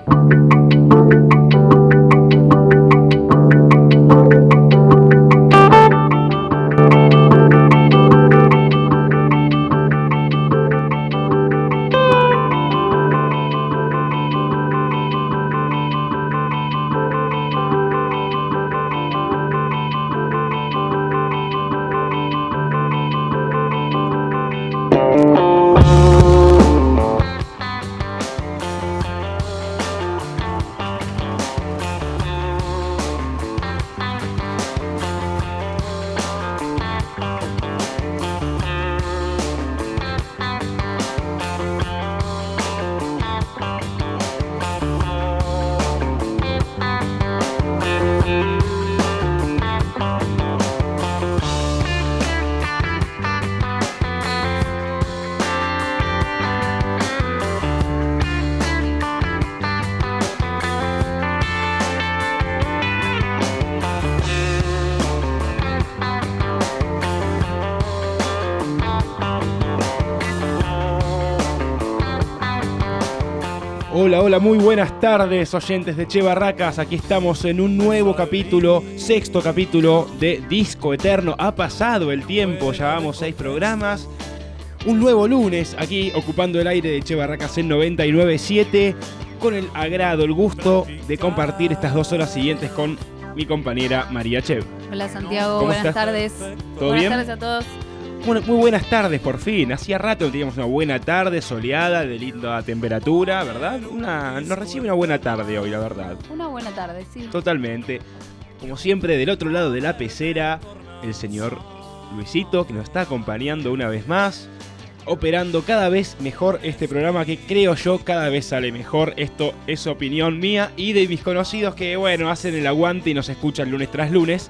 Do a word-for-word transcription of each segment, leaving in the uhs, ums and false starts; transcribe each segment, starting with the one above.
Hola, hola, muy buenas tardes, oyentes de Che Barracas. Aquí estamos en un nuevo capítulo, sexto capítulo de Disco Eterno. Ha pasado el tiempo, ya vamos seis programas. Un nuevo lunes aquí ocupando el aire de Che Barracas en noventa y nueve punto siete, con el agrado, el gusto de compartir estas dos horas siguientes con mi compañera María Chev. Hola Santiago, ¿Cómo buenas estás? tardes. ¿Todo buenas bien? tardes a todos. Bueno, muy buenas tardes, por fin. Hacía rato que teníamos una buena tarde, soleada, de linda temperatura, ¿verdad? Una, nos recibe una buena tarde hoy, la verdad. Una buena tarde, sí. Totalmente. Como siempre, del otro lado de la pecera, el señor Luisito, que nos está acompañando una vez más, operando cada vez mejor este programa, que creo yo cada vez sale mejor. Esto es opinión mía y de mis conocidos que, bueno, hacen el aguante y nos escuchan lunes tras lunes.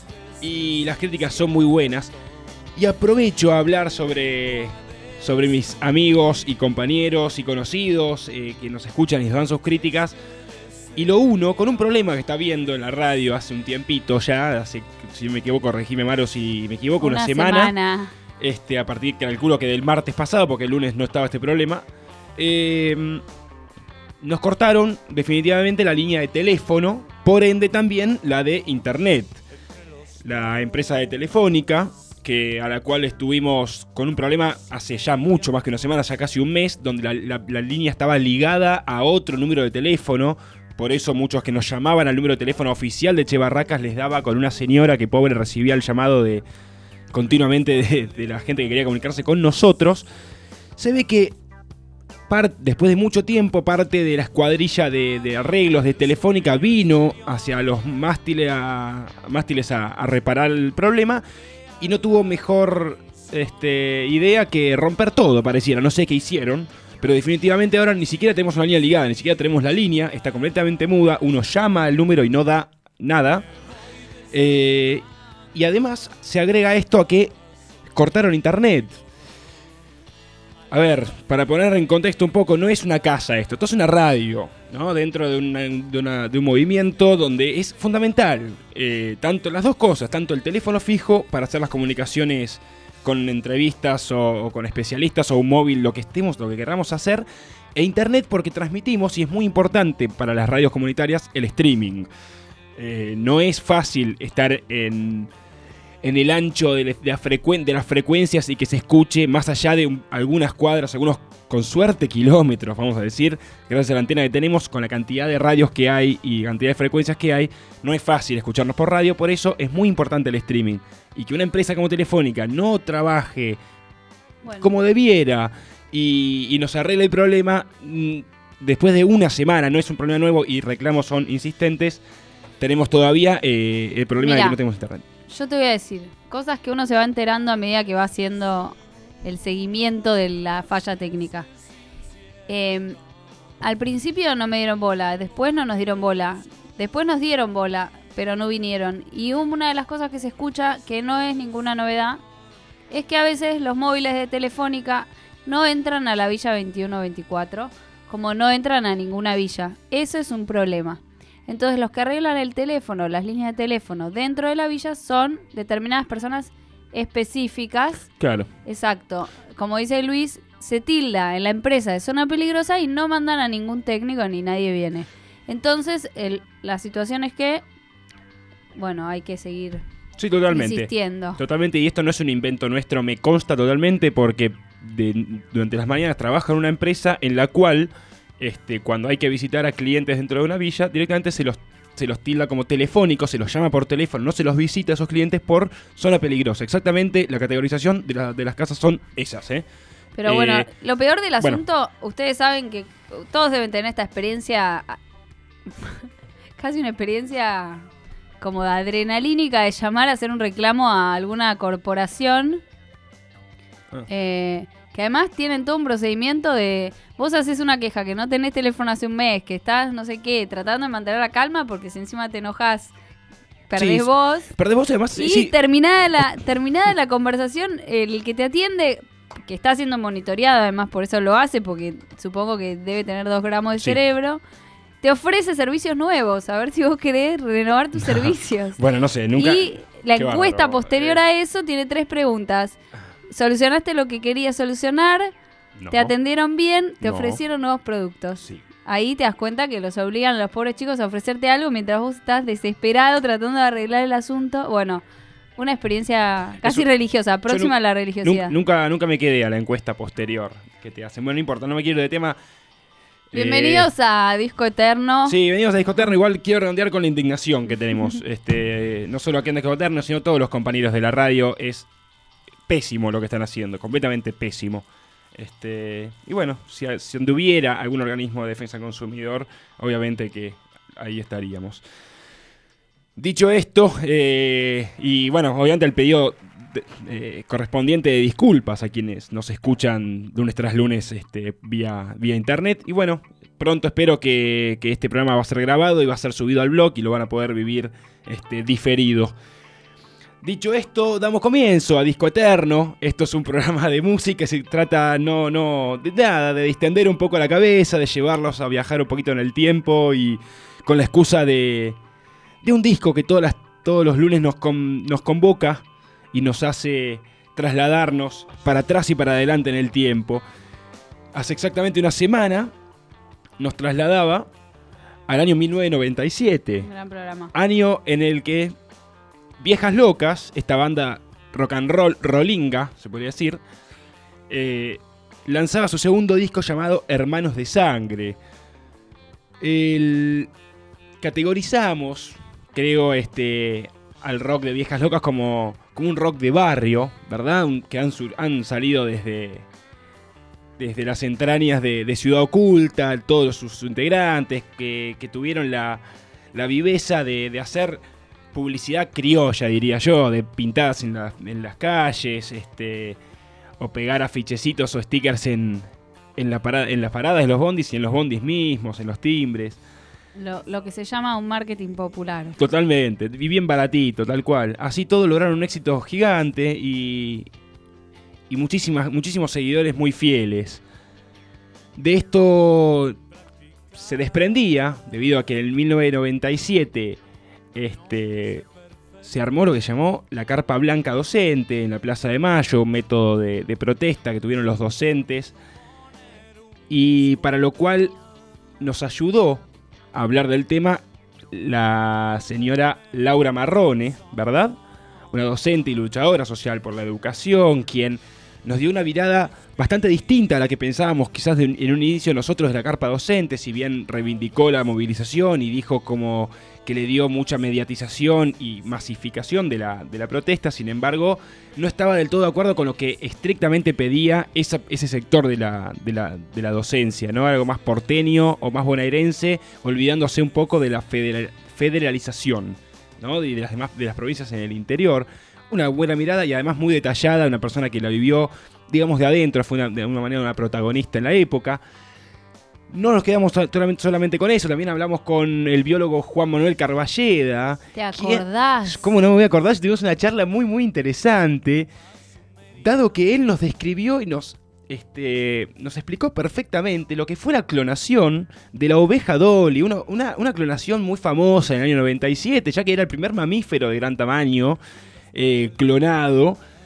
Y las críticas son muy buenas. Y aprovecho a hablar sobre, sobre mis amigos y compañeros y conocidos eh, que nos escuchan y nos dan sus críticas. Y lo uno con un problema que está viendo en la radio hace un tiempito ya, hace, si me equivoco, corregime Maro si me equivoco, una, una semana. semana. Este, a partir, calculo que del martes pasado, porque el lunes no estaba este problema. Eh, nos cortaron definitivamente la línea de teléfono, por ende también la de internet. La empresa de Telefónica, que a la cual estuvimos con un problema hace ya mucho más que una semana, ya casi un mes, donde la, la, la línea estaba ligada a otro número de teléfono. Por eso muchos que nos llamaban al número de teléfono oficial de Che Barracas les daba con una señora que pobre recibía el llamado de continuamente de, de la gente que quería comunicarse con nosotros. Se ve que part, después de mucho tiempo parte de la escuadrilla de, de arreglos de Telefónica vino hacia los mástiles a, mástiles a, a reparar el problema. Y no tuvo mejor este, idea que romper todo, pareciera. No sé qué hicieron, pero definitivamente ahora ni siquiera tenemos una línea ligada, ni siquiera tenemos la línea. Está completamente muda. Uno llama al número y no da nada. Eh, y además se agrega esto a que cortaron internet. A ver, para poner en contexto un poco, no es una casa esto, esto es una radio, ¿no? Dentro de, una, de, una, de un movimiento donde es fundamental eh, tanto las dos cosas, tanto el teléfono fijo para hacer las comunicaciones con entrevistas o, o con especialistas o un móvil, lo que estemos, lo que queramos hacer, e internet porque transmitimos, y es muy importante para las radios comunitarias, el streaming. Eh, no es fácil estar en... en el ancho de, de, la frecuen- de las frecuencias y que se escuche más allá de un, algunas cuadras, algunos con suerte kilómetros, vamos a decir, gracias a la antena que tenemos, con la cantidad de radios que hay y cantidad de frecuencias que hay, no es fácil escucharnos por radio, por eso es muy importante el streaming. Y que una empresa como Telefónica no trabaje bueno. como debiera y, y nos arregle el problema mmm, después de una semana, no es un problema nuevo y reclamos son insistentes, tenemos todavía eh, el problema Mirá. de que no tenemos internet. Yo te voy a decir, cosas que uno se va enterando a medida que va haciendo el seguimiento de la falla técnica. Eh, al principio no me dieron bola, después no nos dieron bola, después nos dieron bola, pero no vinieron. Y una de las cosas que se escucha, que no es ninguna novedad, es que a veces los móviles de Telefónica no entran a la villa veintiuno veinticuatro, como no entran a ninguna villa. Eso es un problema. Entonces los que arreglan el teléfono, las líneas de teléfono dentro de la villa son determinadas personas específicas. Claro. Exacto. Como dice Luis, se tilda en la empresa de zona peligrosa y no mandan a ningún técnico ni nadie viene. Entonces, el, la situación es que, bueno, hay que seguir sí, totalmente. insistiendo. Totalmente, y esto no es un invento nuestro, me consta totalmente porque de, durante las mañanas trabajo en una empresa en la cual, este, cuando hay que visitar a clientes dentro de una villa, directamente se los, se los tilda como telefónicos, se los llama por teléfono, no se los visita a esos clientes por zona peligrosa. Exactamente, la categorización de, la, de las casas son esas, ¿eh? Pero eh, bueno, lo peor del bueno. asunto, ustedes saben que todos deben tener esta experiencia, casi una experiencia como de adrenalínica de llamar a hacer un reclamo a alguna corporación, ah. eh, que además tienen todo un procedimiento de, vos haces una queja que no tenés teléfono hace un mes, que estás no sé qué, tratando de mantener la calma porque si encima te enojas, perdés sí, vos. Perdés vos además. Y sí. terminada, la, terminada la conversación, el que te atiende, que está siendo monitoreado, además por eso lo hace, porque supongo que debe tener dos gramos de sí. cerebro, te ofrece servicios nuevos, a ver si vos querés renovar tus servicios. Bueno, no sé, nunca... Y la encuesta bárbaro. posterior a eso tiene tres preguntas. ¿Solucionaste lo que querías solucionar? No. ¿Te atendieron bien? ¿Te no. ofrecieron nuevos productos? Sí. Ahí te das cuenta que los obligan a los pobres chicos a ofrecerte algo mientras vos estás desesperado tratando de arreglar el asunto. Bueno, una experiencia casi Eso, religiosa, próxima a la religiosidad. Nunca, nunca me quedé a la encuesta posterior que te hacen. Bueno, no importa, no me quiero de tema... Bienvenidos eh, a Disco Eterno. Sí, bienvenidos a Disco Eterno. Igual quiero redondear con la indignación que tenemos. este, no solo aquí en Disco Eterno, sino todos los compañeros de la radio. Es pésimo lo que están haciendo, completamente pésimo. Este, y bueno, si, si anduviera algún organismo de defensa del consumidor, obviamente que ahí estaríamos. Dicho esto, eh, y bueno, obviamente el pedido de, eh, correspondiente de disculpas a quienes nos escuchan lunes tras lunes este, vía, vía internet. Y bueno, pronto espero que, que este programa va a ser grabado y va a ser subido al blog y lo van a poder vivir este, diferido. Dicho esto, damos comienzo a Disco Eterno. Esto es un programa de música que se trata no, no, de nada, de distender un poco la cabeza, de llevarlos a viajar un poquito en el tiempo y con la excusa de, de un disco que todas las, todos los lunes nos, con, nos convoca y nos hace trasladarnos para atrás y para adelante en el tiempo. Hace exactamente una semana nos trasladaba al año mil novecientos noventa y siete. Un gran programa. Año en el que Viejas Locas, esta banda rock and roll, rollinga, se podría decir, eh, lanzaba su segundo disco llamado Hermanos de Sangre. El, categorizamos, creo, este, al rock de Viejas Locas como, como un rock de barrio, ¿verdad? Un, que han, han salido desde, desde las entrañas de, de Ciudad Oculta, todos sus integrantes, que, que tuvieron la, la viveza de, de hacer publicidad criolla, diría yo, de pintadas en, la, en las calles, este, o pegar afichecitos o stickers en, en, la parada, en las paradas de los bondis y en los bondis mismos, en los timbres. Lo, lo que se llama un marketing popular. Totalmente, y bien baratito, tal cual. Así todo lograron un éxito gigante y, y muchísimas, muchísimos seguidores muy fieles. De esto se desprendía, debido a que en mil novecientos noventa y siete este, se armó lo que se llamó la Carpa Blanca Docente en la Plaza de Mayo, un método de, de protesta que tuvieron los docentes, y para lo cual nos ayudó a hablar del tema la señora Laura Marrone, ¿verdad? Una docente y luchadora social por la educación, quien nos dio una mirada bastante distinta a la que pensábamos quizás de, en un inicio nosotros de la Carpa Docente, si bien reivindicó la movilización y dijo como que le dio mucha mediatización y masificación de la, de la protesta. Sin embargo, no estaba del todo de acuerdo con lo que estrictamente pedía esa, ese sector de la, de, la, de la docencia, ¿no? Algo más porteño o más bonaerense, olvidándose un poco de la federal, federalización, ¿no? Y de las demás de las provincias en el interior. Una buena mirada y además muy detallada, una persona que la vivió, digamos, de adentro, fue una, de alguna manera una protagonista en la época. No nos quedamos solamente con eso, también hablamos con el biólogo Juan Manuel Carballeda. ¿Te acordás? ¿Cómo no me voy a acordar? Tuvimos una charla muy, muy interesante, dado que él nos describió y nos, este, nos explicó perfectamente lo que fue la clonación de la oveja Dolly, una, una, una clonación muy famosa en el año noventa y siete, ya que era el primer mamífero de gran tamaño eh, clonado.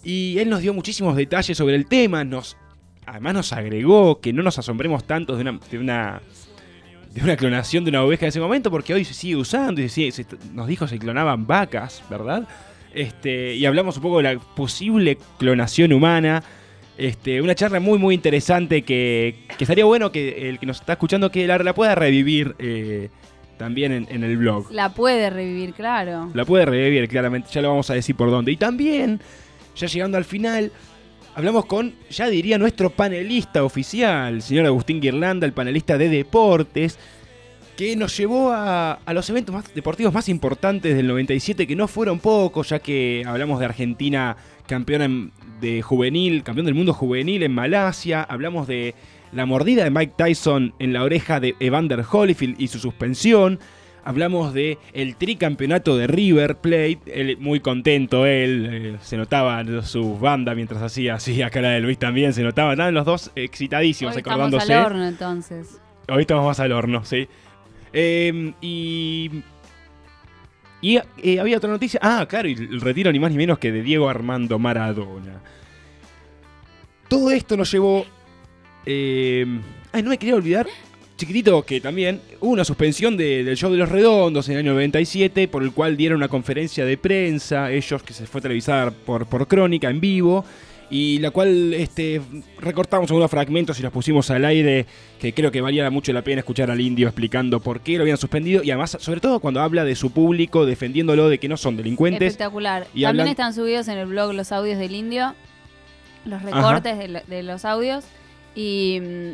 Y él nos dio muchísimos detalles sobre el tema, nos, además nos agregó que no nos asombremos tanto de una, de una, de una clonación de una oveja en ese momento, porque hoy se sigue usando y se sigue, se, nos dijo se clonaban vacas, ¿verdad? Este, y hablamos un poco de la posible clonación humana. Este, una charla muy muy interesante que, que estaría bueno que el que nos está escuchando que la, la pueda revivir eh, también en, en el blog. La puede revivir, claro. La puede revivir, claramente, ya lo vamos a decir por dónde. Y también, ya llegando al final, hablamos con, ya diría, nuestro panelista oficial, el señor Agustín Guirlanda, el panelista de deportes, que nos llevó a, a los eventos más deportivos más importantes del noventa y siete, que no fueron pocos, ya que hablamos de Argentina campeona en, de juvenil, campeón del mundo juvenil en Malasia, hablamos de la mordida de Mike Tyson en la oreja de Evander Holyfield y su suspensión, hablamos de el tricampeonato de River Plate, él, muy contento él, eh, se notaba su banda mientras hacía así, acá la de Luis también, se notaba, estaban los dos excitadísimos, Hoy acordándose. estamos al horno, entonces. Hoy estamos más al horno, sí. Eh, y y eh, había otra noticia. Ah, claro, y el retiro ni más ni menos que de Diego Armando Maradona. Todo esto nos llevó... Eh, ay, no me quería olvidar, chiquitito, que también hubo una suspensión de, del show de Los Redondos en el año noventa y siete, por el cual dieron una conferencia de prensa, ellos que se fue televisada por, por Crónica en vivo, y la cual este, recortamos algunos fragmentos y los pusimos al aire, que creo que valía mucho la pena escuchar al Indio explicando por qué lo habían suspendido, y además, sobre todo cuando habla de su público, defendiéndolo de que no son delincuentes. Espectacular. Y También hablan... están subidos en el blog los audios del Indio, los recortes de, lo, de los audios, y mmm,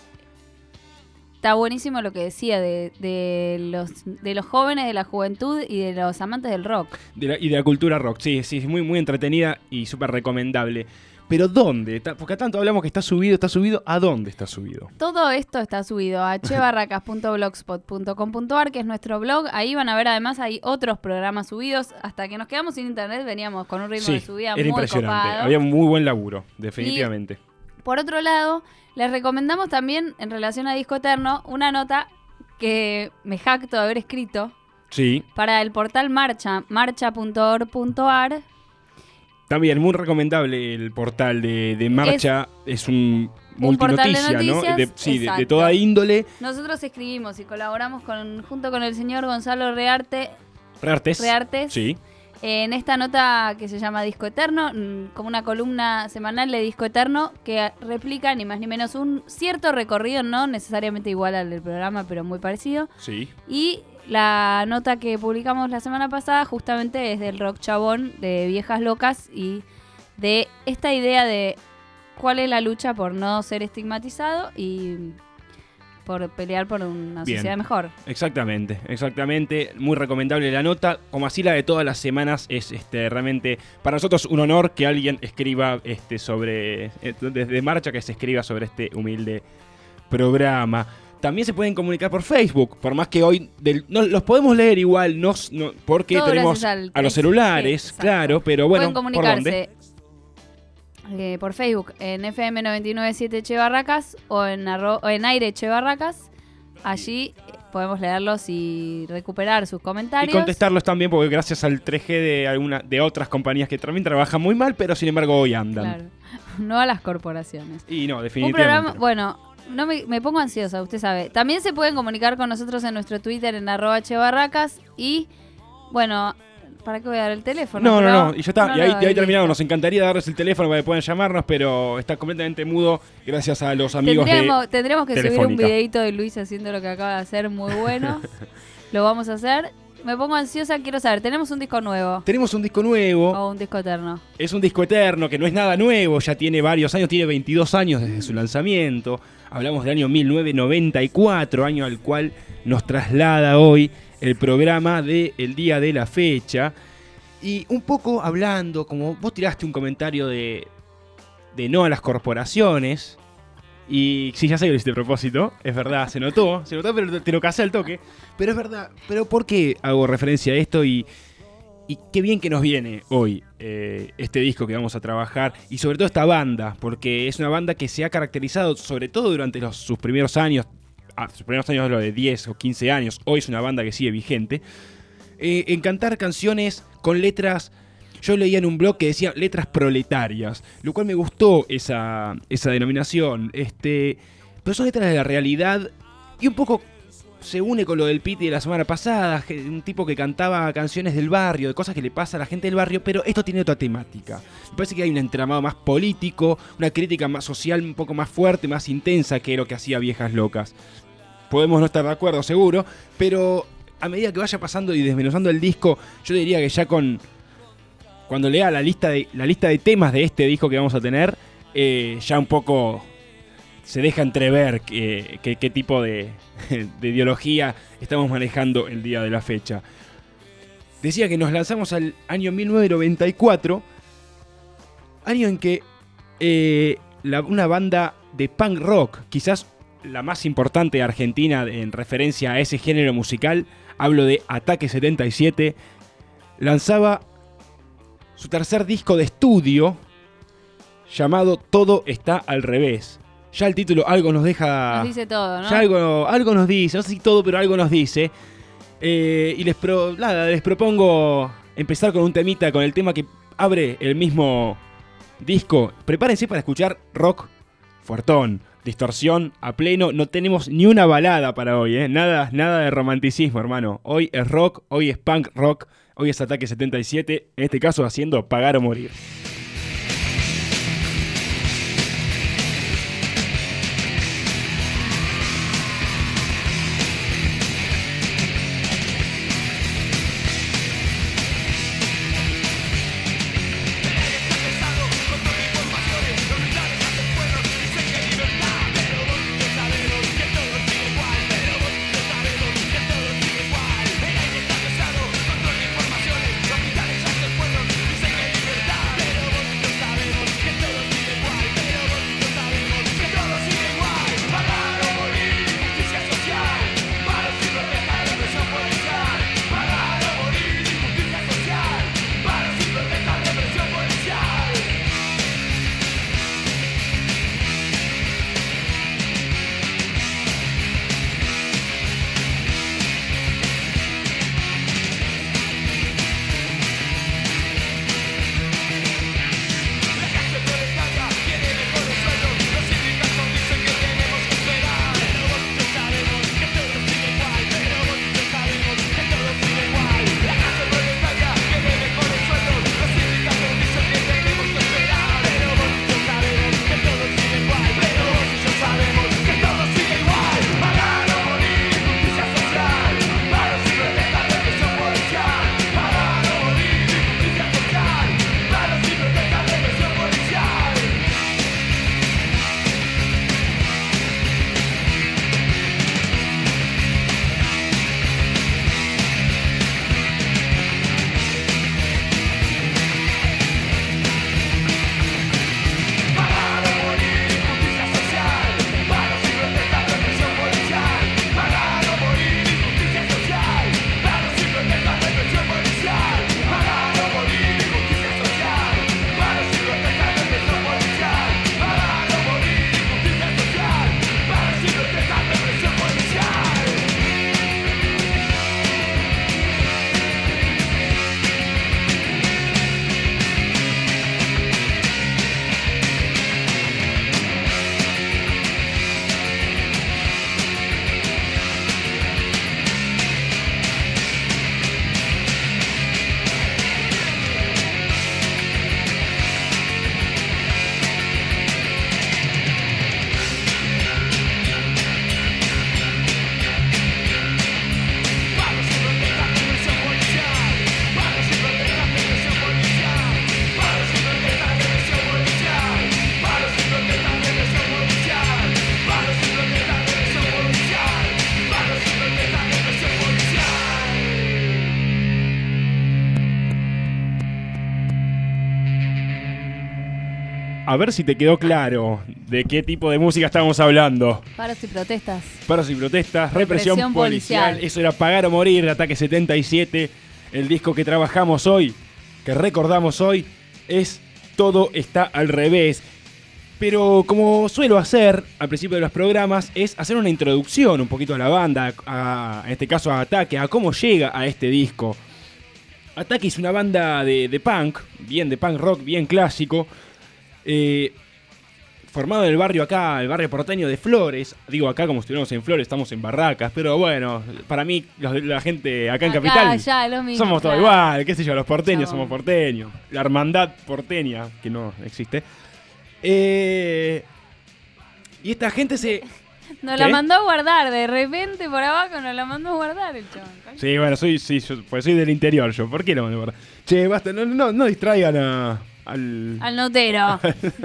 está buenísimo lo que decía de, de, los, de los jóvenes, de la juventud y de los amantes del rock. De la, y de la cultura rock, sí, sí, es muy, muy entretenida y súper recomendable. Pero ¿dónde? Porque tanto hablamos que está subido, está subido. ¿A dónde está subido? Todo esto está subido a chebarracas punto blogspot punto com punto ar, que es nuestro blog. Ahí van a ver, además, hay otros programas subidos. Hasta que nos quedamos sin internet, veníamos con un ritmo sí, de subida era muy impresionante. copado. Había muy buen laburo, definitivamente. Y, por otro lado, les recomendamos también, en relación a Disco Eterno, una nota que me jacto de haber escrito. Sí. Para el portal Marcha, marcha punto org punto ar. También muy recomendable el portal de, de Marcha, es, es un multinoticia, un ¿no? De, sí, de, de toda índole. Nosotros escribimos y colaboramos con, junto con el señor Gonzalo Rearte, Reartes. Reartes Sí. En esta nota que se llama Disco Eterno, como una columna semanal de Disco Eterno, que replica ni más ni menos un cierto recorrido, no necesariamente igual al del programa, pero muy parecido. Sí. Y la nota que publicamos la semana pasada justamente es del rock chabón, de Viejas Locas, y de esta idea de cuál es la lucha por no ser estigmatizado y por pelear por una Bien. sociedad mejor. Exactamente, exactamente. Muy recomendable la nota. Como así la de todas las semanas, es este realmente para nosotros un honor que alguien escriba este sobre, desde Marcha, que se escriba sobre este humilde programa. También se pueden comunicar por Facebook, por más que hoy del, no, los podemos leer igual, no, no, porque Todo tenemos al, a los celulares, sí, claro, pero bueno, pueden comunicarse ¿por dónde? Eh, por Facebook en F M noventa y nueve punto siete Che Barracas o en, arro, o en Aire Che Barracas. Allí podemos leerlos y recuperar sus comentarios. Y contestarlos también, porque gracias al tres G de alguna de otras compañías que también trabajan muy mal, pero sin embargo hoy andan. Claro. No a las corporaciones. Y no, Un definitivamente. programa, bueno, no me, me pongo ansiosa, usted sabe. También se pueden comunicar con nosotros en nuestro Twitter en arroba Che Barracas. Y, bueno, ¿para qué voy a dar el teléfono? No, Pero no, no, y ya está, no y ahí, lo y ahí doy, terminamos. listo. Nos encantaría darles el teléfono para que puedan llamarnos, pero está completamente mudo gracias a los amigos Tendríamos, de tendríamos que Telefónica. subir un videito de Luis haciendo lo que acaba de hacer, muy bueno. Lo vamos a hacer. Me pongo ansiosa, quiero saber, ¿tenemos un disco nuevo? Tenemos un disco nuevo. O un disco eterno. Es un disco eterno que no es nada nuevo, ya tiene varios años, tiene veintidós años desde su lanzamiento. Hablamos del año mil novecientos noventa y cuatro, año al cual nos traslada hoy el programa de El Día de la Fecha. Y un poco hablando, como vos tiraste un comentario de, de no a las corporaciones. Y sí, ya sé que lo hiciste a propósito, es verdad, se notó, se notó, pero te lo casé al toque. Pero es verdad, pero ¿por qué hago referencia a esto? Y, y qué bien que nos viene hoy eh, este disco que vamos a trabajar. Y sobre todo esta banda, porque es una banda que se ha caracterizado, sobre todo durante los, sus primeros años, ah, sus primeros años lo de diez o quince años, hoy es una banda que sigue vigente, eh, en cantar canciones con letras... yo leía en un blog que decía letras proletarias, lo cual me gustó esa, esa denominación. Este, pero son letras de la realidad y un poco se une con lo del Piti de la semana pasada, un tipo que cantaba canciones del barrio, de cosas que le pasa a la gente del barrio, pero esto tiene otra temática. Me parece que hay un entramado más político, una crítica más social un poco más fuerte, más intensa que lo que hacía Viejas Locas. Podemos no estar de acuerdo, seguro, pero a medida que vaya pasando y desmenuzando el disco, yo diría que ya con cuando lea la lista de, la lista de temas de este disco que vamos a tener, eh, ya un poco se deja entrever qué que, que tipo de, de ideología estamos manejando el día de la fecha. Decía que nos lanzamos al año mil novecientos noventa y cuatro, año en que eh, la, una banda de punk rock, quizás la más importante de Argentina en referencia a ese género musical, hablo de Ataque setenta y siete, lanzaba su tercer disco de estudio llamado Todo está al revés. Ya el título algo nos deja... Nos dice todo, ¿no? Ya algo, algo nos dice, no sé si todo, pero algo nos dice. Eh, y les, pro, nada, les propongo empezar con un temita, con el tema que abre el mismo disco. Prepárense para escuchar rock fuertón, distorsión a pleno. No tenemos ni una balada para hoy, ¿eh? Nada, nada de romanticismo, hermano. Hoy es rock, hoy es punk rock, hoy es Ataque setenta y siete, en este caso haciendo Pagar o Morir. A ver si te quedó claro de qué tipo de música estábamos hablando. Paros y protestas. Paros y protestas, represión, represión policial. policial. Eso era Pagar o Morir de Ataque setenta y siete. El disco que trabajamos hoy, que recordamos hoy, es Todo está al revés. Pero como suelo hacer al principio de los programas, es hacer una introducción un poquito a la banda, a, en este caso a Ataque, a cómo llega a este disco. Ataque es una banda de, de punk, bien de punk rock, bien clásico, eh, formado en el barrio acá, el barrio porteño de Flores. Digo acá como si estuviéramos en Flores, estamos en Barracas, pero bueno, para mí los, la gente acá en Acá, Capital ya, lo mismo, somos todos claro. igual, qué sé yo, los porteños Somos- somos porteños. La hermandad porteña, que no existe. Eh, y esta gente se... Nos ¿Qué? la mandó a guardar, de repente por abajo nos la mandó a guardar el chabón. Sí, bueno, soy, sí, yo, pues soy del interior yo. ¿Por qué no? De verdad. Che, basta, no, no, no distraigan a, al... Al notero.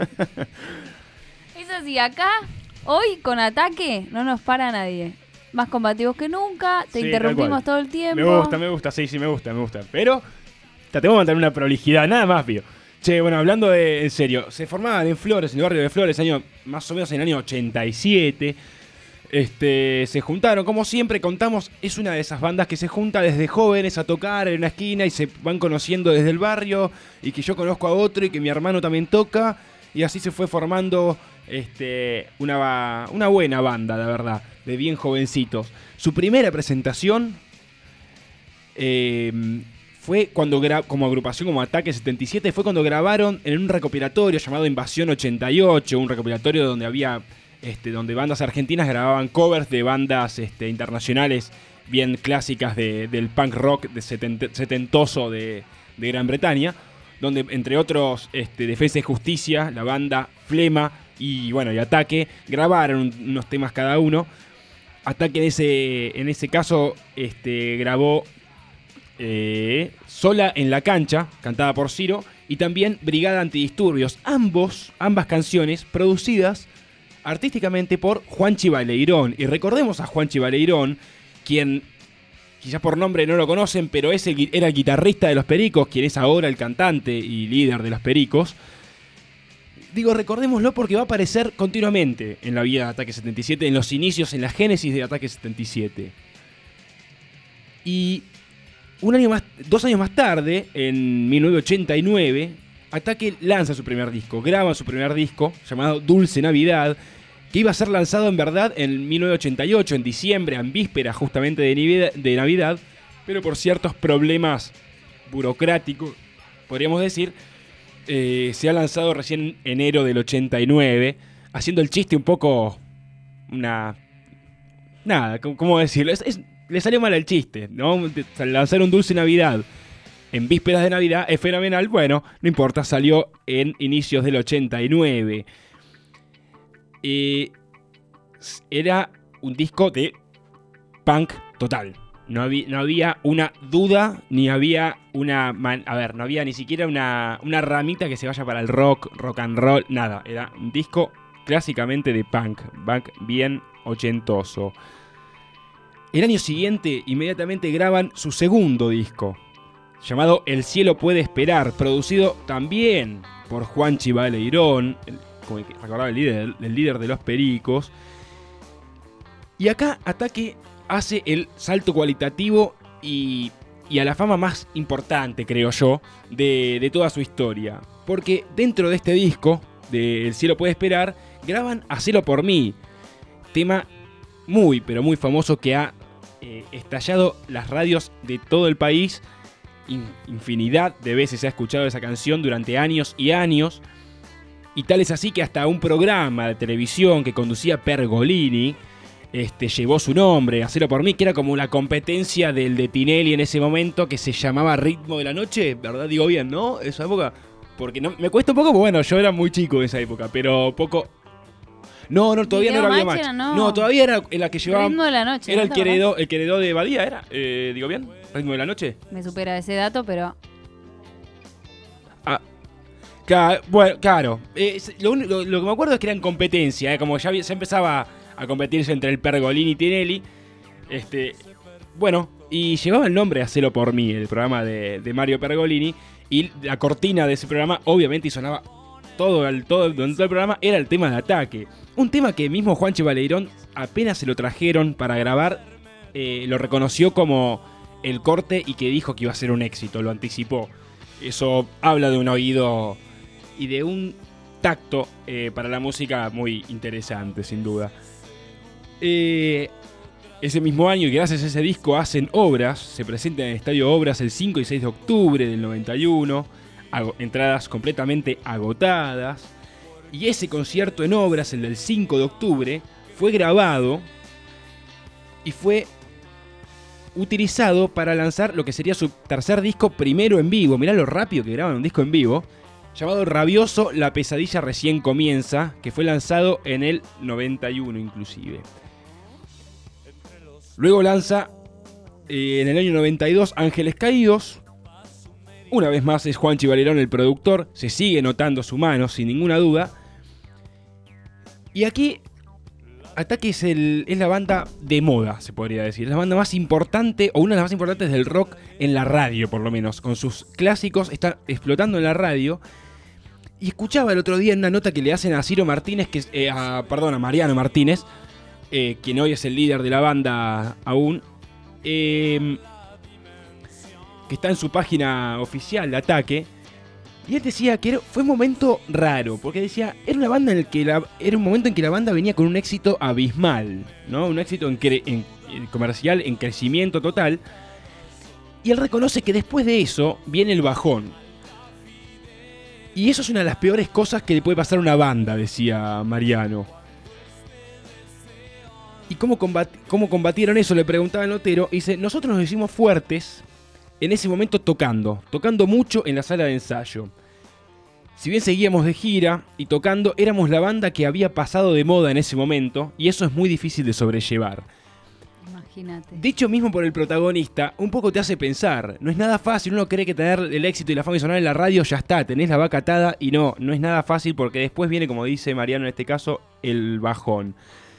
Es así, acá, hoy con Ataque, no nos para nadie. Más combativos que nunca, te Sí, interrumpimos tal cual. todo el tiempo. Me gusta, me gusta, sí, sí, me gusta, me gusta. Pero tratemos de mantener una prolijidad, nada más, pido. Che, bueno, hablando de, en serio, se formaban en Flores, en el barrio de Flores, año, más o menos en el año ochenta y siete. Este, se juntaron, como siempre contamos, es una de esas bandas que se junta desde jóvenes a tocar en una esquina y se van conociendo desde el barrio, y que yo conozco a otro y que mi hermano también toca, y así se fue formando este, una, una buena banda, la verdad, de bien jovencitos. Su primera presentación eh, fue cuando, gra- como agrupación, como Ataque setenta y siete, fue cuando grabaron en un recopilatorio llamado Invasión ochenta y ocho, un recopilatorio donde había... Este, donde bandas argentinas grababan covers de bandas este, internacionales bien clásicas de, del punk rock de setent- setentoso de, de Gran Bretaña, donde entre otros este, Defensa y Justicia, la banda Flema y bueno y Ataque grabaron un- unos temas cada uno. Ataque en ese, en ese caso este, grabó eh, Sola en la Cancha, cantada por Ciro, y también Brigada Antidisturbios, ambos, ambas canciones producidas artísticamente por Juanchi Baleirón. Y recordemos a Juanchi Baleirón, quien quizás por nombre no lo conocen, pero es el, era el guitarrista de Los Pericos, quien es ahora el cantante y líder de Los Pericos. Digo, recordémoslo porque va a aparecer continuamente en la vida de Ataque setenta y siete, en los inicios, en la génesis de Ataque setenta y siete. Y un año más, dos años más tarde, en mil novecientos ochenta y nueve, Ataque lanza su primer disco, graba su primer disco, llamado Dulce Navidad, que iba a ser lanzado en verdad en mil novecientos ochenta y ocho, en diciembre, en víspera justamente de Navidad, de Navidad, pero por ciertos problemas burocráticos, podríamos decir, eh, se ha lanzado recién en enero del ochenta y nueve, haciendo el chiste un poco... una... nada, ¿cómo decirlo? Es, es, le salió mal el chiste, ¿no? Lanzar un Dulce Navidad en vísperas de Navidad es fenomenal. Bueno, no importa, salió en inicios del ochenta y nueve. Eh, era un disco de punk total. No había, no había una duda, ni había una... Man, a ver, no había ni siquiera una, una ramita que se vaya para el rock, rock and roll, nada. Era un disco clásicamente de punk, punk bien ochentoso. El año siguiente, inmediatamente graban su segundo disco, llamado El cielo puede esperar, producido también por Juanchi Baleirón, el, como el que recordaba el líder, el líder de Los Pericos. Y acá Ataque hace el salto cualitativo y, y a la fama más importante, creo yo, de, de toda su historia. Porque dentro de este disco, de El cielo puede esperar, graban Hacelo por mí, tema muy, pero muy famoso que ha eh, estallado las radios de todo el país. Infinidad de veces se ha escuchado esa canción durante años y años, y tal es así que hasta un programa de televisión que conducía Pergolini este, llevó su nombre, Hacelo por mí, que era como la competencia del de Tinelli en ese momento, que se llamaba Ritmo de la Noche, ¿verdad? Digo bien, ¿no? Esa época, porque no, me cuesta un poco, porque bueno, yo era muy chico en esa época, pero poco... No, no, todavía no era Video Videomatch. Match era, no. No, todavía era la que llevaba... Ritmo de la Noche. Era ¿no el te que, acordás? heredó, el que heredó de Badía, ¿era? Eh, ¿Digo bien? ¿Ritmo de la Noche? Me supera ese dato, pero... Ah, claro, bueno, claro. Eh, lo, lo, lo que me acuerdo es que era en competencia, eh, como ya se empezaba a competirse entre el Pergolini y Tinelli. Este, bueno, y llevaba el nombre Hacelo por mí, el programa de, de Mario Pergolini. Y la cortina de ese programa, obviamente, y sonaba todo el, todo, todo el programa, era el tema de Ataque. Un tema que mismo Juanchi Baleirón, apenas se lo trajeron para grabar, eh, lo reconoció como el corte y que dijo que iba a ser un éxito, lo anticipó. Eso habla de un oído y de un tacto eh, para la música muy interesante, sin duda. Eh, Ese mismo año, y gracias a ese disco, hacen Obras. Se presentan en el Estadio Obras el cinco y seis de octubre del noventa y uno. Ago- entradas completamente agotadas. Y ese concierto en Obras, el del cinco de octubre, fue grabado y fue utilizado para lanzar lo que sería su tercer disco primero en vivo. Mirá lo rápido que graban un disco en vivo. Llamado Rabioso, la pesadilla recién comienza, que fue lanzado en el noventa y uno inclusive. Luego lanza eh, en el año noventa y dos Ángeles Caídos. Una vez más es Juanchi Valerón el productor. Se sigue notando su mano, sin ninguna duda. Y aquí Ataque es, el, es la banda de moda, se podría decir. Es la banda más importante, o una de las más importantes del rock en la radio, por lo menos. Con sus clásicos, está explotando en la radio. Y escuchaba el otro día en una nota que le hacen a Ciro Martínez, que es, eh, a, perdón, a Mariano Martínez, eh, quien hoy es el líder de la banda aún, eh, que está en su página oficial de Ataque. Y él decía que era, fue un momento raro, porque decía, era una banda en el que la, era un momento en que la banda venía con un éxito abismal, ¿no? Un éxito en, cre, en, en comercial, en crecimiento total. Y él reconoce que después de eso viene el bajón. Y eso es una de las peores cosas que le puede pasar a una banda, decía Mariano. ¿Y cómo, combat, cómo combatieron eso? Le preguntaba el notero. Y dice, nosotros nos hicimos fuertes en ese momento tocando, tocando mucho en la sala de ensayo. Si bien seguíamos de gira y tocando, éramos la banda que había pasado de moda en ese momento, y eso es muy difícil de sobrellevar. Imagínate. Dicho mismo por el protagonista, un poco te hace pensar, no es nada fácil, uno cree que tener el éxito y la fama y sonar en la radio ya está, tenés la vaca atada, y no, no es nada fácil porque después viene, como dice Mariano en este caso, el bajón.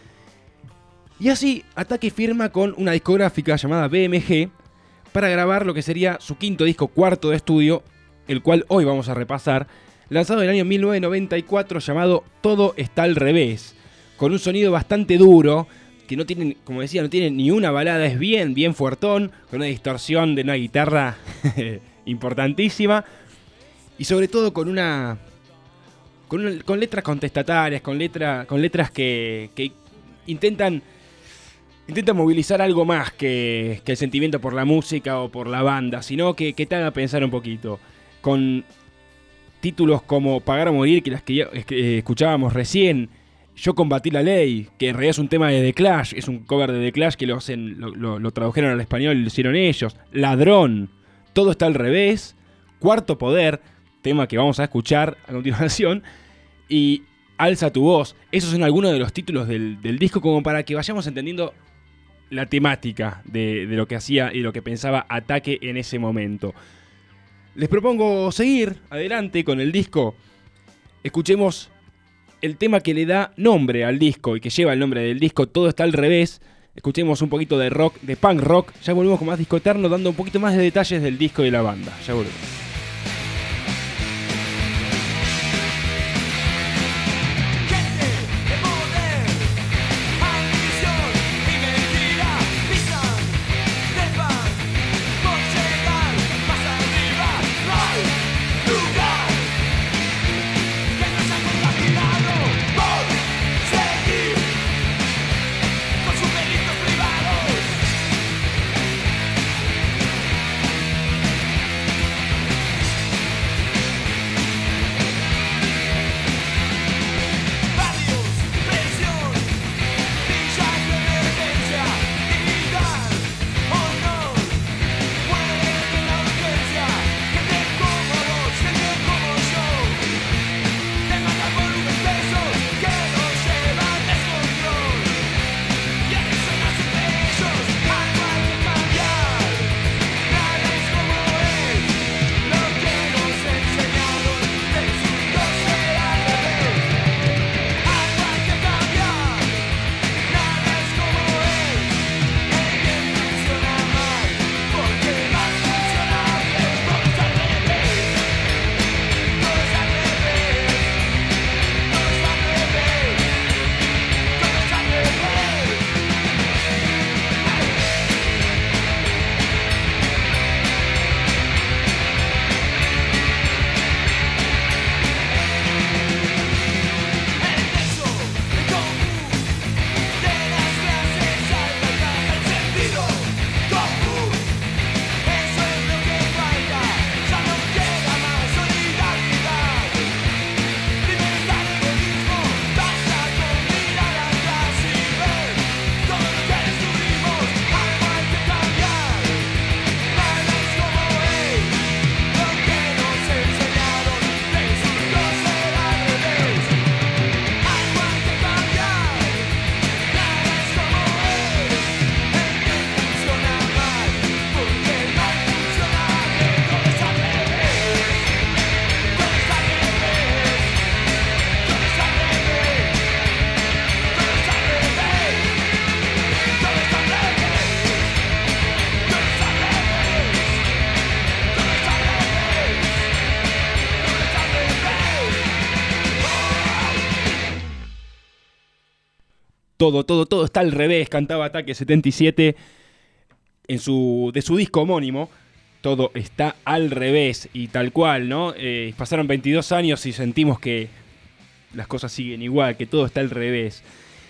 Y así, Ataque firma con una discográfica llamada B M G, para grabar lo que sería su quinto disco, cuarto de estudio, el cual hoy vamos a repasar, lanzado en el año mil novecientos noventa y cuatro, llamado Todo está al revés, con un sonido bastante duro, que no tiene, como decía, no tiene ni una balada, es bien, bien fuertón, con una distorsión de una guitarra importantísima, y sobre todo con una, con, una, con letras contestatarias, con, letra, con letras que, que intentan... Intenta movilizar algo más que, que el sentimiento por la música o por la banda, sino que, que te haga pensar un poquito. Con títulos como Pagar o Morir, que las que, que escuchábamos recién, Yo combatí la ley, que en realidad es un tema de The Clash, es un cover de The Clash que lo, hacen, lo, lo, lo tradujeron al español y lo hicieron ellos. Ladrón, Todo está al revés, Cuarto Poder, tema que vamos a escuchar a continuación, y Alza tu voz. Esos son algunos de los títulos del, del disco, como para que vayamos entendiendo la temática de, de lo que hacía y lo que pensaba Ataque en ese momento. Les propongo seguir adelante con el disco. Escuchemos el tema que le da nombre al disco y que lleva el nombre del disco, Todo está al revés. Escuchemos un poquito de rock, de punk rock. Ya volvemos con más Disco Eterno, dando un poquito más de detalles del disco y de la banda. Ya volvemos. Con sus delitos privados. todo, todo, todo está al revés, cantaba Ataque setenta y siete en su, de su disco homónimo. Todo está al revés y tal cual, ¿no? Eh, pasaron veintidós años y sentimos que las cosas siguen igual, que todo está al revés.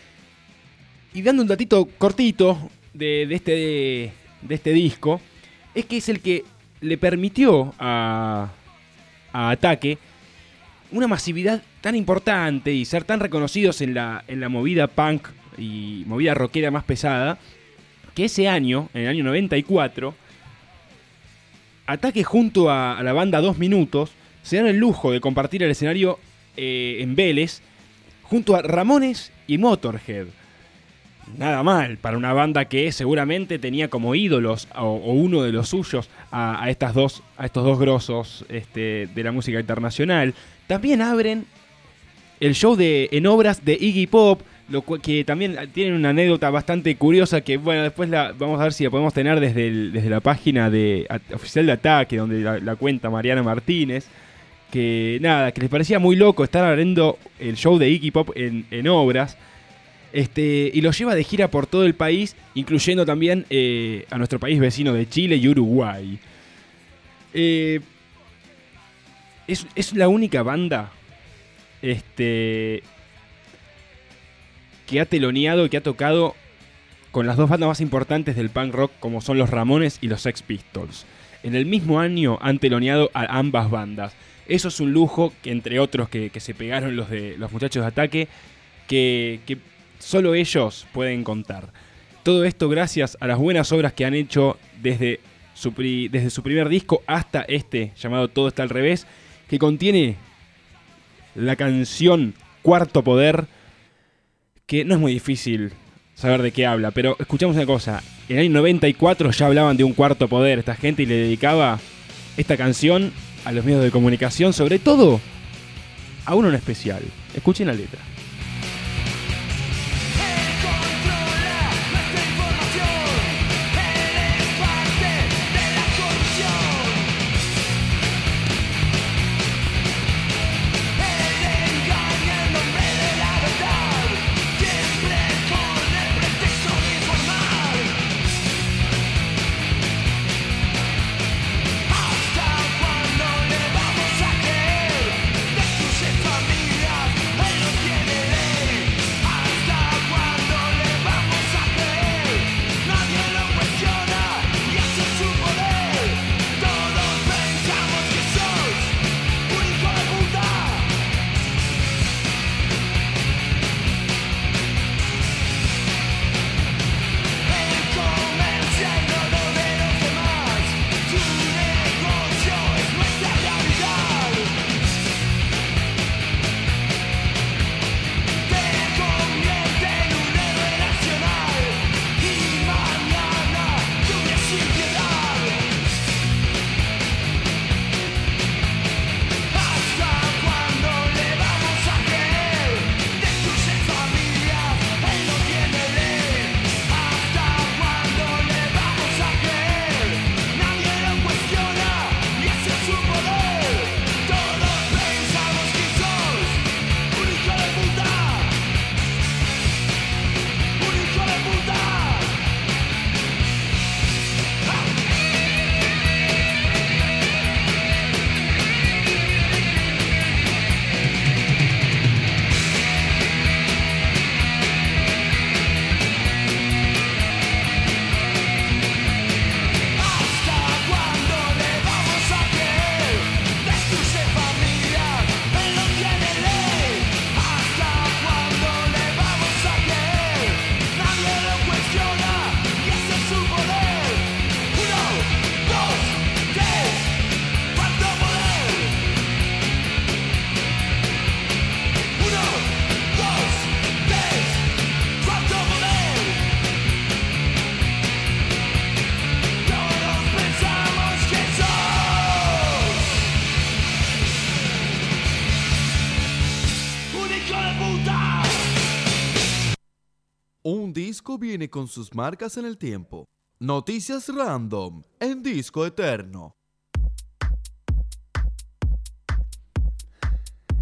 Y dando un datito cortito de, de, este, de, de este disco, es que es el que le permitió a, a Ataque una masividad tan importante y ser tan reconocidos en la, en la movida punk y movida rockera más pesada, que ese año, en el año noventa y cuatro, Ataque junto a, a la banda Dos Minutos se dan el lujo de compartir el escenario eh, en Vélez junto a Ramones y Motorhead. Nada mal para una banda que seguramente tenía como ídolos o, o uno de los suyos a, a, estas dos, a estos dos grosos este, de la música internacional. También abren el show de, en obras de Iggy Pop, lo que también tienen una anécdota bastante curiosa que, bueno, después la, vamos a ver si la podemos tener desde, el, desde la página de, a, oficial de Ataque, donde la, la cuenta Mariana Martínez, que nada, que les parecía muy loco estar abriendo el show de Iggy Pop en, en obras, este, y lo lleva de gira por todo el país, incluyendo también eh, a nuestro país vecino de Chile y Uruguay. Eh, es, es la única banda este... que ha teloneado y que ha tocado con las dos bandas más importantes del punk rock, como son los Ramones y los Sex Pistols. En el mismo año han teloneado a ambas bandas. Eso es un lujo, que entre otros que, que se pegaron los, de, los muchachos de Ataque, que, que solo ellos pueden contar. Todo esto gracias a las buenas obras que han hecho desde su, pri, desde su primer disco hasta este, llamado Todo está al revés, que contiene la canción Cuarto Poder, que no es muy difícil saber de qué habla, pero escuchamos una cosa. En el año noventa y cuatro ya hablaban de un cuarto poder esta gente y le dedicaba esta canción a los medios de comunicación, sobre todo a uno en especial. Escuchen la letra. Un disco viene con sus marcas en el tiempo. Noticias random en Disco Eterno.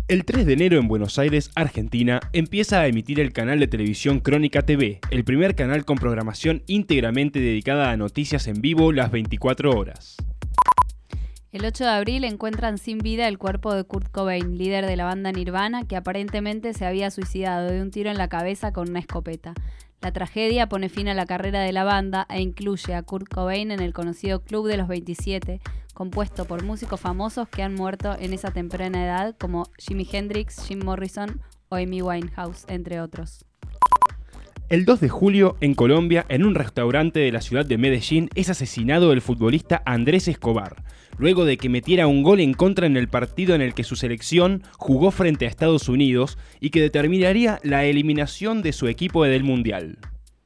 El tres de enero en Buenos Aires, Argentina, empieza a emitir el canal de televisión Crónica T V, el primer canal con programación íntegramente dedicada a noticias en vivo las veinticuatro horas. El ocho de abril encuentran sin vida el cuerpo de Kurt Cobain, líder de la banda Nirvana, que aparentemente se había suicidado de un tiro en la cabeza con una escopeta. La tragedia pone fin a la carrera de la banda e incluye a Kurt Cobain en el conocido Club de los veintisiete, compuesto por músicos famosos que han muerto en esa temprana edad, como Jimi Hendrix, Jim Morrison o Amy Winehouse, entre otros. El dos de julio, en Colombia, en un restaurante de la ciudad de Medellín, es asesinado el futbolista Andrés Escobar, luego de que metiera un gol en contra en el partido en el que su selección jugó frente a Estados Unidos y que determinaría la eliminación de su equipo del Mundial.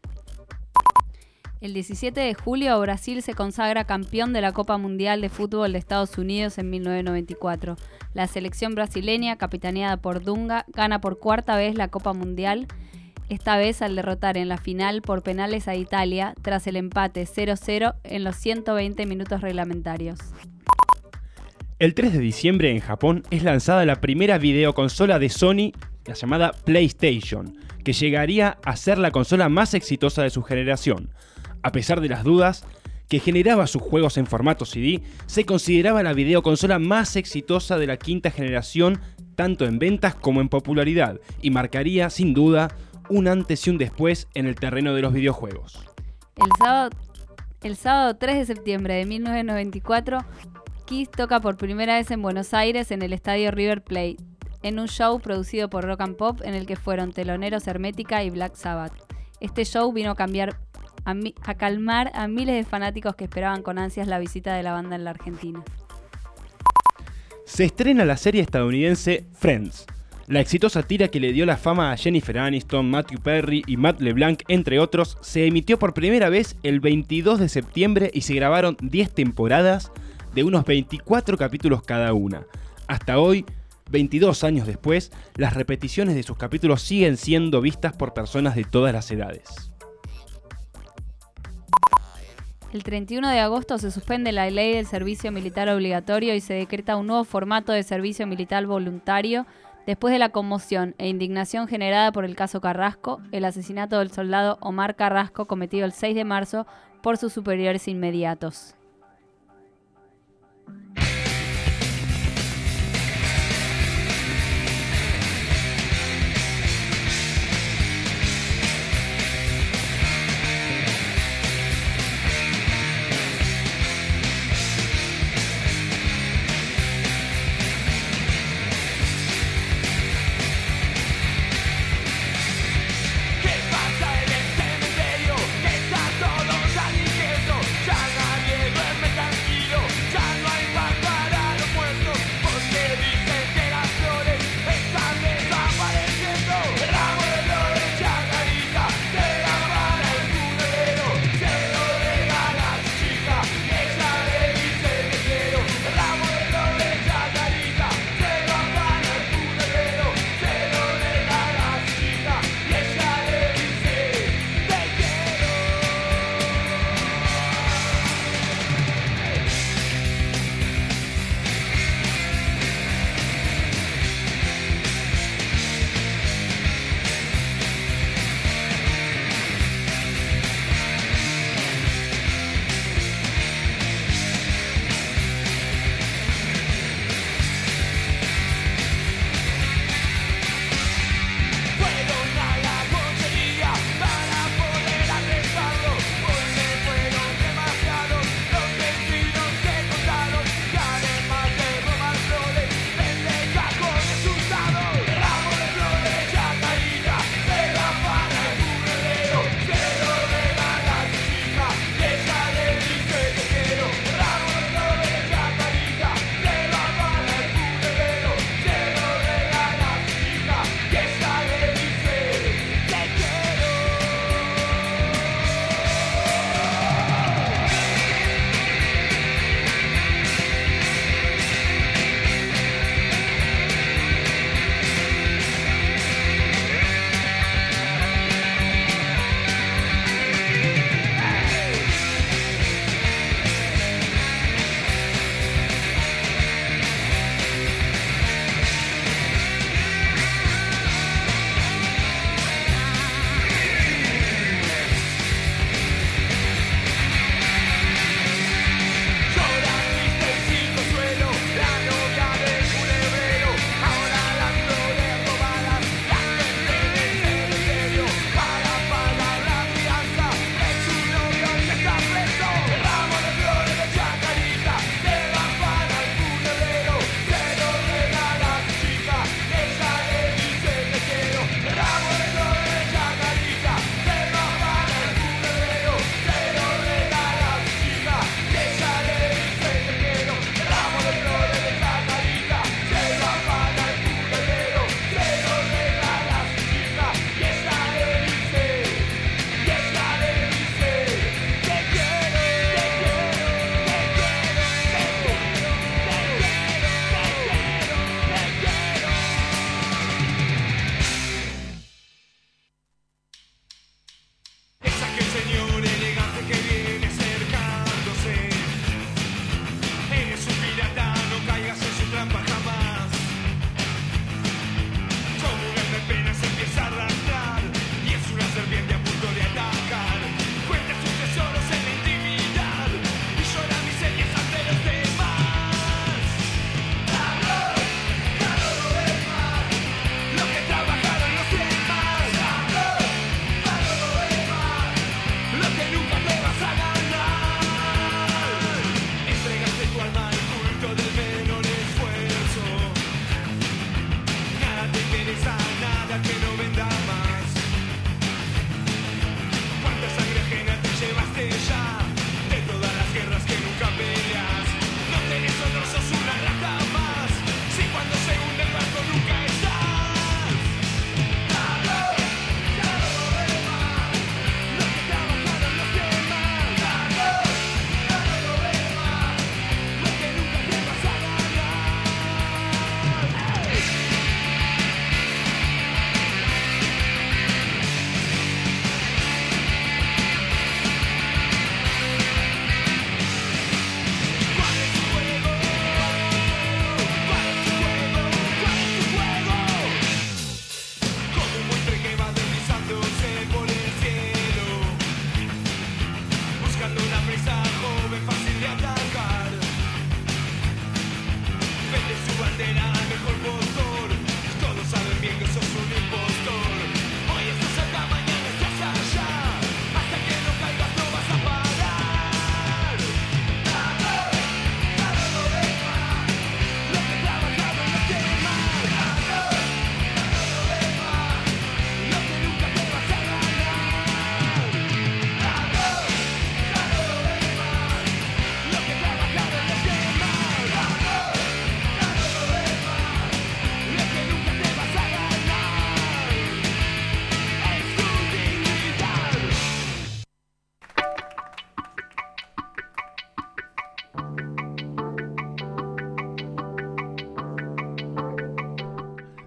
El diecisiete de julio, Brasil se consagra campeón de la Copa Mundial de Fútbol de Estados Unidos en mil novecientos noventa y cuatro. La selección brasileña, capitaneada por Dunga, gana por cuarta vez la Copa Mundial, esta vez al derrotar en la final por penales a Italia, tras el empate cero cero en los ciento veinte minutos reglamentarios. El tres de diciembre en Japón es lanzada la primera videoconsola de Sony, la llamada PlayStation, que llegaría a ser la consola más exitosa de su generación. A pesar de las dudas que generaba sus juegos en formato C D, se consideraba la videoconsola más exitosa de la quinta generación, tanto en ventas como en popularidad, y marcaría, sin duda, un antes y un después en el terreno de los videojuegos. El sábado, el sábado tres de septiembre de mil novecientos noventa y cuatro, Kiss toca por primera vez en Buenos Aires en el estadio River Plate, en un show producido por Rock and Pop en el que fueron teloneros Hermética y Black Sabbath. Este show vino a cambiar a, mi, a calmar a miles de fanáticos que esperaban con ansias la visita de la banda en la Argentina. Se estrena la serie estadounidense Friends. La exitosa tira que le dio la fama a Jennifer Aniston, Matthew Perry y Matt LeBlanc, entre otros, se emitió por primera vez el veintidós de septiembre y se grabaron diez temporadas de unos veinticuatro capítulos cada una. Hasta hoy, veintidós años después, las repeticiones de sus capítulos siguen siendo vistas por personas de todas las edades. El treinta y uno de agosto se suspende la ley del servicio militar obligatorio y se decreta un nuevo formato de servicio militar voluntario después de la conmoción e indignación generada por el caso Carrasco, el asesinato del soldado Omar Carrasco cometido el seis de marzo por sus superiores inmediatos. Ya nadie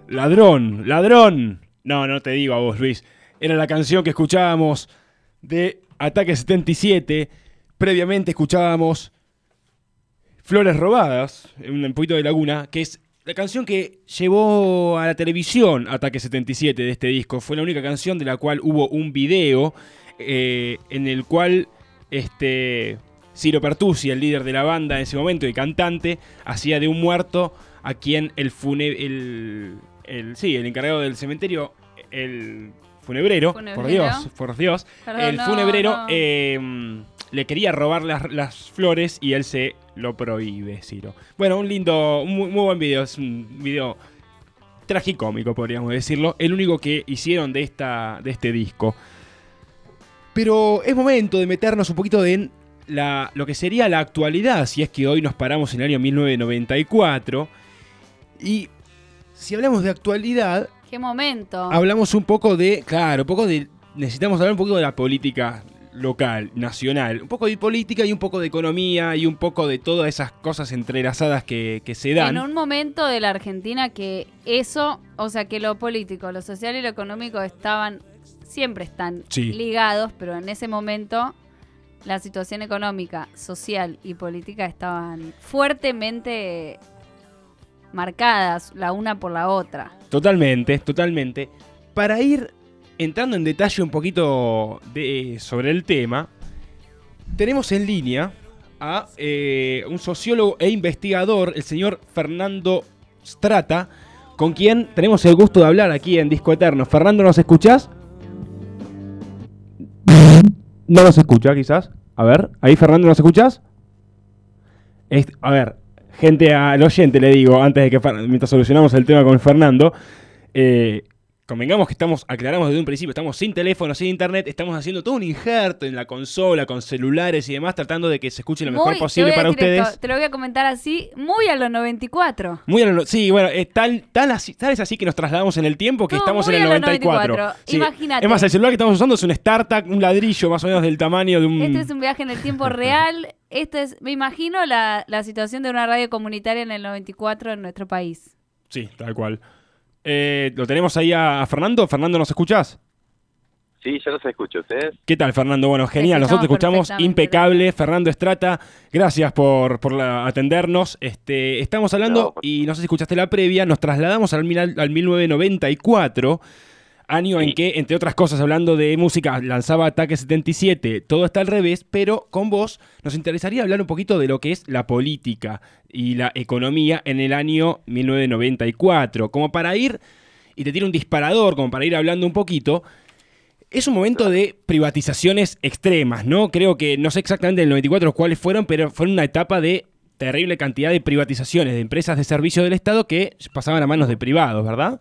Ladrón, ladrón. No, no te digo a vos, Luis. Era la canción que escuchábamos de Ataque setenta y siete. Previamente escuchábamos Flores Robadas, un poquito de Laguna, que es la canción que llevó a la televisión Ataque setenta y siete de este disco. Fue la única canción de la cual hubo un video eh, en el cual este, Ciro Pertusi, el líder de la banda en ese momento y cantante, hacía de un muerto a quien el fune el, el sí, el encargado del cementerio, el funebrero, ¿Funebrero? por Dios, por Dios, Perdón, el no, funebrero no. Eh, le quería robar las, las flores y él se lo prohíbe, Ciro. Bueno, un lindo, un muy, muy buen video, es un video tragicómico, podríamos decirlo, el único que hicieron de, esta, de este disco. Pero es momento de meternos un poquito en la, lo que sería la actualidad, si es que hoy nos paramos en el año mil novecientos noventa y cuatro. Y si hablamos de actualidad, ¿Qué momento? hablamos un poco de, claro, un poco de, necesitamos hablar un poco de la política local, nacional, un poco de política y un poco de economía y un poco de todas esas cosas entrelazadas que, que se dan. En un momento de la Argentina que eso, o sea, que lo político, lo social y lo económico estaban, siempre están Sí. ligados, pero en ese momento la situación económica, social y política estaban fuertemente marcadas la una por la otra. Totalmente, totalmente. Para ir entrando en detalle un poquito de, sobre el tema, tenemos en línea a eh, un sociólogo e investigador, el señor Fernando Strata, con quien tenemos el gusto de hablar aquí en Disco Eterno. Fernando, ¿nos escuchás? No nos escucha, quizás. A ver, ahí Fernando, ¿nos escuchás? Es- a ver, gente, al oyente le digo, antes de que, Fer- mientras solucionamos el tema con Fernando, eh, convengamos que estamos, aclaramos desde un principio, estamos sin teléfono, sin internet, estamos haciendo todo un injerto en la consola, con celulares y demás, tratando de que se escuche lo mejor Muy- posible te voy a para decir ustedes. esto, te lo voy a comentar así, muy a los noventa y cuatro. Muy a lo- sí, bueno, es tal, tal, así, tal es así que nos trasladamos en el tiempo que Todo estamos en muy el a los noventa y cuatro. noventa y cuatro. Sí. Imagínate. Es más, el celular que estamos usando es un StarTAC, un ladrillo más o menos del tamaño de un... Este es un viaje en el tiempo real. Este es, me imagino la, la situación de una radio comunitaria en el noventa y cuatro en nuestro país. Sí, tal cual. Eh, ¿Lo tenemos ahí a Fernando? Fernando, ¿nos escuchás? Sí, yo los escucho. ¿Ustedes? ¿Qué tal, Fernando? Bueno, genial, escuchamos nosotros te escuchamos perfectamente. impecable. Fernando Strata, gracias por, por la- atendernos. Este, estamos hablando, No, por- y no sé si escuchaste la previa, nos trasladamos al, mil- al mil novecientos noventa y cuatro, año en Sí. que, entre otras cosas, hablando de música, lanzaba Ataque setenta y siete, todo está al revés, pero con vos nos interesaría hablar un poquito de lo que es la política y la economía en el año mil novecientos noventa y cuatro, como para ir, y te tiro un disparador, como para ir hablando un poquito. Es un momento de privatizaciones extremas, ¿no? Creo que, no sé exactamente en el noventa y cuatro cuáles fueron, pero fue una etapa de terrible cantidad de privatizaciones de empresas de servicio del Estado que pasaban a manos de privados, ¿verdad?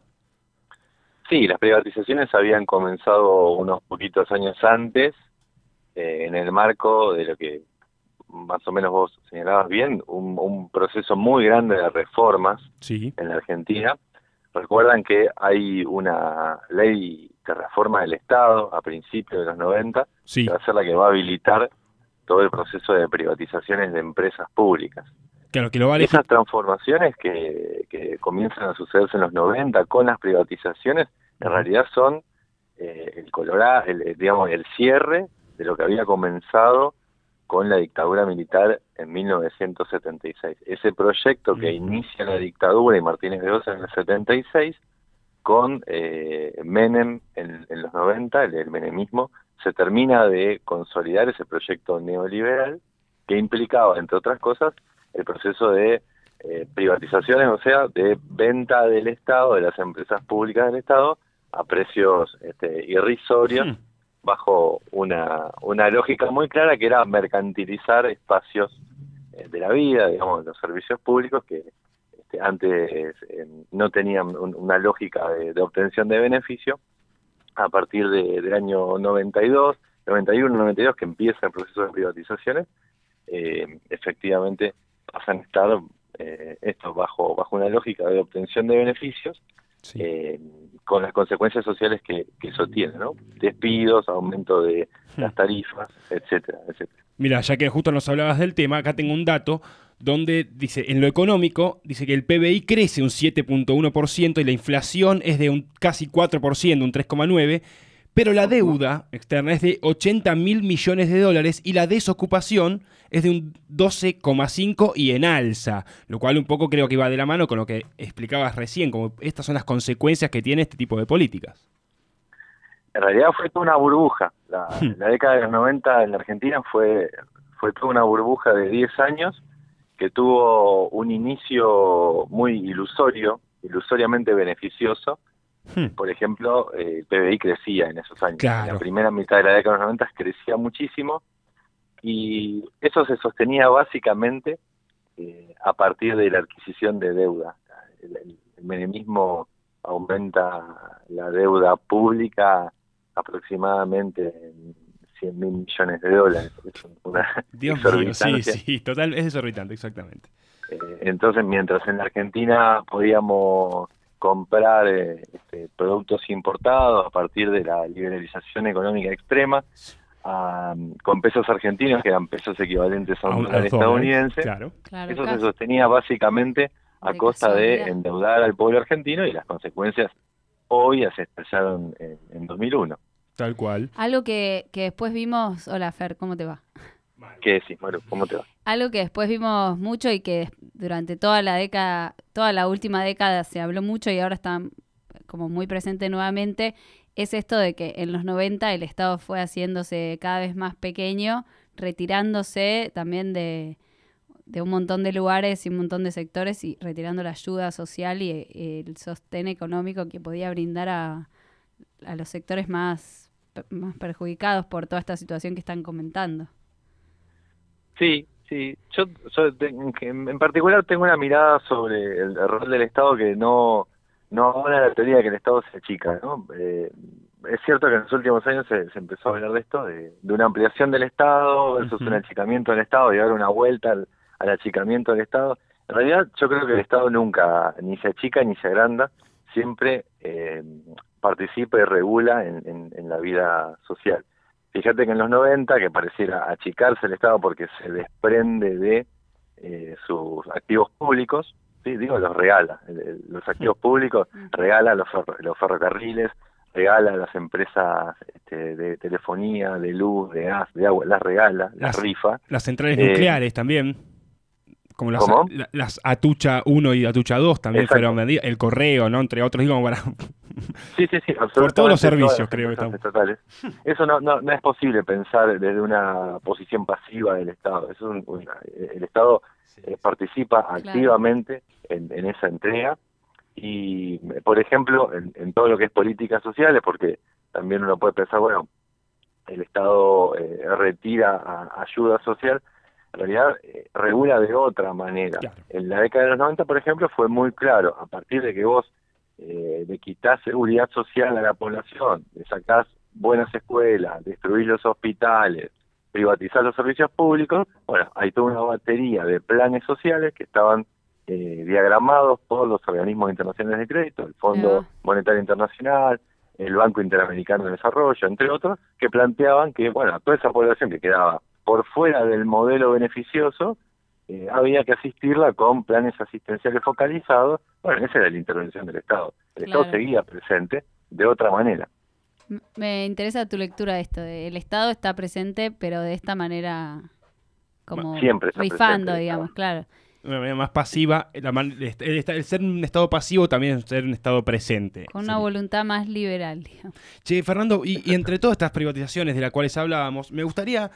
Sí, las privatizaciones habían comenzado unos poquitos años antes, eh, en el marco de lo que más o menos vos señalabas bien, un, un proceso muy grande de reformas Sí. en la Argentina. Recuerdan que hay una ley de reforma del Estado a principios de los noventa, Sí. que va a ser la que va a habilitar todo el proceso de privatizaciones de empresas públicas. Claro, que lo vale. Esas transformaciones que, que comienzan a sucederse en los noventa con las privatizaciones, en realidad son eh, el colorado, el, el, digamos, el cierre de lo que había comenzado con la dictadura militar en mil novecientos setenta y seis. Ese proyecto que Ujú. inicia la dictadura y Martínez de Oz en el setenta y seis, con eh, Menem en, en los noventa, el, el menemismo, se termina de consolidar ese proyecto neoliberal que implicaba, entre otras cosas, el proceso de eh, privatizaciones, o sea, de venta del Estado, de las empresas públicas del Estado, a precios este, irrisorios, Hmm. bajo una, una lógica muy clara que era mercantilizar espacios eh, de la vida, digamos, los servicios públicos que este, antes eh, no tenían un, una lógica de, de obtención de beneficio. A partir de, del año noventa y dos, noventa y uno, noventa y dos, que empieza el proceso de privatizaciones, eh, efectivamente pasan a estar eh, esto bajo, bajo una lógica de obtención de beneficios, Sí. eh, con las consecuencias sociales que, que eso tiene, ¿no? Despidos, aumento de las tarifas, etcétera, etcétera. Mira, ya que justo nos hablabas del tema, acá tengo un dato donde dice, en lo económico, dice que el P B I crece un siete punto uno por ciento y la inflación es de un casi cuatro por ciento, un tres coma nueve por ciento, pero la deuda externa es de ochenta mil millones de dólares y la desocupación es de un doce coma cinco y en alza, lo cual un poco creo que va de la mano con lo que explicabas recién, como estas son las consecuencias que tiene este tipo de políticas. En realidad fue toda una burbuja. La, Hmm. la década de los noventa en la Argentina fue, fue toda una burbuja de diez años que tuvo un inicio muy ilusorio, ilusoriamente beneficioso. Hmm. Por ejemplo, eh, el P B I crecía en esos años. Claro. En la primera mitad de la década de los noventa crecía muchísimo y eso se sostenía básicamente eh, a partir de la adquisición de deuda. El, el, el menemismo aumenta la deuda pública aproximadamente en cien mil millones de dólares. Es una Dios mío, sí, exorbitancia. sí, total, es exorbitante, exactamente. Eh, entonces, mientras en la Argentina podíamos comprar eh, este, productos importados a partir de la liberalización económica extrema, um, con pesos argentinos, que eran pesos equivalentes a un, A un- dólar a los estadounidense, dólares, claro. Claro, eso se casi. sostenía básicamente a De costa de casualidad. endeudar al pueblo argentino y las consecuencias hoy ya se expresaron en, en dos mil uno. Tal cual. Algo que, que después vimos... Hola, Fer, ¿cómo te va? ¿Qué decís, Maru? ¿Cómo te va? Algo que después vimos mucho y que durante toda la década, toda la última década se habló mucho y ahora está como muy presente nuevamente, es esto de que en los noventa el Estado fue haciéndose cada vez más pequeño, retirándose también de, de un montón de lugares y un montón de sectores y retirando la ayuda social y eh, el sostén económico que podía brindar a, a los sectores más, más perjudicados por toda esta situación que están comentando. Sí, sí. Yo, yo te- en en particular tengo una mirada sobre el, el rol del Estado que no no abona la teoría de que el Estado se achica, ¿no? Eh, es cierto que en los últimos años se, se empezó a hablar de esto, de, de una ampliación del Estado versus Ujú. un achicamiento del Estado y ahora una vuelta al, al achicamiento del Estado. En realidad yo creo que el Estado nunca ni se achica ni se agranda, siempre eh, participa y regula en, en, en la vida social. Fíjate que en los noventa, que pareciera achicarse el Estado porque se desprende de eh, sus activos públicos, sí, digo, los regala. El- el- los activos públicos regala los, ferro- los ferrocarriles, regala las empresas este, de telefonía, de luz, de gas, de agua, las regala, las Las- rifa. Las centrales Eh, nucleares también. Como las, ¿Cómo? la- las Atucha uno y Atucha dos también Exacto. fueron vendidas. El correo, ¿no? Entre otros, digo, para... Sí, sí, sí, absolutamente. Por todos los todas servicios, las creo que empresas estamos. estatales. Eso no, no, no es posible pensar desde una posición pasiva del Estado. Es un- un- el Estado eh, participa activamente en, en esa entrega y, por ejemplo, en, en todo lo que es políticas sociales, porque también uno puede pensar, bueno, el Estado eh, retira a- ayuda social, en realidad eh, regula de otra manera. Claro. En la década de los noventa, por ejemplo, fue muy claro, a partir de que vos eh, le quitas seguridad social a la población, le sacás buenas escuelas, destruís los hospitales, privatizás los servicios públicos, bueno, hay toda una batería de planes sociales que estaban eh, diagramados por los organismos internacionales de crédito, el Fondo Ahí va. Monetario Internacional, el Banco Interamericano de Desarrollo, entre otros, que planteaban que, bueno, toda esa población que quedaba por fuera del modelo beneficioso, eh, había que asistirla con planes asistenciales focalizados. Bueno, esa era la intervención del Estado. El Claro. Estado seguía presente de otra manera. M- Me interesa tu lectura de esto. de el Estado está presente, pero de esta manera como Siempre está rifando, presente el digamos, Estado. claro. De una manera más pasiva. La man- el, el- el ser un estado pasivo también es ser un estado presente. Con una Sería. voluntad más liberal, digamos. Che, Fernando, y, y entre todas estas privatizaciones de las cuales hablábamos, me gustaría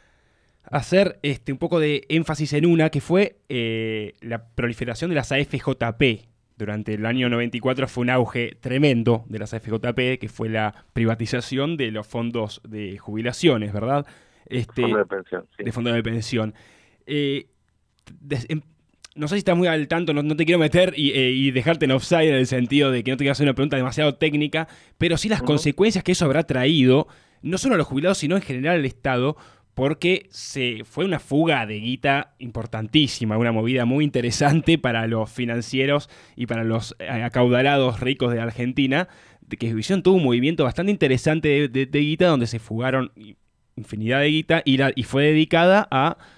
hacer este, un poco de énfasis en una, que fue eh, la proliferación de las A F J P. Durante el año noventa y cuatro fue un auge tremendo de las A F J P, que fue la privatización de los fondos de jubilaciones, ¿verdad? Este, Fondo de pensión, sí. de fondos de pensión. Eh, des- em- no sé si estás muy al tanto, no, no te quiero meter y, eh, y dejarte en offside en el sentido de que no te quiero hacer una pregunta demasiado técnica, pero sí las Ujú. consecuencias que eso habrá traído, no solo a los jubilados, sino en general al Estado, porque se fue una fuga de guita importantísima, una movida muy interesante para los financieros y para los eh, acaudalados ricos de Argentina, de que Visión tuvo un movimiento bastante interesante de, de- de guita donde se fugaron infinidad de guita y, la, y fue dedicada a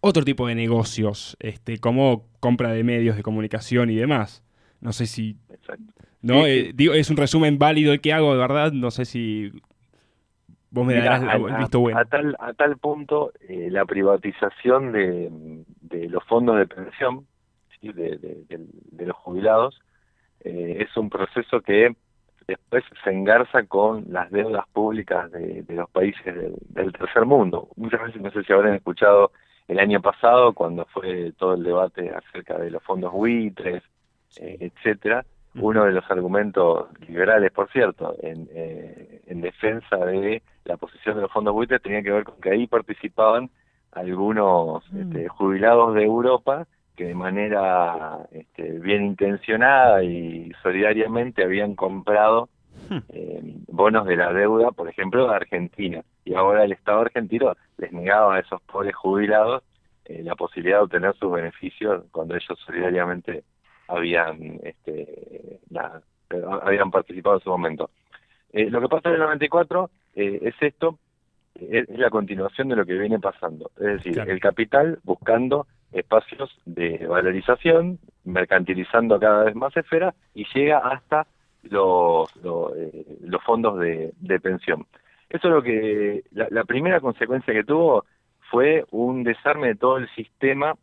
otro tipo de negocios, este, como compra de medios de comunicación y demás. No sé si... Exacto. ¿no? Sí, Eh, sí. digo, es un resumen válido el que hago, de verdad. No sé si vos me Mirá, darás el a, visto a- bueno. a tal, a tal punto, eh, la privatización de, de los fondos de pensión, ¿sí? de, de- de- de los jubilados, eh, es un proceso que después se engarza con las deudas públicas de, de los países del, del tercer mundo. Muchas veces, no sé si habrán escuchado el año pasado, cuando fue todo el debate acerca de los fondos buitres, eh, etcétera, Ujú. uno de los argumentos liberales, por cierto, en, eh, en defensa de la posición de los fondos buitres tenía que ver con que ahí participaban algunos este, jubilados de Europa que de manera este, bien intencionada y solidariamente habían comprado eh, bonos de la deuda, por ejemplo, de Argentina. Y ahora el Estado argentino les negaba a esos pobres jubilados eh, la posibilidad de obtener sus beneficios cuando ellos solidariamente habían este, la- habían participado en su momento. Eh, lo que pasa en el noventa y cuatro eh, es esto, es, es la continuación de lo que viene pasando. Es decir, Claro. el capital buscando espacios de valorización, mercantilizando cada vez más esferas y llega hasta los, los, eh, los fondos de, de pensión. Eso es lo que, la, la primera consecuencia que tuvo fue un desarme de todo el sistema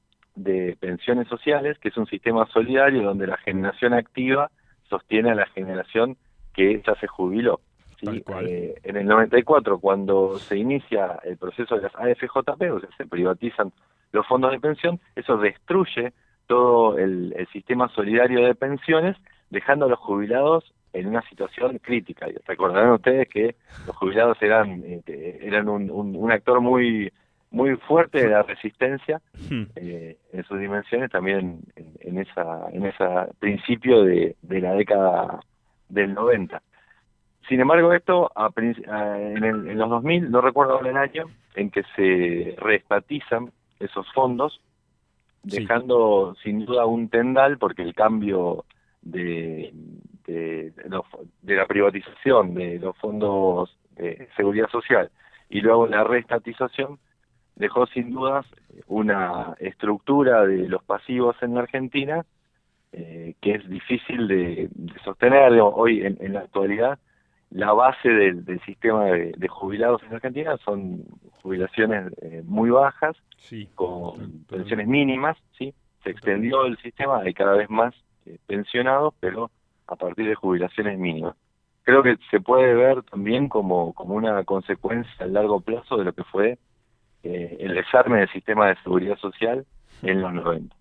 de pensiones sociales, que es un sistema solidario donde la generación activa sostiene a la generación que ya se jubiló. ¿Sí? Tal cual. Eh, en el noventa y cuatro, cuando se inicia el proceso de las A F J P, o sea, se privatizan los fondos de pensión, eso destruye todo el, el sistema solidario de pensiones, dejando a los jubilados en una situación crítica. Y recordarán ustedes que los jubilados eran, eh, eran un, un, un actor muy muy fuerte de la resistencia Hmm. eh, en sus dimensiones, también en, en esa en ese principio de, de la década del noventa. Sin embargo, esto a, prin- a, en, el, en los dos mil, no recuerdo el año, en que se reestatizan esos fondos, Sí. dejando sin duda un tendal, porque el cambio de, de, de, los, de la privatización de los fondos de seguridad social y luego la reestatización dejó sin dudas una estructura de los pasivos en la Argentina eh, que es difícil de, de sostener. Digamos, hoy en, en la actualidad la base del, del sistema de, de jubilados en Argentina son jubilaciones eh, muy bajas, Sí. con Total. pensiones mínimas, ¿sí? Se extendió el sistema, hay cada vez más eh, pensionados, pero a partir de jubilaciones mínimas. Creo que se puede ver también como, como una consecuencia a largo plazo de lo que fue eh, el desarme del sistema de seguridad social en los noventa.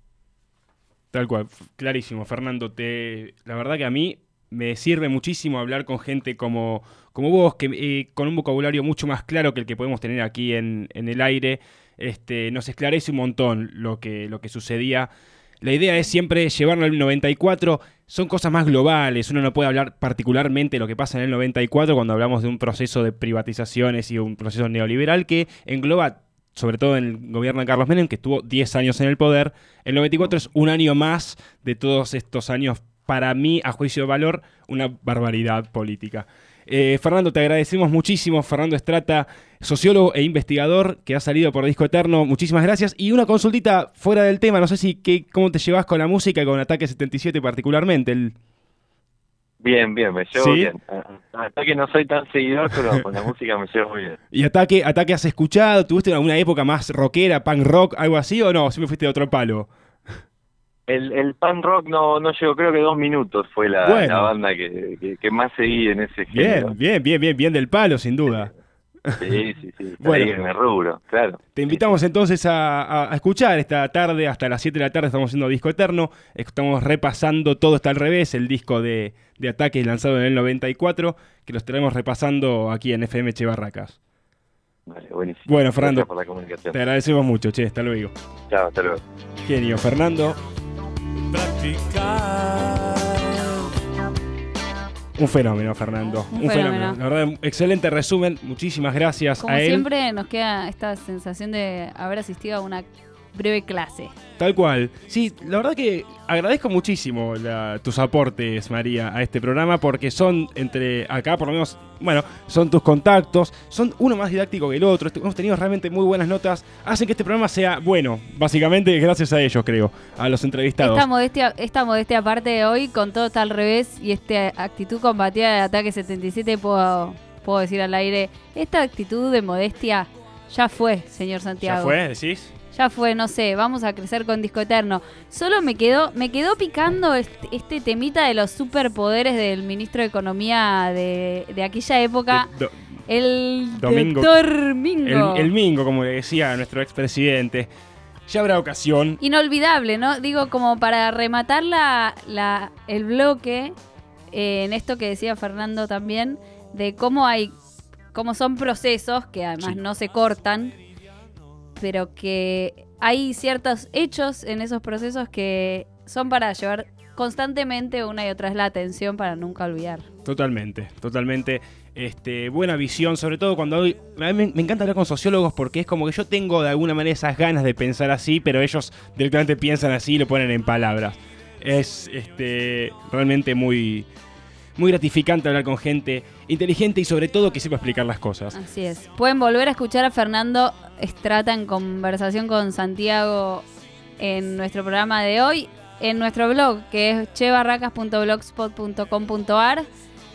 Tal cual, f- clarísimo, Fernando. Te, la verdad que a mí me sirve muchísimo hablar con gente como, como vos, que eh, con un vocabulario mucho más claro que el que podemos tener aquí en, en el aire. Este, nos esclarece un montón lo que, lo que sucedía. La idea es siempre llevarlo al noventa y cuatro. Son cosas más globales. Uno no puede hablar particularmente de lo que pasa en el noventa y cuatro cuando hablamos de un proceso de privatizaciones y un proceso neoliberal que engloba, sobre todo en el gobierno de Carlos Menem, que estuvo diez años en el poder. El noventa y cuatro es un año más de todos estos años, para mí, a juicio de valor, una barbaridad política. Eh, Fernando, te agradecemos muchísimo. Fernando Estrata, sociólogo e investigador que ha salido por Disco Eterno. Muchísimas gracias. Y una consultita fuera del tema. No sé si qué, cómo te llevas con la música y con Ataque setenta y siete particularmente. El... Bien, bien, me llevo ¿Sí? bien. Hasta que no soy tan seguidor, pero con la música me llevo muy bien. ¿Y Ataque, Ataque has escuchado? ¿Tuviste alguna época más rockera, punk rock, algo así o no? Siempre fuiste de otro palo. El, el punk rock no, no llegó, creo que dos minutos fue la, Bueno. la banda que, que, que más seguí en ese género. Bien, bien, bien, bien, bien del palo, sin duda. Sí, sí, sí, está Bueno. ahí en el rubro, claro. Te invitamos entonces a, a- a escuchar esta tarde, hasta las siete de la tarde estamos haciendo Disco Eterno, estamos repasando Todo está al revés, el disco de, de Ataque lanzado en el noventa y cuatro, que lo estaremos repasando aquí en F M Che Barracas. Vale, buenísimo. Bueno, Fernando, Gracias por la comunicación. Te agradecemos mucho, che, hasta luego. Chao, hasta luego. Genio, Fernando. Un fenómeno, Fernando. Un fenómeno. La verdad, excelente resumen. Muchísimas gracias Como a él. siempre nos queda esta sensación de haber asistido a una breve clase. Tal cual. Sí, la verdad que agradezco muchísimo la, tus aportes, María, a este programa, porque son entre acá, por lo menos, bueno, son tus contactos, son uno más didáctico que el otro. Hemos tenido realmente muy buenas notas, hacen que este programa sea bueno, básicamente gracias a ellos, creo, a los entrevistados. Esta modestia, esta modestia aparte de hoy, con todo está al revés, y esta actitud combativa de Ataque setenta y siete, puedo, puedo decir al aire, esta actitud de modestia ya fue, señor Santiago. ¿Ya fue, decís? Ya fue, no sé, vamos a crecer con Disco Eterno. Solo me quedó, me quedó picando este, este temita de los superpoderes del ministro de Economía de, de aquella época. De, do, el Domingo, doctor Mingo. El, el Mingo, como le decía nuestro expresidente. Ya habrá ocasión. Inolvidable, ¿no? Digo, como para rematar la, la, el bloque, eh, en esto que decía Fernando también, de cómo hay, cómo son procesos que además sí. no se cortan, pero que hay ciertos hechos en esos procesos que son para llevar constantemente una y otra vez la atención para nunca olvidar. Totalmente, totalmente. Este, buena visión, sobre todo cuando hoy, a mí me, me encanta hablar con sociólogos porque es como que yo tengo de alguna manera esas ganas de pensar así, pero ellos directamente piensan así y lo ponen en palabras. Es este, realmente muy... Muy gratificante hablar con gente inteligente y sobre todo que sepa explicar las cosas. Así es. Pueden volver a escuchar a Fernando Estrata en conversación con Santiago en nuestro programa de hoy, en nuestro blog, que es che barracas punto blogspot punto com punto ar.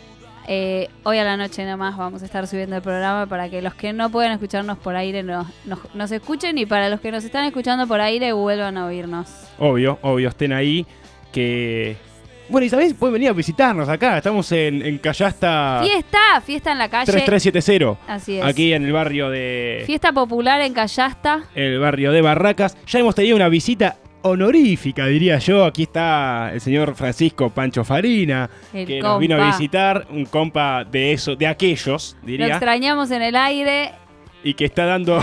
Eh, hoy a la noche nomás vamos a estar subiendo el programa para que los que no pueden escucharnos por aire nos, nos, nos escuchen, y para los que nos están escuchando por aire vuelvan a oírnos. Obvio, obvio, estén ahí, que... Bueno, y sabés, pueden venir a visitarnos acá. Estamos en, en Callasta. Fiesta, fiesta en la calle. tres tres siete cero. Así es. Aquí en el barrio de... Fiesta popular en Callasta. El barrio de Barracas. Ya hemos tenido una visita honorífica, diría yo. Aquí está el señor Francisco Pancho Farina, el que compa. nos vino a visitar. Un compa de eso, de aquellos, diría. Lo extrañamos en el aire. Y que está dando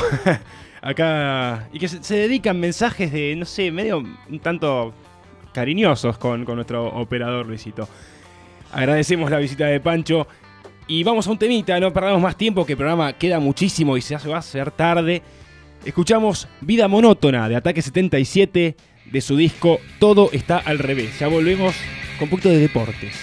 acá... Y que se, se dedican mensajes de, no sé, medio un tanto... cariñosos con, con nuestro operador Luisito. Agradecemos la visita de Pancho y vamos a un temita, no perdamos más tiempo, que el programa queda muchísimo y se va a hacer tarde. Escuchamos Vida Monótona de Ataque setenta y siete, de su disco Todo está al revés. Ya volvemos con un poquito de deportes.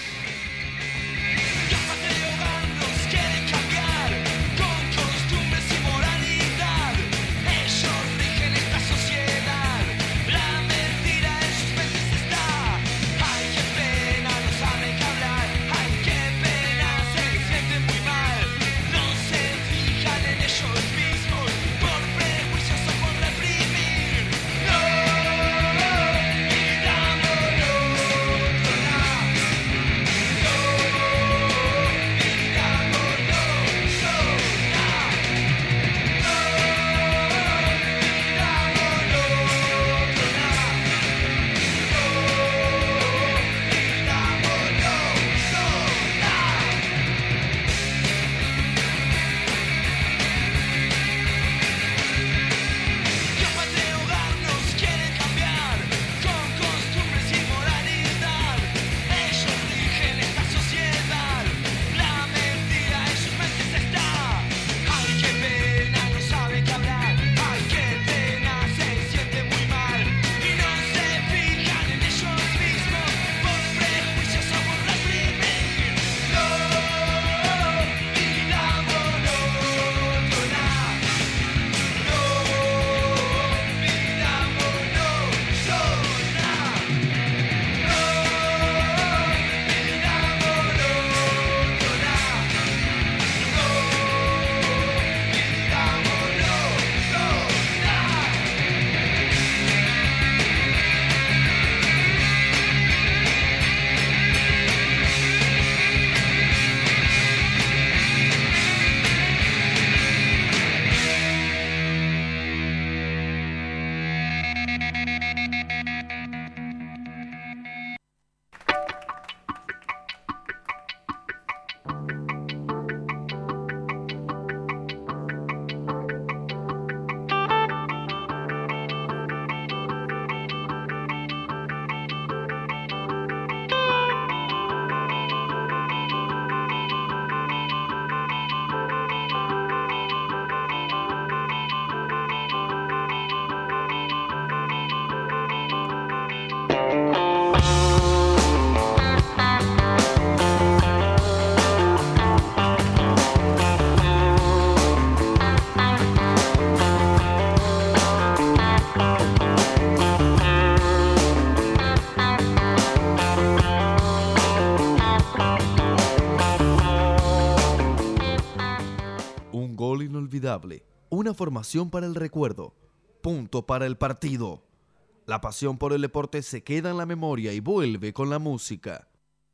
inolvidable, una formación para el recuerdo, punto para el partido. La pasión por el deporte se queda en la memoria y vuelve con la música.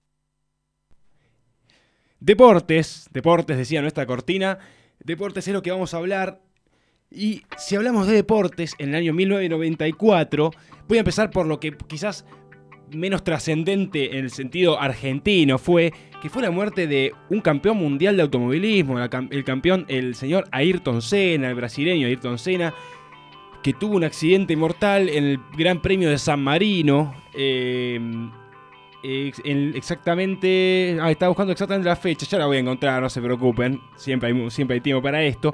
Deportes, deportes decía nuestra cortina, deportes es lo que vamos a hablar. Y si hablamos de deportes, en el año mil novecientos noventa y cuatro, voy a empezar por lo que quizás menos trascendente en el sentido argentino fue, que fue la muerte de un campeón mundial de automovilismo, el campeón, el señor Ayrton Senna, el brasileño Ayrton Senna, que tuvo un accidente mortal en el Gran Premio de San Marino. Eh, en exactamente... Ah, estaba buscando exactamente la fecha, ya la voy a encontrar, no se preocupen, siempre hay, siempre hay tiempo para esto.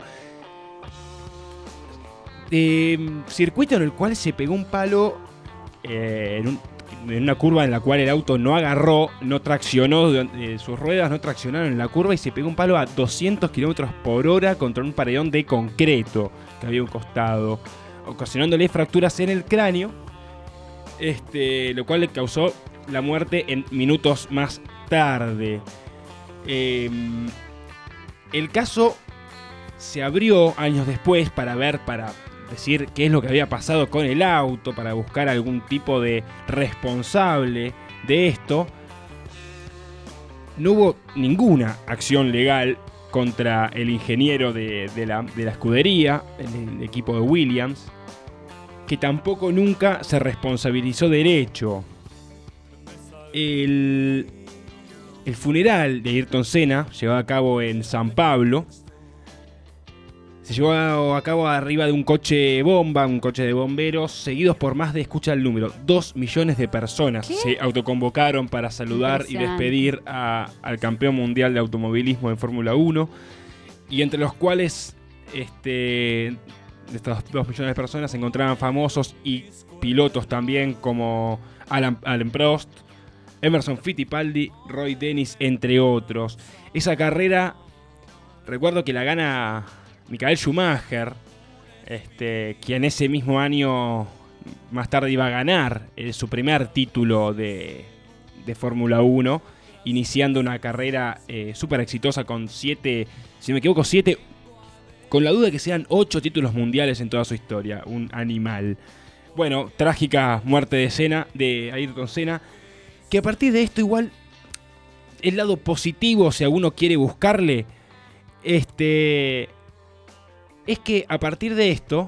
Eh, circuito en el cual se pegó un palo eh, en, un, en una curva en la cual el auto no agarró, no traccionó, eh, sus ruedas no traccionaron en la curva y se pegó un palo a doscientos kilómetros por hora contra un paredón de concreto que había a un costado, ocasionándole fracturas en el cráneo, este, lo cual le causó la muerte en minutos más tarde. Eh, el caso se abrió años después para ver, para decir qué es lo que había pasado con el auto, para buscar algún tipo de responsable de esto. No hubo ninguna acción legal contra el ingeniero de, de, la, de la escudería, el, el equipo de Williams, que tampoco nunca se responsabilizó derecho. El, el funeral de Ayrton Senna, llevado a cabo en San Pablo, se llevó a cabo arriba de un coche bomba, un coche de bomberos, seguidos por más de, escucha el número, dos millones de personas. ¿Qué? Se autoconvocaron para saludar y despedir a, al campeón mundial de automovilismo en Fórmula uno, y entre los cuales este, de estas dos millones de personas se encontraban famosos y pilotos también como Alan, Alan Prost, Emerson Fittipaldi, Roy Dennis, entre otros. Esa carrera, recuerdo que la gana Michael Schumacher, este, quien ese mismo año más tarde iba a ganar eh, su primer título de, de Fórmula uno, iniciando una carrera eh, súper exitosa con siete, si no me equivoco, siete, con la duda de que sean ocho títulos mundiales en toda su historia. Un animal. Bueno, trágica muerte de Senna, de Ayrton Senna, que a partir de esto igual el lado positivo, si alguno quiere buscarle, este... es que a partir de esto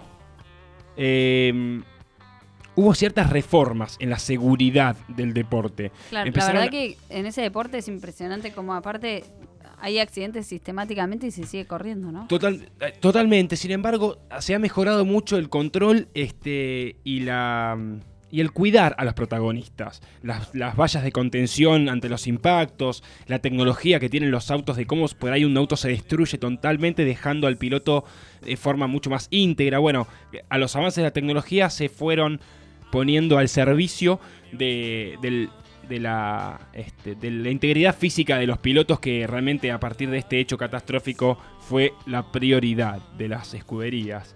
eh, hubo ciertas reformas en la seguridad del deporte. Claro, Empezaron la verdad a... que en ese deporte es impresionante como aparte hay accidentes sistemáticamente y se sigue corriendo, ¿no? Total, totalmente. Sin embargo, se ha mejorado mucho el control este, y la... y el cuidar a los protagonistas, las, las vallas de contención ante los impactos, la tecnología que tienen los autos de cómo por ahí un auto se destruye totalmente dejando al piloto de forma mucho más íntegra. Bueno, a los avances de la tecnología se fueron poniendo al servicio de, del, de, la, este, de la integridad física de los pilotos, que realmente a partir de este hecho catastrófico fue la prioridad de las escuderías.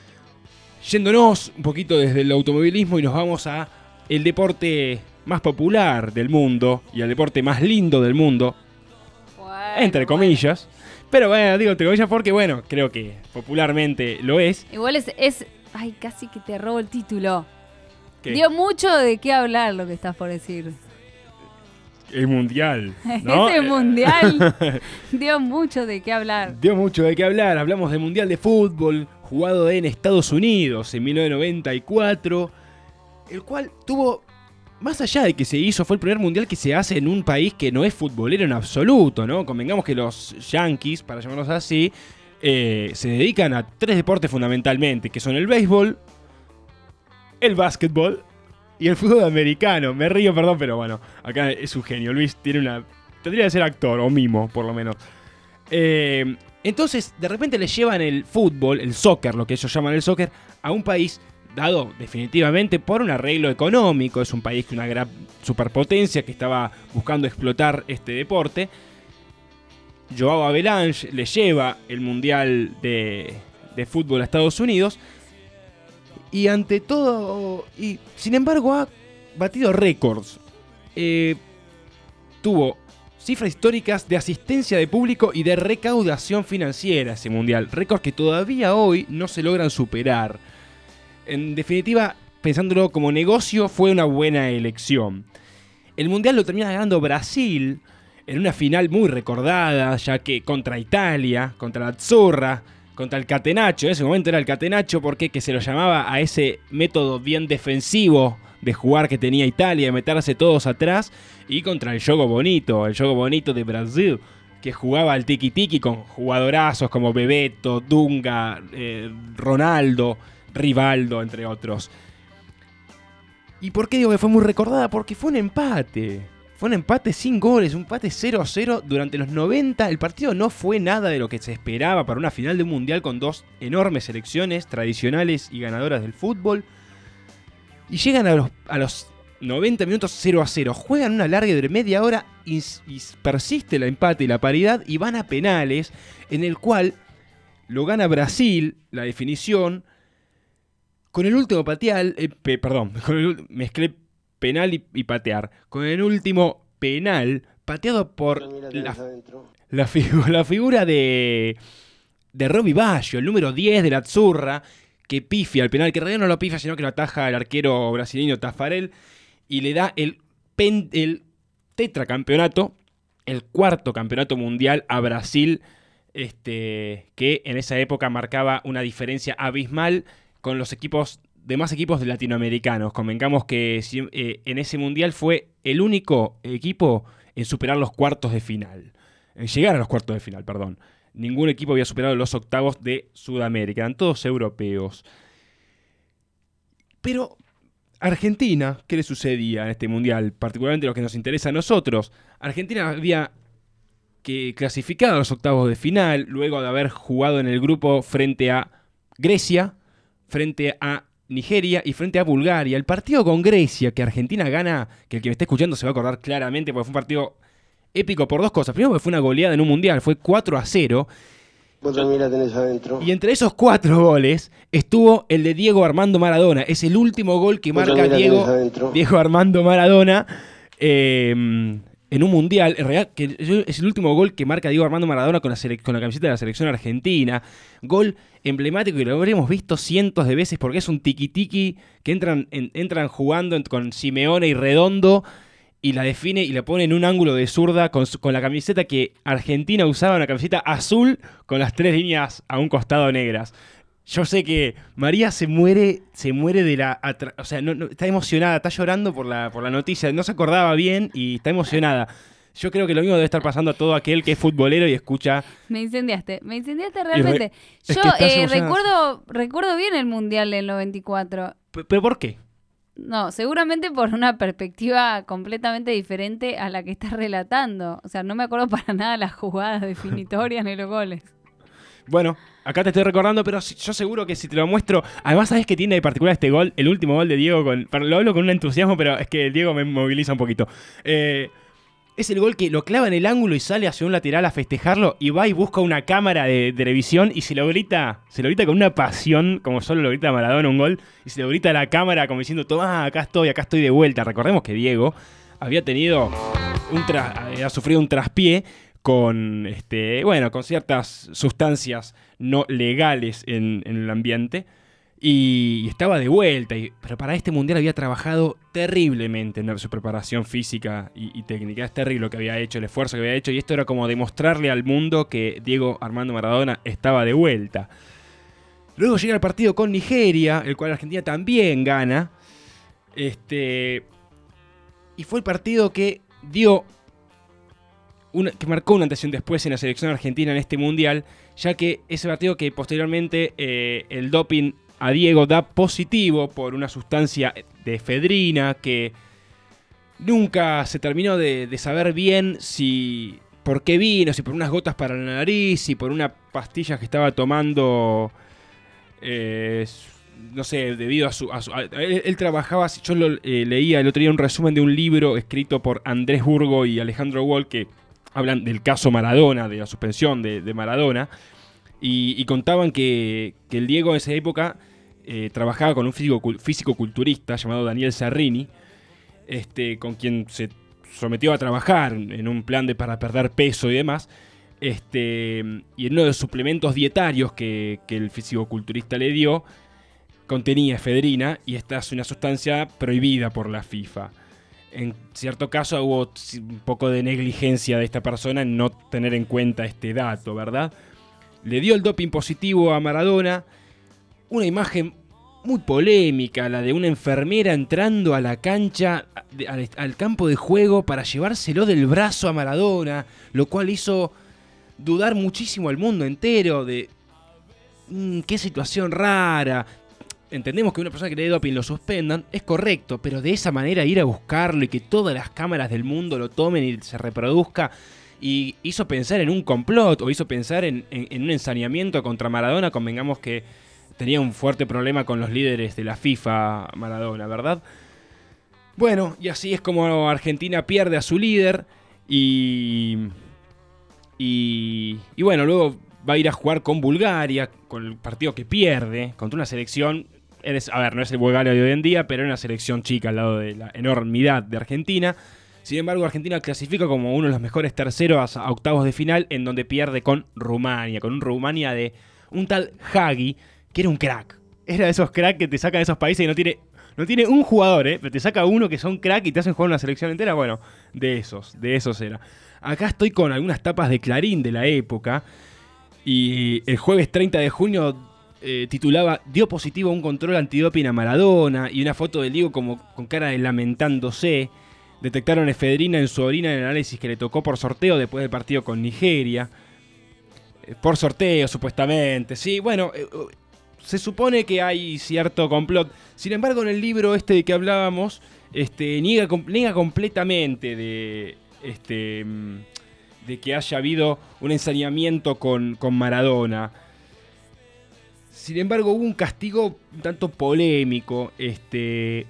Yéndonos un poquito desde el automovilismo y nos vamos a el deporte más popular del mundo y al deporte más lindo del mundo, bueno, entre comillas. Bueno. Pero bueno, digo entre comillas porque, bueno, creo que popularmente lo es. Igual es... es ay, casi que te robo el título. ¿Qué? Dio mucho de qué hablar lo que estás por decir. El mundial, ¿no? Ese mundial dio mucho de qué hablar. Dio mucho de qué hablar. Hablamos del mundial de fútbol jugado en Estados Unidos en mil novecientos noventa y cuatro, el cual tuvo, más allá de que se hizo, fue el primer mundial que se hace en un país que no es futbolero en absoluto, ¿no? Convengamos que los Yankees, para llamarlos así, eh, se dedican a tres deportes fundamentalmente, que son el béisbol, el básquetbol y el fútbol americano. Me río, perdón, pero bueno, acá es un genio. Luis tiene una... tendría que ser actor, o mimo, por lo menos. Eh... Entonces, de repente le llevan el fútbol, el soccer, lo que ellos llaman el soccer, a un país dado definitivamente por un arreglo económico. Es un país que una gran superpotencia que estaba buscando explotar este deporte. Joao Havelange le lleva el mundial de, de fútbol a Estados Unidos. Y ante todo, y sin embargo ha batido récords. Eh, tuvo cifras históricas de asistencia de público y de recaudación financiera ese mundial. Récords que todavía hoy no se logran superar. En definitiva, pensándolo como negocio, fue una buena elección. El mundial lo termina ganando Brasil en una final muy recordada, ya que contra Italia, contra la Azzurra, contra el Catenaccio. En ese momento era el Catenaccio porque que se lo llamaba a ese método bien defensivo de jugar que tenía Italia, de meterse todos atrás, y contra el Jogo Bonito, el Jogo Bonito de Brasil, que jugaba al tiki-tiki con jugadorazos como Bebeto, Dunga, eh, Ronaldo, Rivaldo, entre otros. ¿Y por qué digo que fue muy recordada? Porque fue un empate. Fue un empate sin goles, un empate cero a cero durante los noventa. El partido no fue nada de lo que se esperaba para una final de un mundial con dos enormes selecciones tradicionales y ganadoras del fútbol. Y llegan a los, a los noventa minutos cero a cero. Juegan una larga de media hora y, y persiste el empate y la paridad y van a penales, en el cual lo gana Brasil, la definición, con el último patear, eh, pe, perdón, con el, mezclé penal y, y patear, con el último penal pateado por la, la, figu, la figura de, de Robbie Baggio, el número diez de la Azzurra, que pifia el penal, que en realidad no lo pifia, sino que lo ataja el arquero brasileño Taffarel y le da el, pen, el tetracampeonato, el cuarto campeonato mundial a Brasil, este, que en esa época marcaba una diferencia abismal con los equipos, demás equipos de latinoamericanos. Convengamos que eh, en ese mundial fue el único equipo en superar los cuartos de final, en llegar a los cuartos de final, perdón. Ningún equipo había superado los octavos de Sudamérica, eran todos europeos. Pero Argentina, ¿qué le sucedía en este mundial? Particularmente lo que nos interesa a nosotros. Argentina había que clasificado a los octavos de final, luego de haber jugado en el grupo frente a Grecia, frente a Nigeria y frente a Bulgaria. El partido con Grecia, que Argentina gana, que el que me esté escuchando se va a acordar claramente, porque fue un partido épico por dos cosas. Primero, porque fue una goleada en un mundial, fue cuatro a cero. Vos también la tenés adentro. Y entre esos cuatro goles estuvo el de Diego Armando Maradona. Es el último gol que Vos marca Diego, Diego Armando Maradona eh, en un mundial. En realidad, que es el último gol que marca Diego Armando Maradona con la, sele- con la camiseta de la selección argentina. Gol emblemático que lo habremos visto cientos de veces porque es un tiki-tiki que entran, en, entran jugando en, con Simeone y Redondo y la define y la pone en un ángulo de zurda con, su, con la camiseta que Argentina usaba, una camiseta azul con las tres líneas a un costado negras. Yo sé que María se muere, se muere de la... Atra- o sea, no, no, está emocionada, está llorando por la, por la noticia, no se acordaba bien y está emocionada. Yo creo que lo mismo debe estar pasando a todo aquel que es futbolero y escucha... Me incendiaste, me incendiaste realmente. Re- Yo es que eh, recuerdo, recuerdo bien el Mundial del noventa y cuatro. P- ¿Pero por qué? No, seguramente por una perspectiva completamente diferente a la que estás relatando. O sea, no me acuerdo para nada las jugadas definitorias ni los goles. Bueno, acá te estoy recordando, pero yo seguro que si te lo muestro... Además, ¿sabes qué tiene de particular este gol? El último gol de Diego, con, lo hablo con un entusiasmo, pero es que el Diego me moviliza un poquito. Eh... Es el gol que lo clava en el ángulo y sale hacia un lateral a festejarlo y va y busca una cámara de, de televisión y se lo grita, se lo grita con una pasión, como solo lo grita Maradona un gol, y se lo grita a la cámara como diciendo, toma, acá estoy, acá estoy de vuelta. Recordemos que Diego había tenido un tra- había sufrido un traspié con este, bueno, con ciertas sustancias no legales en, en el ambiente. Y estaba de vuelta, y, pero para este mundial había trabajado terriblemente en su preparación física y, y técnica. Es terrible lo que había hecho, el esfuerzo que había hecho, y esto era como demostrarle al mundo que Diego Armando Maradona estaba de vuelta. Luego llega el partido con Nigeria, el cual Argentina también gana. Este, y fue el partido que dio una, que marcó una antes y un después en la selección argentina en este mundial, ya que ese partido que posteriormente eh, el doping a Diego da positivo por una sustancia de efedrina que nunca se terminó de, de saber bien si por qué vino, si por unas gotas para la nariz, si por una pastilla que estaba tomando, eh, no sé, debido a su... A su a, él, él trabajaba, yo lo eh, leía el otro día un resumen de un libro escrito por Andrés Burgo y Alejandro Wall que hablan del caso Maradona, de la suspensión de, de Maradona, y, y contaban que, que el Diego en esa época eh, trabajaba con un físico, físico-culturista llamado Daniel Serrini, este, con quien se sometió a trabajar en un plan de para perder peso y demás. Este, y en uno de los suplementos dietarios que, que el fisicoculturista le dio, contenía efedrina, y esta es una sustancia prohibida por la FIFA. En cierto caso hubo un poco de negligencia de esta persona en no tener en cuenta este dato, ¿verdad? Le dio el doping positivo a Maradona, una imagen muy polémica, la de una enfermera entrando a la cancha, al, al campo de juego para llevárselo del brazo a Maradona, lo cual hizo dudar muchísimo al mundo entero de mmm, qué situación rara. Entendemos que una persona que le dé doping lo suspendan, es correcto, pero de esa manera ir a buscarlo y que todas las cámaras del mundo lo tomen y se reproduzca, y hizo pensar en un complot o hizo pensar en, en, en un ensañamiento contra Maradona. Convengamos que tenía un fuerte problema con los líderes de la FIFA, Maradona, ¿verdad? Bueno, y así es como Argentina pierde a su líder y, y, y bueno, luego va a ir a jugar con Bulgaria, con el partido que pierde, contra una selección. Eres, a ver, no es el Bulgaria de hoy en día, pero era una selección chica al lado de la enormidad de Argentina. Sin embargo, Argentina clasifica como uno de los mejores terceros a octavos de final, en donde pierde con Rumania, con un Rumania de un tal Hagi, que era un crack. Era de esos cracks que te sacan de esos países y no tiene, no tiene un jugador, ¿eh? Pero te saca uno que son crack y te hacen jugar una selección entera. Bueno, de esos, de esos era. Acá estoy con algunas tapas de Clarín de la época, y el jueves treinta de junio... Eh, titulaba "Dio positivo un control antidoping a Maradona", y una foto del Diego como con cara de lamentándose. Detectaron efedrina en su orina en el análisis que le tocó por sorteo después del partido con Nigeria. Eh, por sorteo, supuestamente. Sí, bueno, eh, se supone que hay cierto complot. Sin embargo, en el libro este de que hablábamos, este, niega, niega completamente de, este, de que haya habido un ensañamiento con, con Maradona. Sin embargo, hubo un castigo un tanto polémico. Este,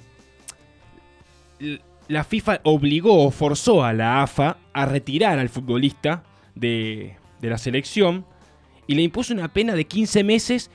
la FIFA obligó o forzó a la A F A a retirar al futbolista de, de la selección y le impuso una pena de quince meses,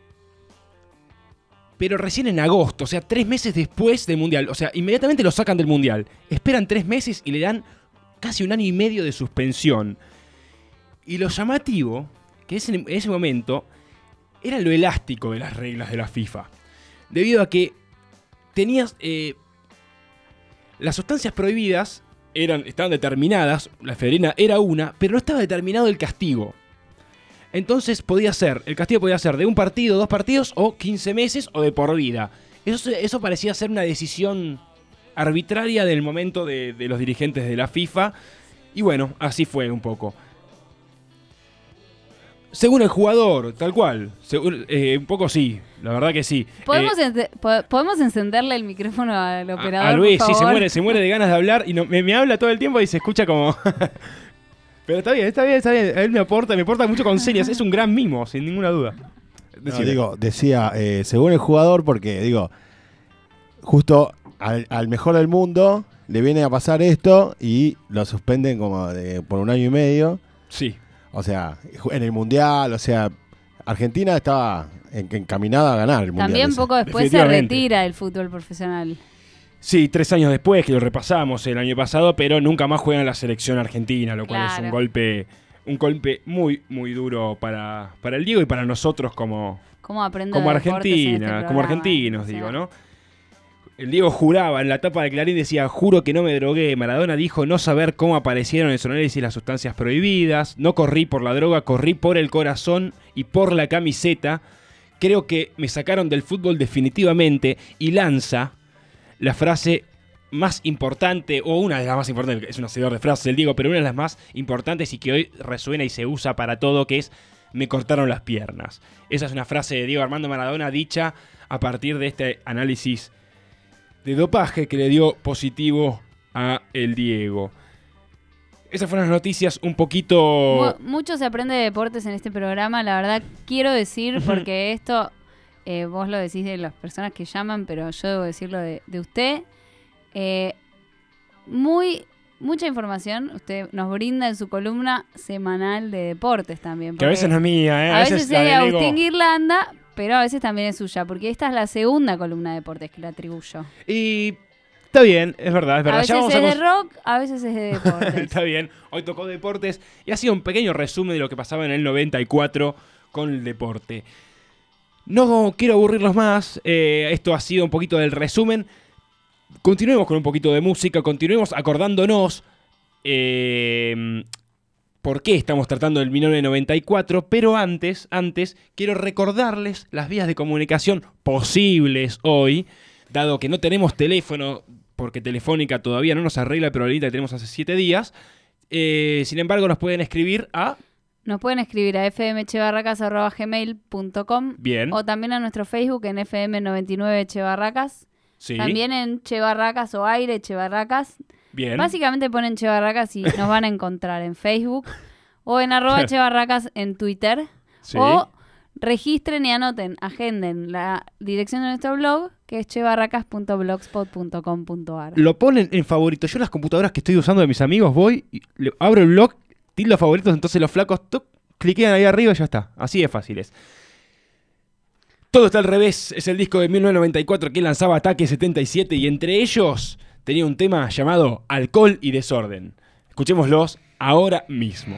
pero recién en agosto, o sea, tres meses después del Mundial. O sea, inmediatamente lo sacan del Mundial. Esperan tres meses y le dan casi un año y medio de suspensión. Y lo llamativo, que es en ese momento... era lo elástico de las reglas de la FIFA. Debido a que tenías... Eh, las sustancias prohibidas eran, estaban determinadas, la efedrina era una, pero no estaba determinado el castigo. Entonces podía ser, el castigo podía ser de un partido, dos partidos, o quince meses, o de por vida. Eso, eso parecía ser una decisión arbitraria del momento de, de los dirigentes de la FIFA. Y bueno, así fue un poco. Según el jugador, tal cual. Según, eh, un poco sí, la verdad que sí. ¿Podemos, eh, ente- po- ¿podemos encenderle el micrófono al operador? A, a Luis, por sí, se favor? muere, se muere de ganas de hablar y no, me, me habla todo el tiempo y se escucha como... Pero está bien, está bien, está bien. Él me aporta, me aporta mucho con señas. Es un gran mimo, sin ninguna duda. No, digo, decía, eh, según el jugador, porque digo, justo al, al mejor del mundo le viene a pasar esto y lo suspenden como de, por un año y medio. Sí. O sea, en el Mundial, o sea, Argentina estaba en, encaminada a ganar el Mundial. También ese. poco después se retira el fútbol profesional. Sí, tres años después, que lo repasamos el año pasado, pero nunca más juega en la selección argentina, lo cual Claro. es un golpe, un golpe muy, muy duro para, para el Diego y para nosotros como, ¿Cómo aprendo como de deportes en este Argentina, como programa? argentinos, O sea, digo, ¿no? El Diego juraba, en la tapa de Clarín decía, juro que no me drogué. Maradona dijo no saber cómo aparecieron en su análisis las sustancias prohibidas. No corrí por la droga, corrí por el corazón y por la camiseta. Creo que me sacaron del fútbol definitivamente. Y lanza la frase más importante, o una de las más importantes, es un hacedor de frases el Diego, pero una de las más importantes y que hoy resuena y se usa para todo, que es me cortaron las piernas. Esa es una frase de Diego Armando Maradona dicha a partir de este análisis de dopaje que le dio positivo a el Diego. Esas fueron las noticias un poquito... Mu- mucho se aprende de deportes en este programa, la verdad quiero decir, porque esto eh, vos lo decís de las personas que llaman, pero yo debo decirlo de, de usted. Eh, muy mucha información usted nos brinda en su columna semanal de deportes también. Que a veces no es mía, ¿eh? A veces es la de delego. Agustín Guirlanda, pero a veces también es suya, porque esta es la segunda columna de deportes que le atribuyo. Y Está bien, es verdad, es verdad. A veces Ya vamos es a de cons- rock, a veces es de deportes. Está bien, hoy tocó deportes y ha sido un pequeño resumen de lo que pasaba en el noventa y cuatro con el deporte. No quiero aburrirlos más, eh, esto ha sido un poquito del resumen. Continuemos con un poquito de música, continuemos acordándonos eh, por qué estamos tratando del mil novecientos noventa y cuatro, pero antes, antes quiero recordarles las vías de comunicación posibles hoy, dado que no tenemos teléfono, porque Telefónica todavía no nos arregla el problemita que tenemos hace siete días. Eh, sin embargo, nos pueden escribir a... Nos pueden escribir a f m chebarracas arroba gmail punto com Bien. o también a nuestro Facebook en F M noventa y nueve Chebarracas. Sí. También en Chebarracas o Aire Chebarracas. Bien. Básicamente ponen Chebarracas y nos van a encontrar en Facebook o en arroba Chebarracas en Twitter. Sí. O registren y anoten, agenden la dirección de nuestro blog, que es chebarracas punto blogspot punto com punto a r. Lo ponen en favorito. Yo las computadoras que estoy usando de mis amigos voy, y le- abro el blog, tildo favoritos, entonces los flacos tuc, cliquean ahí arriba y ya está. Así de fácil es. Todo está al revés. Es el disco de mil novecientos noventa y cuatro que lanzaba Ataque setenta y siete y entre ellos tenía un tema llamado Alcohol y Desorden. Escuchémoslos ahora mismo.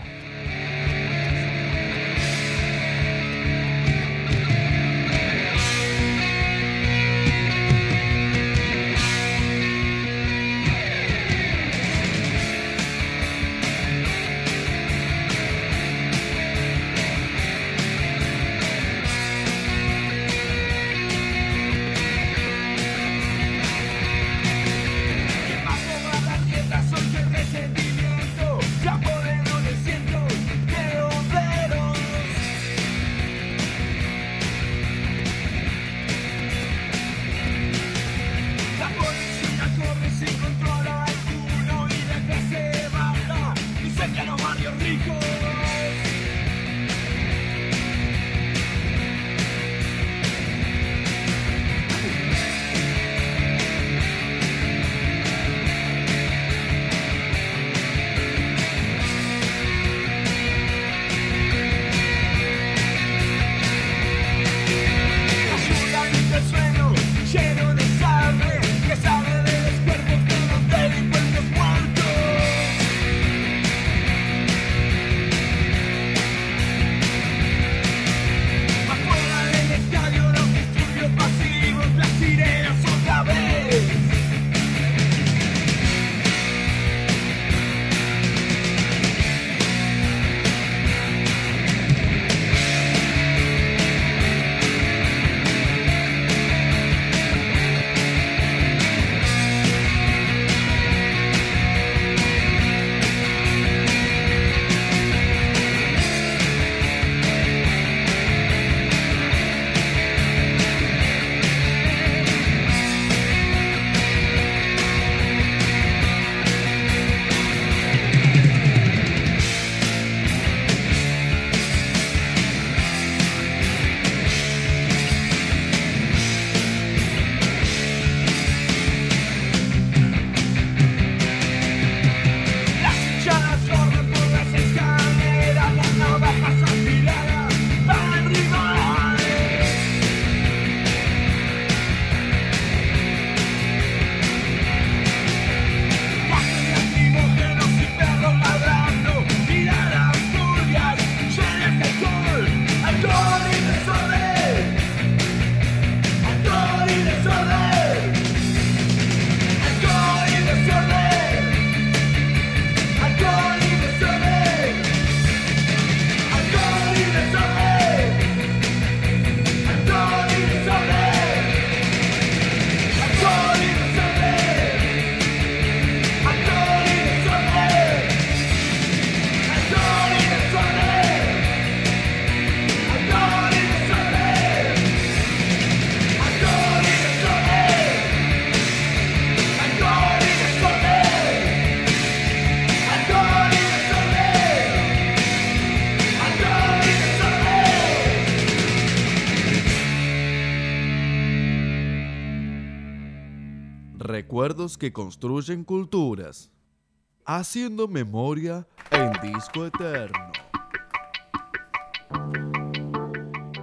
Recuerdos que construyen culturas. Haciendo memoria en disco eterno.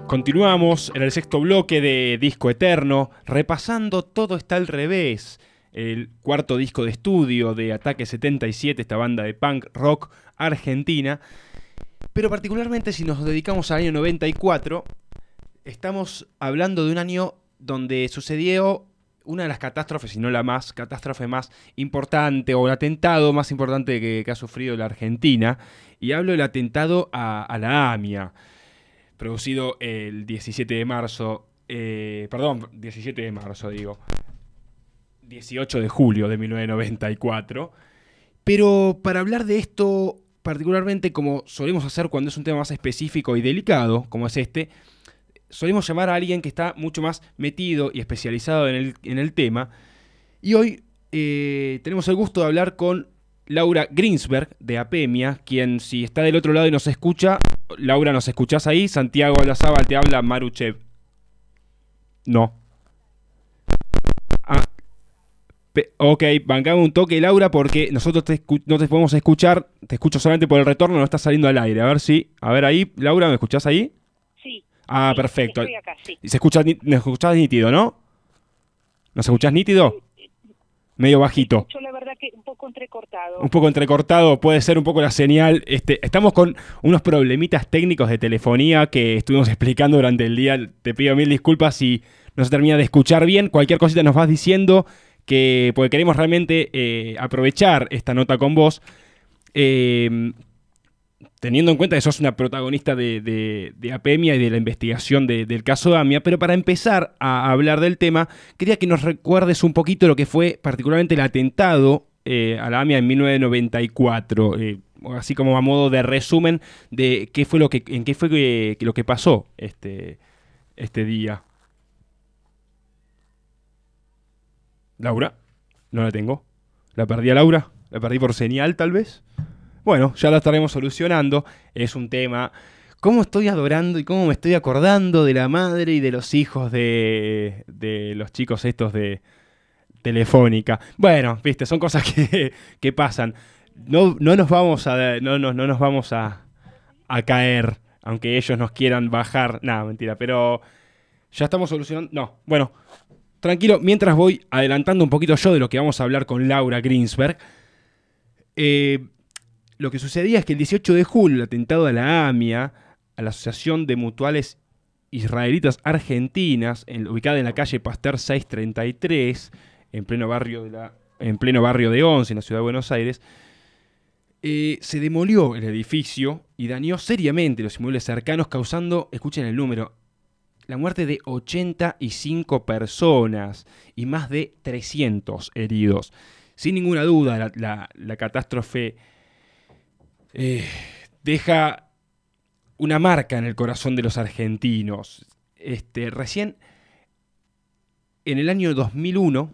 Continuamos en el sexto bloque de Disco Eterno, repasando Todo está al revés. el cuarto disco de estudio de Ataque setenta y siete, esta banda de punk rock argentina. Pero particularmente si nos dedicamos al año noventa y cuatro, estamos hablando de un año donde sucedió una de las catástrofes, si no la más, catástrofe más importante, o el atentado más importante que, que ha sufrido la Argentina. Y hablo del atentado a, a la AMIA, producido el diecisiete de marzo, eh, perdón, diecisiete de marzo digo, dieciocho de julio de mil novecientos noventa y cuatro. Pero para hablar de esto, particularmente como solemos hacer cuando es un tema más específico y delicado, como es este, solemos llamar a alguien que está mucho más metido y especializado en el, en el tema. Y hoy eh, tenemos el gusto de hablar con Laura Greensberg de APEMIA, quien si está del otro lado y nos escucha, Laura, ¿nos escuchás ahí? Santiago Olazábal te habla, Maruchev. No. Ah, pe- ok, bancame un toque, Laura, porque nosotros te escu- no te podemos escuchar, te escucho solamente por el retorno, no estás saliendo al aire. A ver si, a ver ahí, Laura, ¿me escuchás ahí? Sí. Ah, Sí, perfecto. estoy acá, sí. Se escucha, ni- ¿nos escuchás nítido, no? ¿Nos escuchás nítido? Medio bajito. Escucho la verdad que un poco entrecortado. Un poco entrecortado, puede ser un poco la señal. Este, estamos con unos problemitas técnicos de telefonía que estuvimos explicando durante el día. Te pido mil disculpas si no se termina de escuchar bien. Cualquier cosita nos vas diciendo, que porque queremos realmente eh, aprovechar esta nota con vos. Eh, teniendo en cuenta que sos una protagonista de, de, de APEMIA y de la investigación de, del caso AMIA, pero para empezar a hablar del tema, quería que nos recuerdes un poquito lo que fue particularmente el atentado eh, a la AMIA en mil novecientos noventa y cuatro, eh, así como a modo de resumen de qué fue lo que, en qué fue que, que lo que pasó este, este día. ¿Laura? No la tengo. ¿La perdí a Laura? ¿La perdí por señal, tal vez? Bueno, ya la estaremos solucionando. Es un tema... ¿Cómo estoy adorando y cómo me estoy acordando de la madre y de los hijos de, de los chicos estos de Telefónica? Bueno, viste, son cosas que, que pasan. No, no nos vamos a no, no, no nos vamos a, a caer, aunque ellos nos quieran bajar. Nada, mentira, pero ya estamos solucionando... No, bueno, tranquilo, mientras voy adelantando un poquito yo de lo que vamos a hablar con Laura Greensberg. Eh... Lo que sucedía es que el dieciocho de julio, el atentado a la AMIA, a la Asociación de Mutuales Israelitas Argentinas, en, ubicada en la calle Pasteur seiscientos treinta y tres, en pleno barrio de, la, en pleno barrio de Once, en la ciudad de Buenos Aires, eh, se demolió el edificio y dañó seriamente los inmuebles cercanos, causando, escuchen el número, la muerte de ochenta y cinco personas y más de trescientos heridos. Sin ninguna duda, la, la, la catástrofe... Eh, deja una marca en el corazón de los argentinos. Este, recién en el año dos mil uno,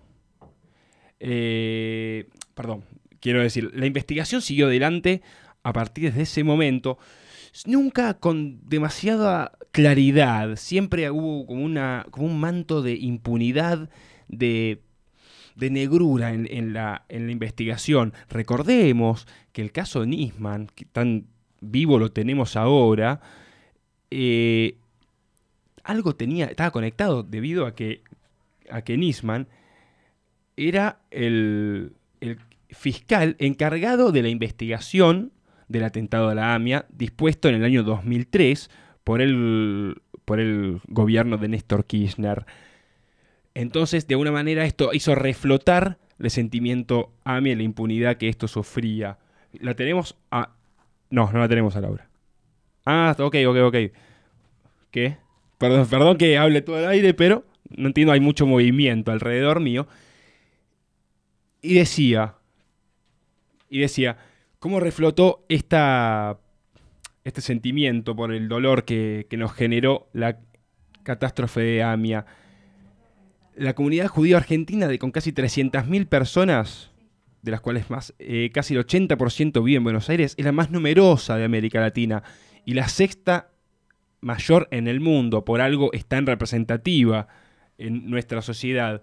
eh, perdón, quiero decir, la investigación siguió adelante a partir de ese momento, nunca con demasiada claridad, siempre hubo como, una, como un manto de impunidad, de... de negrura en, en, la, en la investigación. Recordemos que el caso Nisman, que tan vivo lo tenemos ahora, eh, algo tenía, estaba conectado debido a que, a que Nisman era el, el fiscal encargado de la investigación del atentado a la AMIA, dispuesto en el año dos mil tres por el, por el gobierno de Néstor Kirchner. Entonces, de alguna manera, esto hizo reflotar el sentimiento AMIA y la impunidad que esto sufría. ¿La tenemos a...? No, no la tenemos a Laura. Ah, ok, ok, ok. ¿Qué? Perdón, perdón que hable todo el aire, pero no entiendo, hay mucho movimiento alrededor mío. Y decía... Y decía, ¿cómo reflotó esta, este sentimiento por el dolor que, que nos generó la catástrofe de AMIA? La comunidad judía argentina, de con casi trescientas mil personas, de las cuales más eh, casi el ochenta por ciento vive en Buenos Aires, es la más numerosa de América Latina y la sexta mayor en el mundo. Por algo es tan representativa en nuestra sociedad.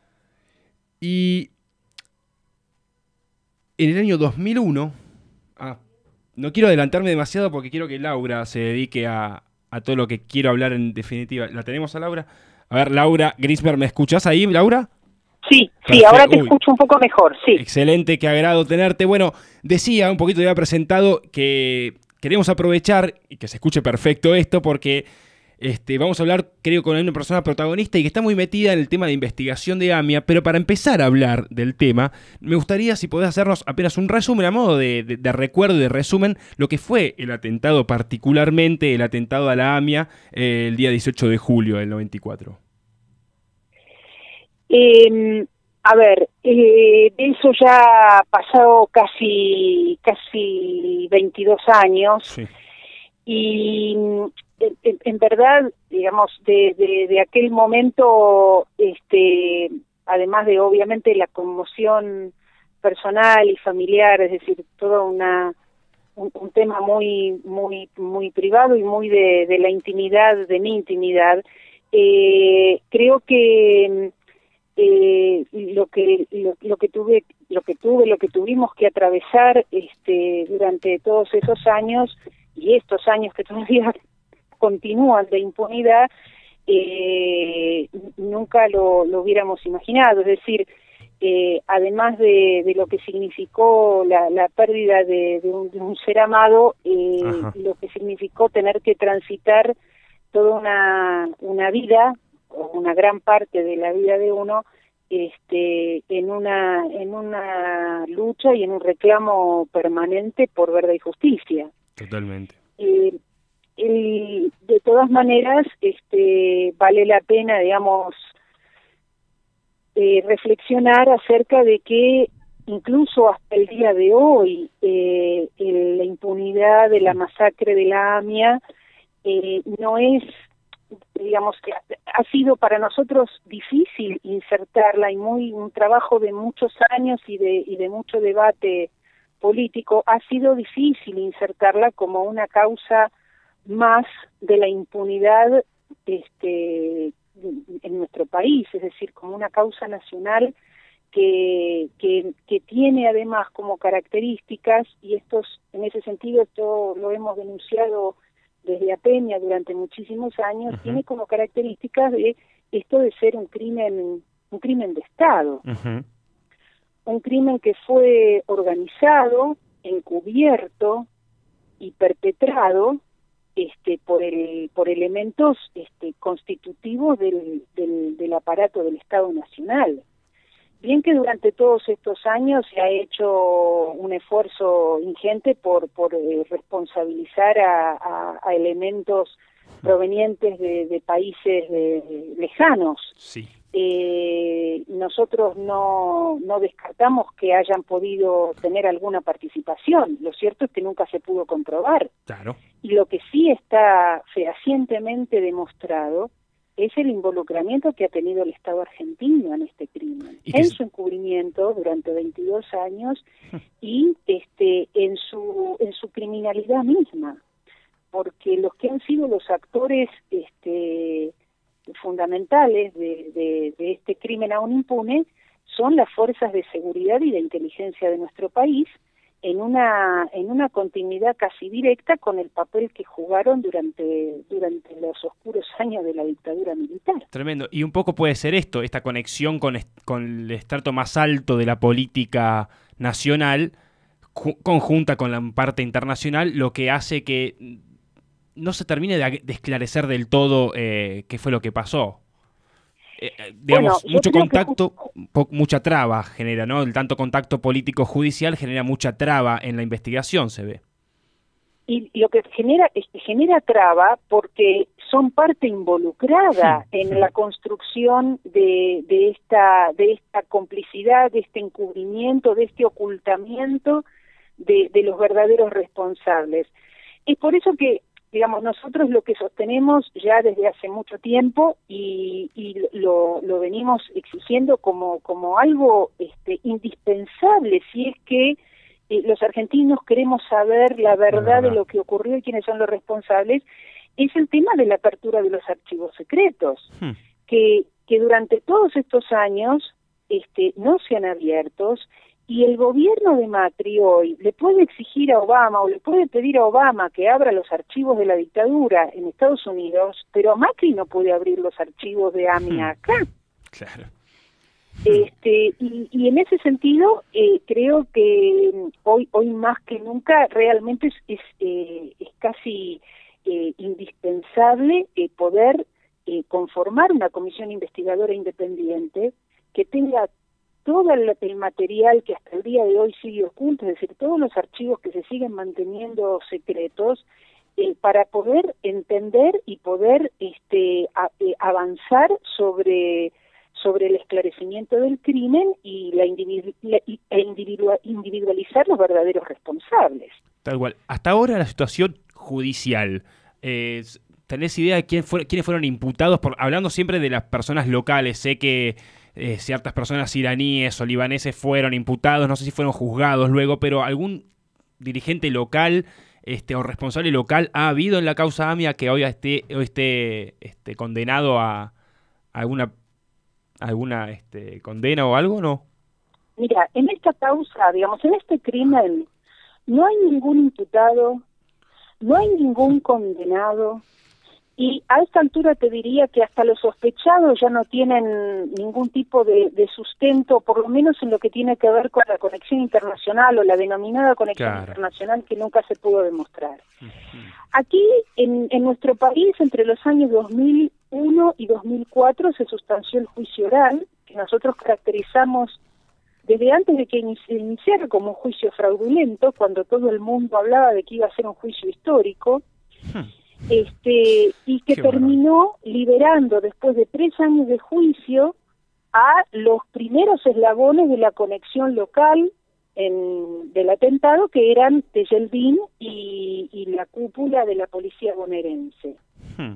Y en el año dos mil uno, ah, no quiero adelantarme demasiado porque quiero que Laura se dedique a, a todo lo que quiero hablar en definitiva. ¿La tenemos a Laura? A ver, Laura Greensberg, ¿me escuchás ahí, Laura? Sí, sí, Perfecto. ahora te Uy. escucho un poco mejor, sí. Excelente, qué agrado tenerte. Bueno, decía, un poquito ya había presentado, que queremos aprovechar y que se escuche perfecto esto porque este, vamos a hablar, creo, con una persona protagonista y que está muy metida en el tema de investigación de AMIA, pero para empezar a hablar del tema, me gustaría si podés hacernos apenas un resumen, a modo de, de, de recuerdo y de resumen, lo que fue el atentado, particularmente el atentado a la AMIA eh, el día dieciocho de julio del noventa y cuatro. Eh, a ver, eh, de eso ya ha pasado casi, casi veintidós años. Sí. Y en, en verdad, digamos, de, de, de aquel momento, este, además de obviamente la conmoción personal y familiar, es decir, todo una un, un tema muy muy muy privado y muy de, de la intimidad, de mi intimidad, eh, creo que eh, lo que lo, lo que tuve lo que tuve lo que tuvimos que atravesar este durante todos esos años y estos años que todavía continúan de impunidad, eh, nunca lo, lo hubiéramos imaginado. Es decir, eh, además de, de lo que significó la, la pérdida de, de, un, de un ser amado, eh, lo que significó tener que transitar toda una, una vida, o una gran parte de la vida de uno, este, en una, en una lucha y en un reclamo permanente por verdad y justicia. Totalmente. Eh, el, de todas maneras, este, vale la pena, digamos, eh, reflexionar acerca de que incluso hasta el día de hoy eh, el, la impunidad de la masacre de la AMIA eh, no es, digamos, que ha sido para nosotros difícil insertarla y muy un trabajo de muchos años y de y de mucho debate político, ha sido difícil insertarla como una causa más de la impunidad este en nuestro país, es decir, como una causa nacional que, que, que tiene además como características, y estos en ese sentido esto lo hemos denunciado desde APEMIA durante muchísimos años, uh-huh. tiene como características de esto de ser un crimen, un crimen de Estado. Uh-huh. Un crimen que fue organizado, encubierto y perpetrado este, por el por elementos este, constitutivos del, del, del aparato del Estado Nacional. Bien que durante todos estos años se ha hecho un esfuerzo ingente por, por eh, responsabilizar a, a, a elementos provenientes de, de países de, lejanos. Sí. Eh, nosotros no, no descartamos que hayan podido tener alguna participación. Lo cierto es que nunca se pudo comprobar. Claro. Y lo que sí está fehacientemente demostrado es el involucramiento que ha tenido el Estado argentino en este crimen, en su encubrimiento durante veintidós años y este en su en su criminalidad misma, porque los que han sido los actores este fundamentales de, de, de este crimen aún impune son las fuerzas de seguridad y de inteligencia de nuestro país, en una en una continuidad casi directa con el papel que jugaron durante durante los oscuros años de la dictadura militar. Tremendo. Y un poco puede ser esto, esta conexión con, est- con el estrato más alto de la política nacional, ju- conjunta con la parte internacional, lo que hace que no se termine de, de esclarecer del todo eh, qué fue lo que pasó. Eh, digamos, bueno, mucho contacto, que... po- mucha traba genera, ¿no? El tanto contacto político-judicial genera mucha traba en la investigación, se ve. Y lo que genera es que genera traba porque son parte involucrada sí, en sí. la construcción de, de esta de esta complicidad, de este encubrimiento, de este ocultamiento de, de los verdaderos responsables. Es por eso que, digamos, nosotros lo que sostenemos ya desde hace mucho tiempo y, y lo, lo venimos exigiendo como, como algo este, indispensable, si es que eh, los argentinos queremos saber la verdad, la verdad de lo que ocurrió y quiénes son los responsables, es el tema de la apertura de los archivos secretos, hmm. que, que durante todos estos años este, no se han abierto. Y el gobierno de Macri hoy le puede exigir a Obama o le puede pedir a Obama que abra los archivos de la dictadura en Estados Unidos, pero Macri no puede abrir los archivos de AMIA acá. Claro. Este, y, y en ese sentido, eh, creo que hoy hoy más que nunca realmente es, es, eh, es casi eh, indispensable eh, poder eh, conformar una comisión investigadora independiente que tenga todo el, el material que hasta el día de hoy sigue oculto, es decir, todos los archivos que se siguen manteniendo secretos, eh, para poder entender y poder este, a, eh, avanzar sobre sobre el esclarecimiento del crimen y la, individu la e individua individualizar los verdaderos responsables. Tal cual. Hasta ahora la situación judicial, eh, ¿tenés idea de quién fue, quiénes fueron imputados? Por, hablando siempre de las personas locales, sé que eh, ciertas personas iraníes o libaneses fueron imputados, no sé si fueron juzgados luego, pero algún dirigente local este, o responsable local ha habido en la causa AMIA que hoy esté, hoy esté este, condenado a, a alguna alguna este, condena o algo, ¿no? Mira, en esta causa, digamos, en este crimen, no hay ningún imputado, no hay ningún condenado, y a esta altura te diría que hasta los sospechados ya no tienen ningún tipo de, de sustento, por lo menos en lo que tiene que ver con la conexión internacional o la denominada conexión claro. internacional que nunca se pudo demostrar. Uh-huh. Aquí, en, en nuestro país, entre los años dos mil uno y dos mil cuatro se sustanció el juicio oral, que nosotros caracterizamos desde antes de que se iniciara como un juicio fraudulento, cuando todo el mundo hablaba de que iba a ser un juicio histórico, hmm. este y que Qué terminó bueno. liberando, después de tres años de juicio, a los primeros eslabones de la conexión local en, del atentado, que eran Tejeldín y, y la cúpula de la policía bonaerense. Hmm.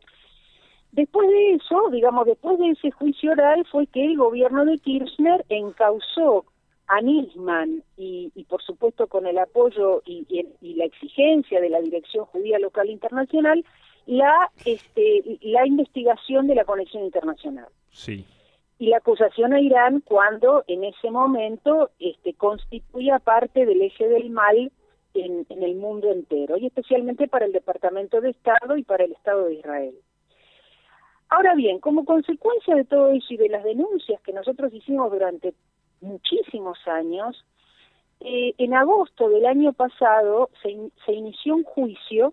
Después de eso, digamos, después de ese juicio oral, fue que el gobierno de Kirchner encausó a Nisman y, y por supuesto con el apoyo y, y, y la exigencia de la Dirección Judía Local Internacional, la este, la investigación de la conexión internacional. Sí. Y la acusación a Irán cuando en ese momento este, constituía parte del eje del mal en, en el mundo entero, y especialmente para el Departamento de Estado y para el Estado de Israel. Ahora bien, como consecuencia de todo eso y de las denuncias que nosotros hicimos durante muchísimos años, eh, en agosto del año pasado se, in, se inició un juicio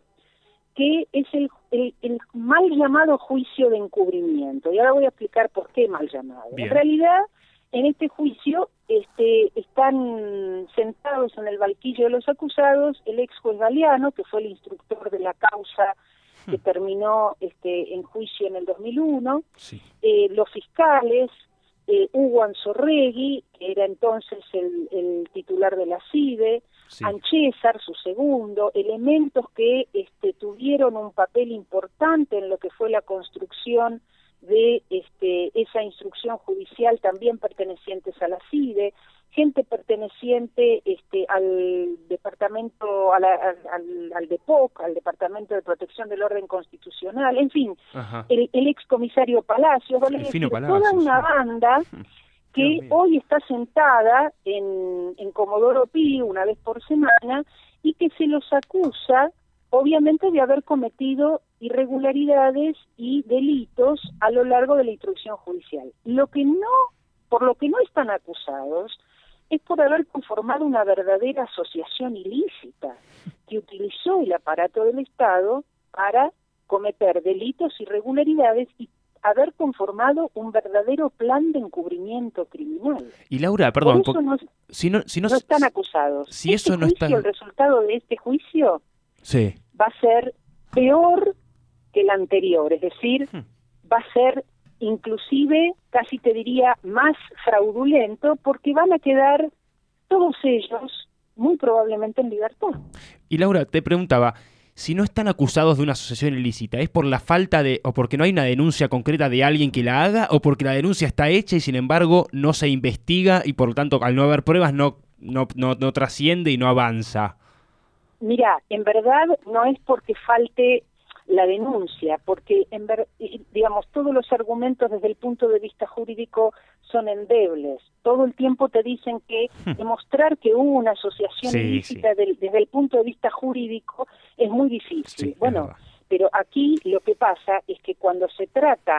que es el, el, el mal llamado juicio de encubrimiento. Y ahora voy a explicar por qué mal llamado. Bien. En realidad, en este juicio este, están sentados en el banquillo de los acusados el ex juez Galeano, que fue el instructor de la causa que terminó este, en juicio en el dos mil uno, sí. eh, los fiscales, eh, Hugo Anzorregui, que era entonces el, el titular de la CIDE, sí. Anchésar, su segundo, elementos que este, tuvieron un papel importante en lo que fue la construcción de este, esa instrucción judicial, también pertenecientes a la CIDE, gente perteneciente este, al departamento, a la, al, al DEPOC, al Departamento de Protección del Orden Constitucional, en fin, el, el excomisario Palacios, vale decir, Palacios, toda una banda que hoy está sentada en, en Comodoro Pi una vez por semana y que se los acusa, obviamente, de haber cometido irregularidades y delitos a lo largo de la instrucción judicial. Lo que no, por lo que no están acusados es por haber conformado una verdadera asociación ilícita que utilizó el aparato del Estado para cometer delitos, irregularidades y haber conformado un verdadero plan de encubrimiento criminal. Y Laura, perdón, por eso no, si no, si no, no están acusados. Si este eso no juicio, está... el resultado de este juicio sí. va a ser peor que el anterior, es decir, hmm. va a ser inclusive, casi te diría, más fraudulento, porque van a quedar todos ellos muy probablemente en libertad. Y Laura, te preguntaba, si no están acusados de una asociación ilícita, ¿es por la falta de, o porque no hay una denuncia concreta de alguien que la haga, o porque la denuncia está hecha y sin embargo no se investiga y por lo tanto al no haber pruebas no, no, no, no trasciende y no avanza? Mira, en verdad no es porque falte la denuncia, porque en ver, digamos todos los argumentos desde el punto de vista jurídico son endebles. Todo el tiempo te dicen que demostrar que hubo una asociación sí, ilícita sí. Del, desde el punto de vista jurídico es muy difícil. Sí, bueno, pero aquí lo que pasa es que cuando se trata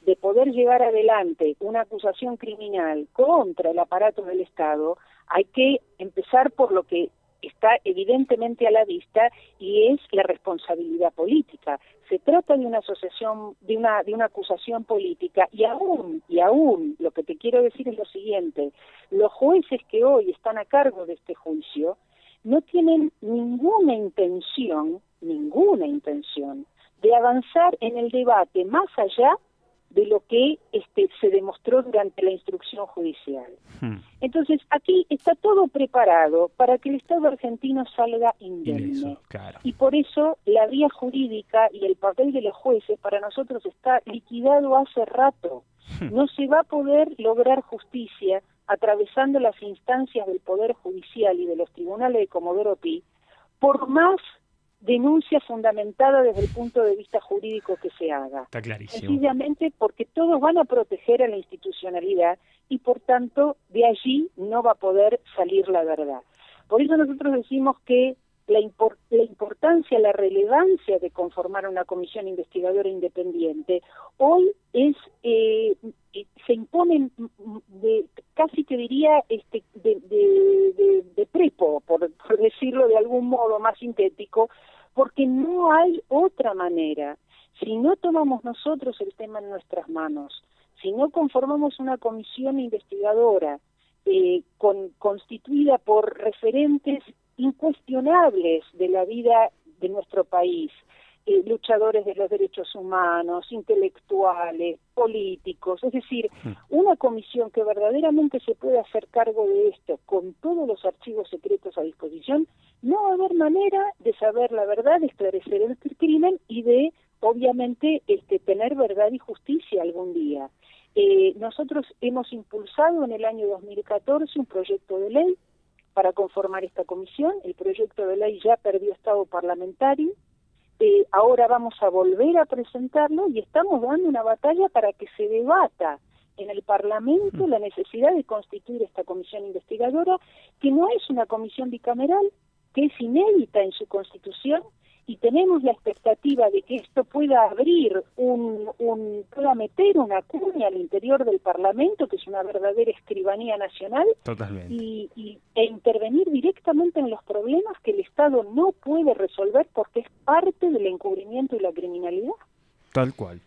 de poder llevar adelante una acusación criminal contra el aparato del Estado, hay que empezar por lo que está evidentemente a la vista, y es la responsabilidad política. Se trata de una asociación, de una de una acusación política, y aún y aún lo que te quiero decir es lo siguiente: los jueces que hoy están a cargo de este juicio no tienen ninguna intención, ninguna intención de avanzar en el debate más allá de lo que este, se demostró durante la instrucción judicial. Hmm. Entonces, aquí está todo preparado para que el Estado argentino salga indemne. Claro. Y por eso la vía jurídica y el papel de los jueces para nosotros está liquidado hace rato. Hmm. No se va a poder lograr justicia atravesando las instancias del Poder Judicial y de los tribunales de Comodoro Pi, por más denuncia fundamentada desde el punto de vista jurídico que se haga. Está clarísimo. Sencillamente porque todos van a proteger a la institucionalidad y por tanto de allí no va a poder salir la verdad. Por eso nosotros decimos que la, impor la importancia, la relevancia de conformar una comisión investigadora independiente hoy es eh, se impone de, casi te diría este de, de, de, de prepo, por, por decirlo de algún modo más sintético, porque no hay otra manera. Si no tomamos nosotros el tema en nuestras manos, si no conformamos una comisión investigadora eh, con, constituida por referentes incuestionables de la vida de nuestro país, eh, luchadores de los derechos humanos, intelectuales, políticos, es decir, una comisión que verdaderamente se pueda hacer cargo de esto con todos los archivos secretos a disposición, no va a haber manera de saber la verdad, de esclarecer el crimen y de, obviamente, este, tener verdad y justicia algún día. Eh, nosotros hemos impulsado en el año dos mil catorce un proyecto de ley para conformar esta comisión. El proyecto de ley ya perdió estado parlamentario, eh, ahora vamos a volver a presentarlo y estamos dando una batalla para que se debata en el Parlamento la necesidad de constituir esta comisión investigadora, que no es una comisión bicameral, que es inédita en su constitución, y tenemos la expectativa de que esto pueda abrir un, un pueda meter una cuña al interior del Parlamento, que es una verdadera escribanía nacional. Totalmente. Y, y, e intervenir directamente en los problemas que el Estado no puede resolver porque es parte del encubrimiento y la criminalidad. Tal cual.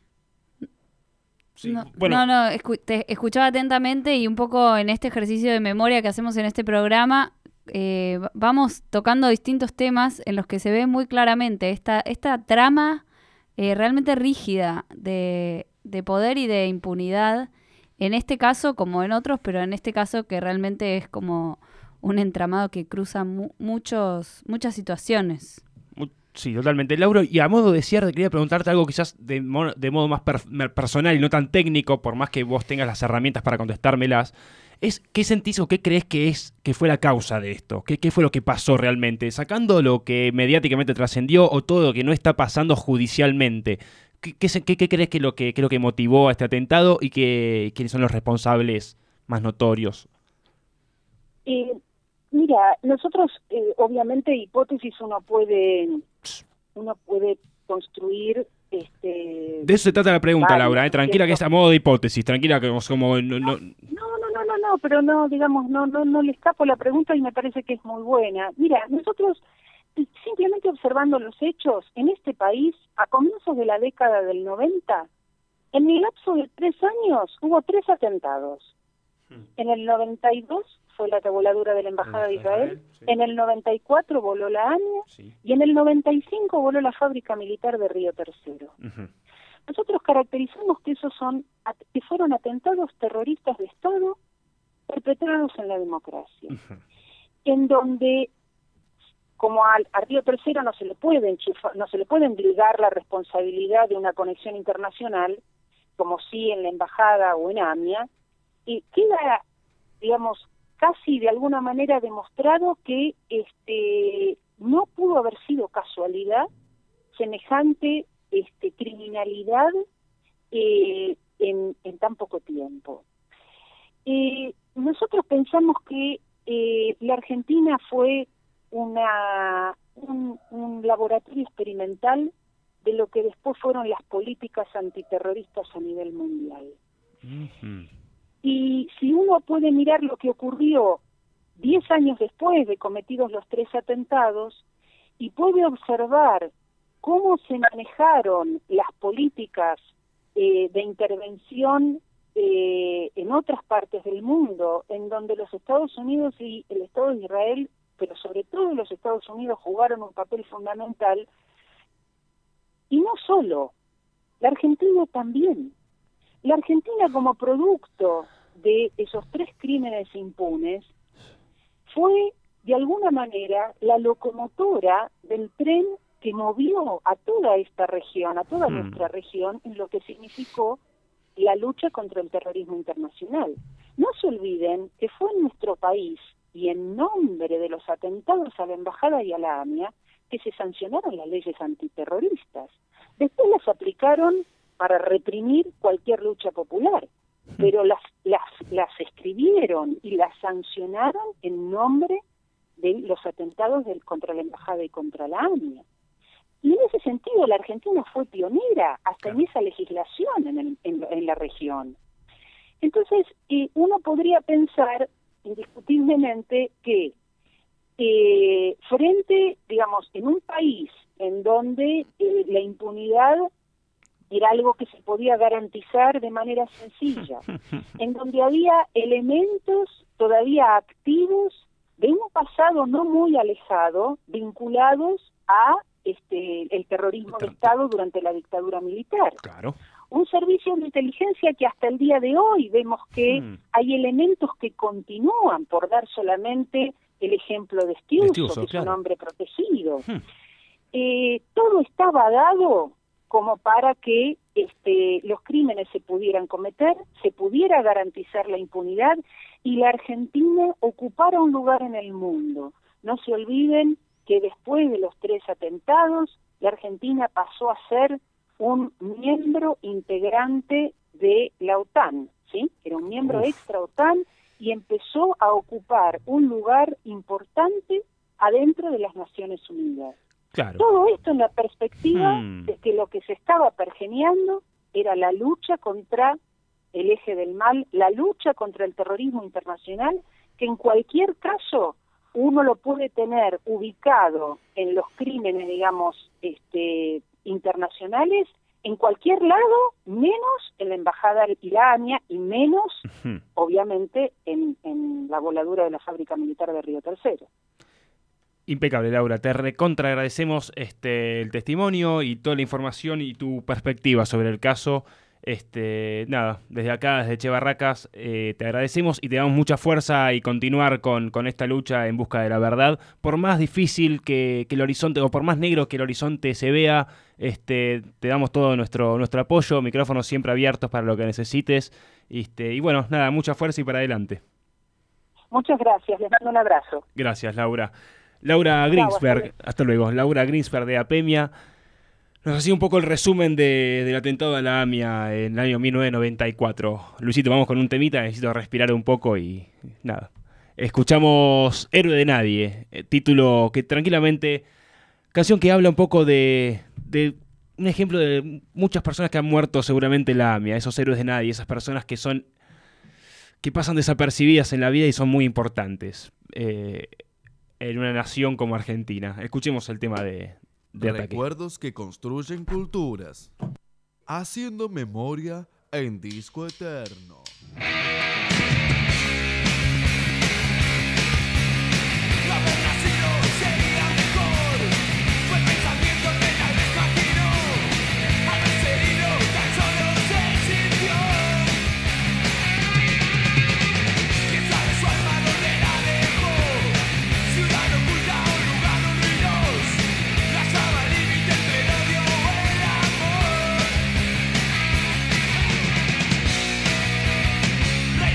Sí. No, bueno. no, no escu te escuchaba atentamente, y un poco en este ejercicio de memoria que hacemos en este programa, Eh, vamos tocando distintos temas en los que se ve muy claramente esta, esta trama eh, realmente rígida de, de poder y de impunidad, en este caso como en otros, pero en este caso que realmente es como un entramado que cruza mu muchos, muchas situaciones. Sí, totalmente. Lauro, y a modo de cierre quería preguntarte algo quizás de, mo de modo más per personal y no tan técnico, por más que vos tengas las herramientas para contestármelas. Es, ¿qué sentís o qué crees que es que fue la causa de esto? ¿Qué, qué fue lo que pasó realmente? Sacando lo que mediáticamente trascendió o todo lo que no está pasando judicialmente, ¿qué, qué, qué, qué crees que es lo que, que, lo que motivó a este atentado y que, quiénes son los responsables más notorios? Eh, mira, nosotros, eh, obviamente, hipótesis uno puede, uno puede construir. Este, de eso se trata la pregunta, vale, Laura, ¿eh? Tranquila, que es a modo de hipótesis, tranquila, que como... No, no, no, no, no, no, no, pero no, digamos, no, no, no le escapo la pregunta y me parece que es muy buena. Mira, nosotros, simplemente observando los hechos, en este país, a comienzos de la década del noventa, en el lapso de tres años hubo tres atentados. En el noventa y dos fue la voladura de la Embajada de Israel, sí. En el noventa y cuatro voló la ANIA, sí. Y en el noventa y cinco voló la fábrica militar de Río Tercero. Uh-huh. Nosotros caracterizamos que esos son que fueron atentados terroristas de Estado perpetrados en la democracia, uh-huh. En donde, como a, a Río Tercero no se le puede enchufar, no se le puede ligar la responsabilidad de una conexión internacional, como sí en la Embajada o en AMIA, y queda, digamos, casi de alguna manera demostrado que este no pudo haber sido casualidad semejante este criminalidad eh, en, en tan poco tiempo. Eh, nosotros pensamos que eh, la Argentina fue una un, un laboratorio experimental de lo que después fueron las políticas antiterroristas a nivel mundial. Uh-huh. Y si uno puede mirar lo que ocurrió diez años después de cometidos los tres atentados, y puede observar cómo se manejaron las políticas eh, de intervención eh, en otras partes del mundo, en donde los Estados Unidos y el Estado de Israel, pero sobre todo los Estados Unidos, jugaron un papel fundamental, y no solo, la Argentina también. La Argentina, como producto de esos tres crímenes impunes, fue de alguna manera la locomotora del tren que movió a toda esta región, a toda Hmm. nuestra región, en lo que significó la lucha contra el terrorismo internacional. No se olviden que fue en nuestro país y en nombre de los atentados a la Embajada y a la AMIA que se sancionaron las leyes antiterroristas. Después las aplicaron para reprimir cualquier lucha popular, pero las, las, las escribieron y las sancionaron en nombre de los atentados del, contra la Embajada y contra la AMIA. Y en ese sentido la Argentina fue pionera hasta en esa legislación en, el, en, en la región. Entonces, eh, uno podría pensar indiscutiblemente que eh, frente, digamos, en un país en donde eh, la impunidad era algo que se podía garantizar de manera sencilla, en donde había elementos todavía activos de un pasado no muy alejado, vinculados a este el terrorismo de Estado durante la dictadura militar. Claro. Un servicio de inteligencia que hasta el día de hoy vemos que Hmm. hay elementos que continúan, por dar solamente el ejemplo de Estiuso, Estiuso, que es claro. un hombre protegido. Hmm. Eh, todo estaba dado como para que este, los crímenes se pudieran cometer, se pudiera garantizar la impunidad y la Argentina ocupara un lugar en el mundo. No se olviden que después de los tres atentados, la Argentina pasó a ser un miembro integrante de la OTAN, ¿sí? Era un miembro Uf. extra OTAN y empezó a ocupar un lugar importante adentro de las Naciones Unidas. Claro. Todo esto en la perspectiva Hmm. de que lo que se estaba pergeneando era la lucha contra el eje del mal, la lucha contra el terrorismo internacional, que en cualquier caso uno lo puede tener ubicado en los crímenes, digamos, este, internacionales, en cualquier lado, menos en la Embajada y la AMIA, y menos, Ujú. obviamente, en, en la voladura de la fábrica militar de Río Tercero. Impecable, Laura. Te recontra agradecemos este, el testimonio y toda la información y tu perspectiva sobre el caso. Este, nada, desde acá, desde Che Barracas, eh, te agradecemos y te damos mucha fuerza y continuar con, con esta lucha en busca de la verdad. Por más difícil que, que el horizonte, o por más negro que el horizonte se vea, este, te damos todo nuestro, nuestro apoyo, micrófonos siempre abiertos para lo que necesites. Este, y bueno, nada, mucha fuerza y para adelante. Muchas gracias, les mando un abrazo. Gracias, Laura. Laura Chau, Greensberg, hasta hasta luego. Laura Greensberg de APEMIA nos hacía un poco el resumen de, del atentado a la AMIA en el año mil novecientos noventa y cuatro. Luisito, vamos con un temita, necesito respirar un poco y nada. Escuchamos Héroe de Nadie, eh, título que tranquilamente, canción que habla un poco de, de un ejemplo de muchas personas que han muerto seguramente en la AMIA, esos héroes de nadie, esas personas que son, que pasan desapercibidas en la vida y son muy importantes. Eh, en una nación como Argentina. Escuchemos el tema de, de Ataque. Recuerdos que construyen culturas. Haciendo memoria en disco eterno. Recuerdos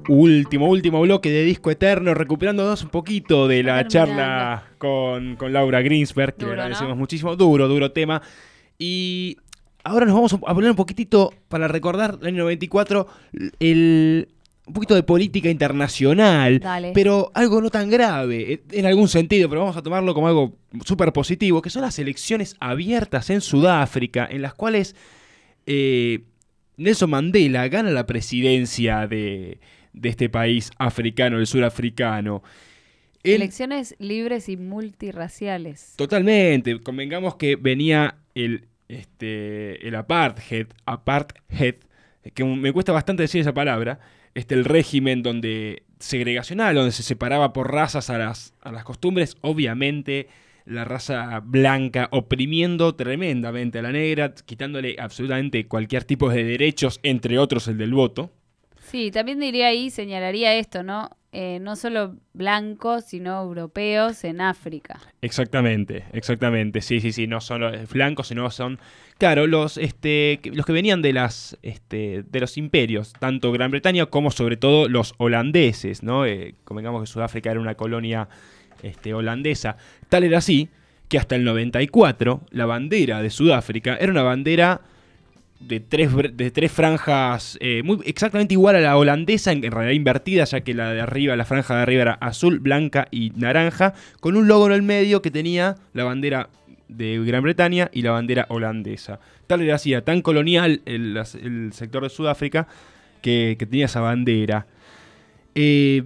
Último, último bloque de Disco Eterno, recuperándonos un poquito de la Terminando. charla con, con Laura Greensberg, que Duro, le agradecemos ¿no? muchísimo. Duro, duro tema. Y ahora nos vamos a hablar un poquitito, para recordar el año noventa y cuatro, el, un poquito de política internacional, Dale. pero algo no tan grave, en algún sentido, pero vamos a tomarlo como algo súper positivo, que son las elecciones abiertas en Sudáfrica, en las cuales eh, Nelson Mandela gana la presidencia de, de este país africano, el surafricano. Él- Elecciones libres y multirraciales. Totalmente. Convengamos que venía el, este, el apartheid, apartheid, que me cuesta bastante decir esa palabra, este, el régimen donde segregacional, donde se separaba por razas a las, a las costumbres, obviamente la raza blanca oprimiendo tremendamente a la negra, quitándole absolutamente cualquier tipo de derechos, entre otros el del voto. Sí, también diría ahí, señalaría esto, ¿no? Eh, no solo blancos, sino europeos en África. Exactamente, exactamente, sí, sí, sí, no son los blancos, sino son, claro, los, este, que- los que venían de las, este, de los imperios, tanto Gran Bretaña como sobre todo los holandeses, ¿no? Eh, convengamos que Sudáfrica era una colonia, este, holandesa, tal era así que hasta el noventa y cuatro la bandera de Sudáfrica era una bandera de tres, br- de tres franjas, eh, muy exactamente igual a la holandesa, en, en realidad invertida, ya que la de arriba, la franja de arriba era azul, blanca y naranja, con un logo en el medio que tenía la bandera de Gran Bretaña y la bandera holandesa. Tal era así, era tan colonial el, las- el sector de Sudáfrica que, que tenía esa bandera. Eh,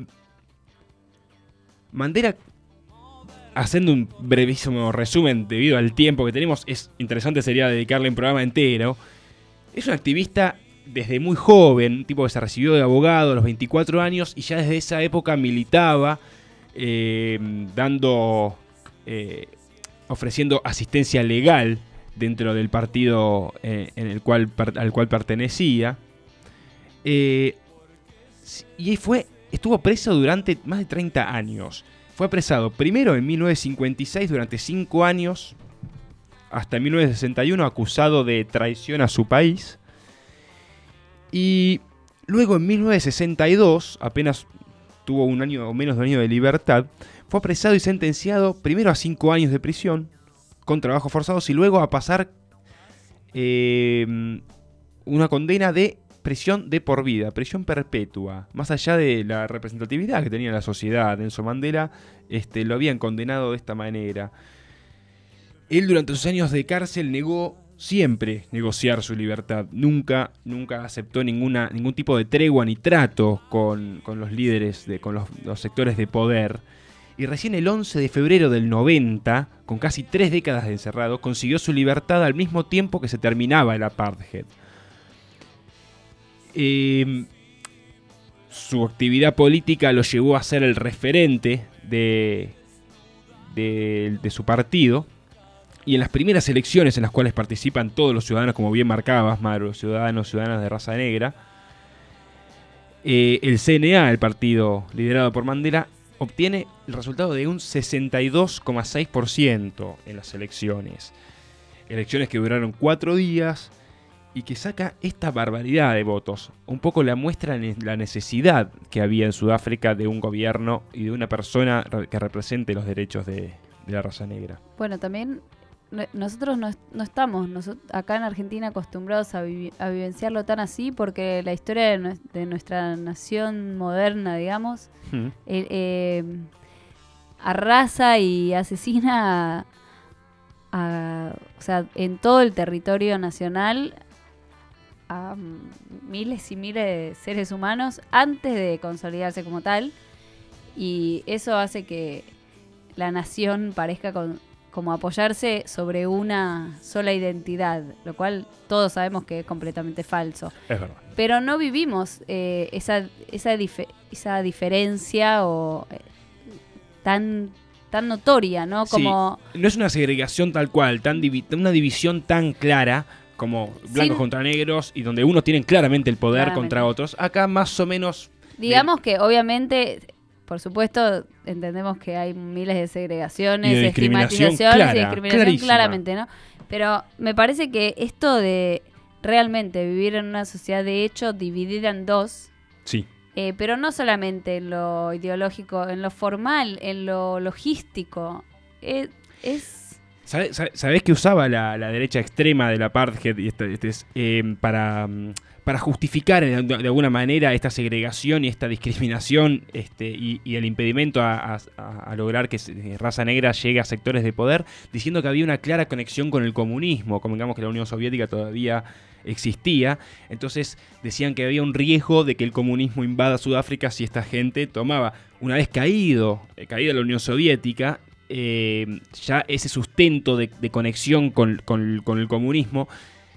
Mandela, haciendo un brevísimo resumen debido al tiempo que tenemos, es interesante, sería dedicarle un programa entero. Es un activista desde muy joven, un tipo que se recibió de abogado a los veinticuatro años y ya desde esa época militaba, eh, dando, eh, ofreciendo asistencia legal dentro del partido eh, en el cual, per- al cual pertenecía. Eh, y fue, estuvo preso durante más de treinta años. Fue apresado primero en mil novecientos cincuenta y seis durante cinco años, hasta mil novecientos sesenta y uno acusado de traición a su país. Y luego en mil novecientos sesenta y dos, apenas tuvo un año o menos de un año de libertad, fue apresado y sentenciado primero a cinco años de prisión con trabajos forzados y luego a pasar eh, una condena de prisión de por vida, prisión perpetua. Más allá de la representatividad que tenía la sociedad, Nelson Mandela este, lo habían condenado de esta manera. Él durante sus años de cárcel negó siempre negociar su libertad. Nunca, nunca aceptó ninguna, ningún tipo de tregua ni trato con, con los líderes, de, con los, los sectores de poder. Y recién el once de febrero del noventa, con casi tres décadas de encerrado, consiguió su libertad al mismo tiempo que se terminaba el apartheid. Eh, su actividad política lo llevó a ser el referente de, de, de su partido. Y en las primeras elecciones en las cuales participan todos los ciudadanos, como bien marcabas, Maru, ciudadanos, ciudadanas de raza negra, eh, el C N A, el partido liderado por Mandela, obtiene el resultado de un sesenta y dos coma seis por ciento en las elecciones. Elecciones que duraron cuatro días y que saca esta barbaridad de votos. Un poco la muestra la necesidad que había en Sudáfrica de un gobierno y de una persona que represente los derechos de, de la raza negra. Bueno, también no- nosotros no, no estamos noso- acá en Argentina acostumbrados a, vivi- a vivenciarlo tan así porque la historia de, nues- de nuestra nación moderna, digamos, Hmm. eh, eh, arrasa y asesina a- a- o sea, en todo el territorio nacional a mm, miles y miles de seres humanos antes de consolidarse como tal, y eso hace que la nación parezca con- como apoyarse sobre una sola identidad, lo cual todos sabemos que es completamente falso. Es verdad. Pero no vivimos eh, esa, esa, dife- esa diferencia o eh, tan, tan notoria, ¿no? Como Sí, no es una segregación tal cual, tan divi- una división tan clara como blancos Sin- contra negros y donde unos tienen claramente el poder Claramente. contra otros. Acá más o menos... digamos que obviamente, por supuesto, entendemos que hay miles de segregaciones, Y de discriminación estigmatizaciones clara, y discriminación clarísima. claramente, ¿no? Pero me parece que esto de realmente vivir en una sociedad de hecho dividida en dos, Sí, Eh, pero no solamente en lo ideológico, en lo formal, en lo logístico. Eh, es... ¿Sabés, ¿Sabés que usaba la, la derecha extrema del apartheid y este, este es, eh, para, para justificar de, de alguna manera esta segregación y esta discriminación este, y, y el impedimento a, a, a lograr que raza negra llegue a sectores de poder, diciendo que había una clara conexión con el comunismo, como digamos que la Unión Soviética todavía existía? Entonces decían que había un riesgo de que el comunismo invada Sudáfrica si esta gente tomaba, una vez caído, eh, caída la Unión Soviética, eh, ya ese sustento de, de conexión con, con, con el comunismo,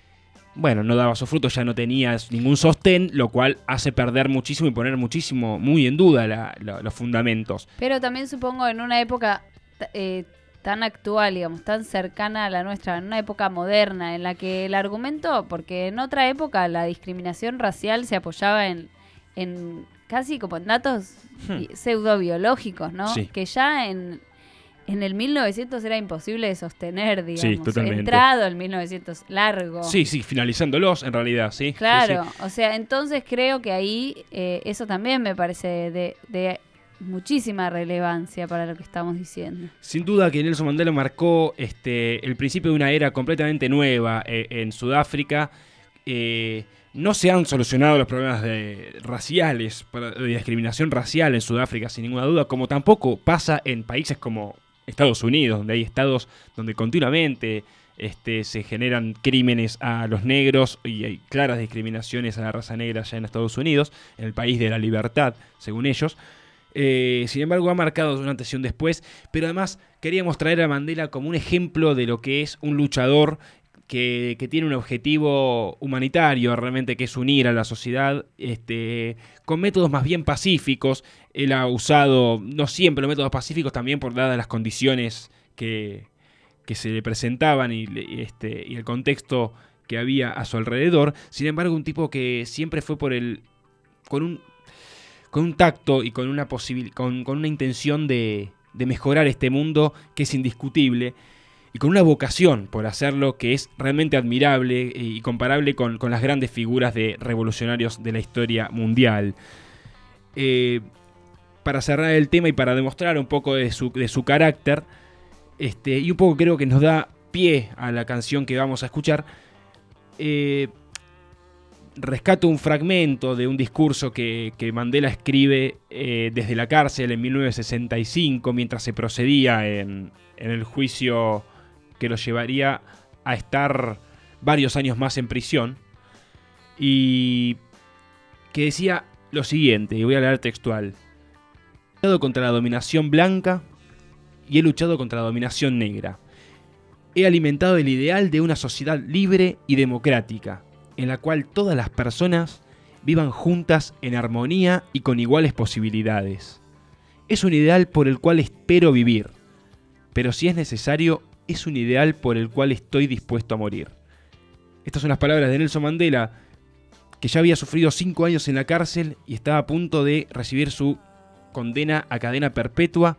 bueno, no daba sus frutos, ya no tenía ningún sostén, lo cual hace perder muchísimo y poner muchísimo, muy en duda la, la, los fundamentos. Pero también supongo en una época eh, tan actual, digamos, tan cercana a la nuestra, en una época moderna, en la que el argumento, porque en otra época la discriminación racial se apoyaba en, en casi como en datos Hmm. pseudobiológicos, ¿no? Sí. Que ya en, en el mil novecientos era imposible de sostener, digamos. Sí, totalmente. Entrado el mil novecientos, largo. Sí, sí, finalizándolos en realidad, sí. Claro, Sí, sí. o sea, entonces creo que ahí eh, eso también me parece de, de muchísima relevancia para lo que estamos diciendo. Sin duda que Nelson Mandela marcó este, el principio de una era completamente nueva eh, en Sudáfrica. Eh, no se han solucionado los problemas de, raciales, de discriminación racial en Sudáfrica, sin ninguna duda, como tampoco pasa en países como Estados Unidos, donde hay estados donde continuamente este, se generan crímenes a los negros y hay claras discriminaciones a la raza negra allá en Estados Unidos, en el país de la libertad, según ellos. Eh, sin embargo, ha marcado una antes y un después, pero además queríamos traer a Mandela como un ejemplo de lo que es un luchador que, que tiene un objetivo humanitario realmente, que es unir a la sociedad este, con métodos más bien pacíficos. Él ha usado, no siempre los métodos pacíficos, también por dadas las condiciones que, que se le presentaban y, este, y el contexto que había a su alrededor. Sin embargo, un tipo que siempre fue por el con un con un tacto y con una posibil- con, con una intención de, de mejorar este mundo que es indiscutible, y con una vocación por hacerlo que es realmente admirable y comparable con, con las grandes figuras de revolucionarios de la historia mundial. Eh, para cerrar el tema y para demostrar un poco de su, de su carácter, este, y un poco creo que nos da pie a la canción que vamos a escuchar, eh, rescato un fragmento de un discurso que, que Mandela escribe eh, desde la cárcel en mil novecientos sesenta y cinco, mientras se procedía en, en el juicio que lo llevaría a estar varios años más en prisión, y que decía lo siguiente, y voy a leer textual: he luchado contra la dominación blanca y he luchado contra la dominación negra. He alimentado el ideal de una sociedad libre y democrática, en la cual todas las personas vivan juntas en armonía y con iguales posibilidades. Es un ideal por el cual espero vivir, pero si es necesario, es un ideal por el cual estoy dispuesto a morir. Estas son las palabras de Nelson Mandela, que ya había sufrido cinco años en la cárcel y estaba a punto de recibir su condena a cadena perpetua.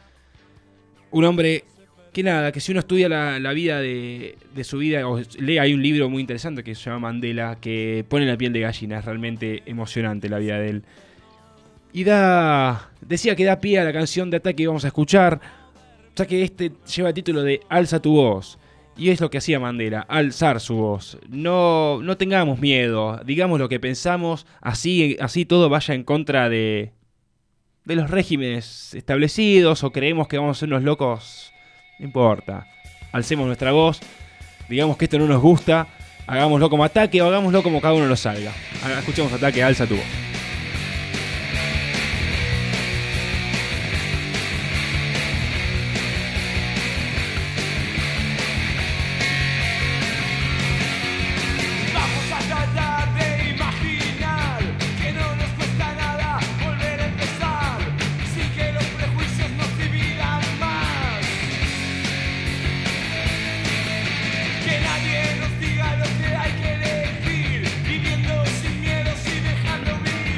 Un hombre que nada, que si uno estudia la, la vida de, de su vida, o lee, hay un libro muy interesante que se llama Mandela, que pone la piel de gallina, es realmente emocionante la vida de él. Y da, decía que da pie a la canción de Ataque que vamos a escuchar, ya que este lleva el título de Alza tu voz. Y es lo que hacía Mandela, alzar su voz. No, no tengamos miedo, digamos lo que pensamos, así, así todo vaya en contra de, de los regímenes establecidos, o creemos que vamos a ser unos locos. No importa, alcemos nuestra voz, digamos que esto no nos gusta, hagámoslo como Ataque o hagámoslo como cada uno lo salga. Escuchemos Ataque, alza tu voz. Nadie nos diga lo que hay que decir, viviendo sin miedos y dejando vivir.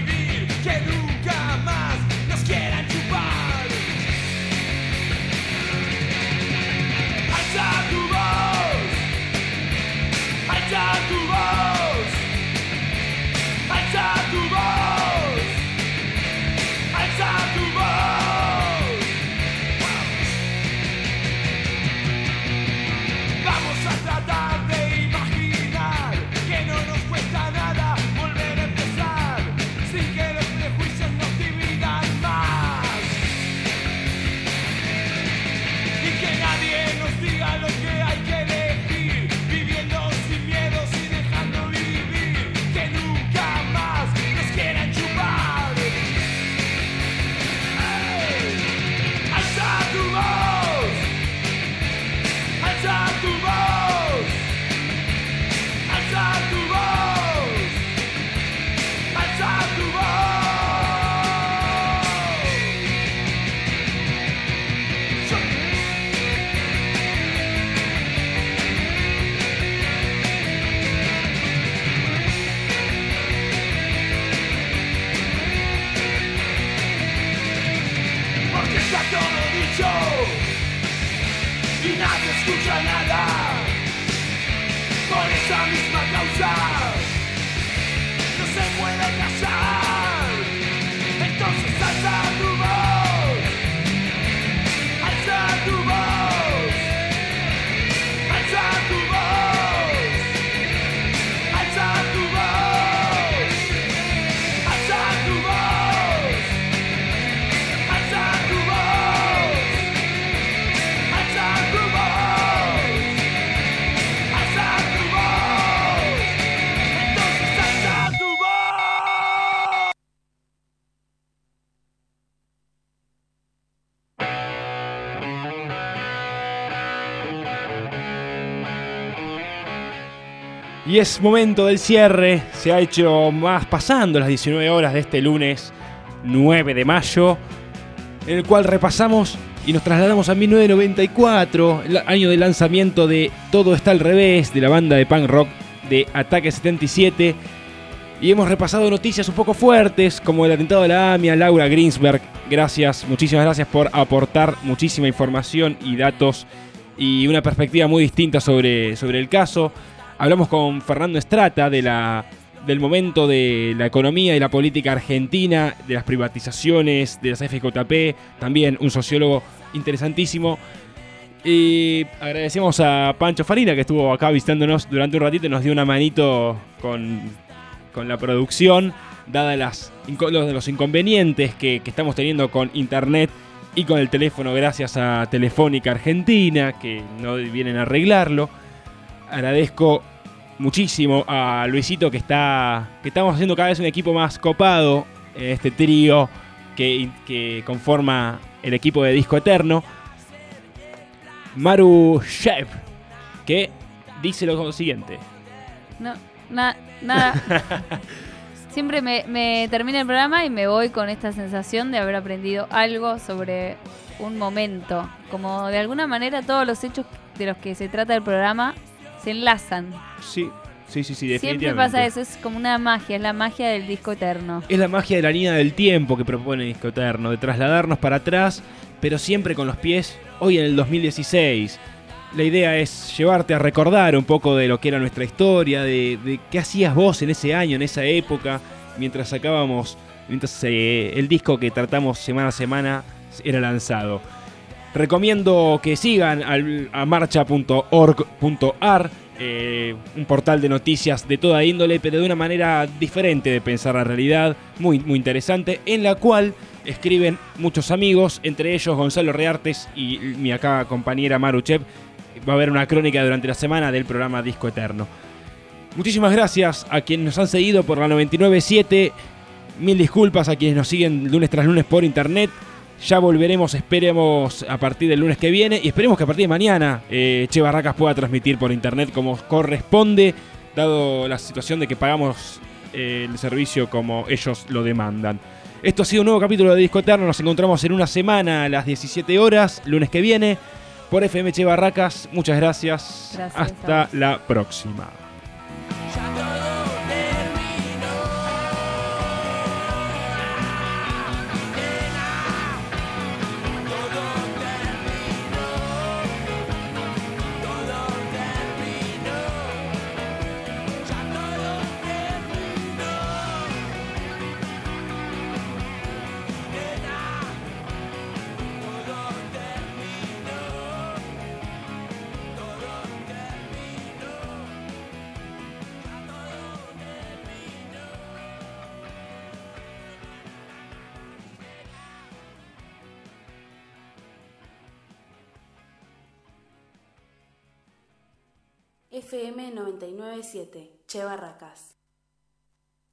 y nadie escucha nada. Por esa misma causa no se puede callar. Entonces alza tu voz, alza tu voz, alza tu voz, alza tu voz, alza tu voz, alza tu voz, alza tu voz, alza tu voz, entonces alza tu voz. Y es momento del cierre. Se ha hecho más pasando las diecinueve horas de este lunes nueve de mayo, en el cual repasamos y nos trasladamos a mil novecientos noventa y cuatro, el año de lanzamiento de Todo está al revés, de la banda de punk rock de Ataque setenta y siete. Y hemos repasado noticias un poco fuertes, como el atentado de la AMIA. Laura Greensberg, gracias, muchísimas gracias por aportar muchísima información y datos y una perspectiva muy distinta sobre, sobre el caso. Hablamos con Fernando Estrata de la, del momento de la economía y la política argentina, de las privatizaciones, de las F J P, también un sociólogo interesantísimo. Y agradecemos a Pancho Farina, que estuvo acá visitándonos durante un ratito y nos dio una manito con, con la producción, dada las, los, los inconvenientes que, que estamos teniendo con internet y con el teléfono, gracias a Telefónica Argentina, que no vienen a arreglarlo. Agradezco muchísimo a Luisito, que está que estamos haciendo cada vez un equipo más copado, este trío que, que conforma el equipo de Disco Eterno. Maru Shep, que dice lo siguiente. No, na, nada. Siempre me, me termina el programa y me voy con esta sensación de haber aprendido algo sobre un momento. Como de alguna manera todos los hechos de los que se trata el programa se enlazan. Sí, sí, sí, sí, definitivamente. Siempre pasa eso, es como una magia, es la magia del Disco Eterno. Es la magia de la línea del tiempo que propone Disco Eterno, de trasladarnos para atrás, pero siempre con los pies hoy en el dos mil dieciséis. La idea es llevarte a recordar un poco de lo que era nuestra historia, de, de qué hacías vos en ese año, en esa época, mientras sacábamos, mientras eh, el disco que tratamos semana a semana era lanzado. Recomiendo que sigan al, a marcha punto org punto ar, eh, un portal de noticias de toda índole, pero de una manera diferente de pensar la realidad, muy, muy interesante, en la cual escriben muchos amigos, entre ellos Gonzalo Reartes y mi acá compañera Maru Shep. Va a haber una crónica durante la semana del programa Disco Eterno. Muchísimas gracias a quienes nos han seguido por la noventa y nueve punto siete. Mil disculpas a quienes nos siguen lunes tras lunes por internet. Ya volveremos, esperemos, a partir del lunes que viene. Y esperemos que a partir de mañana eh, Che Barracas pueda transmitir por internet como corresponde, dado la situación de que pagamos eh, el servicio como ellos lo demandan. Esto ha sido un nuevo capítulo de Disco Eterno. Nos encontramos en una semana a las diecisiete horas, lunes que viene, por F M Che Barracas. Muchas gracias. Gracias. Hasta la próxima. F M noventa y nueve punto siete, Che Barracas.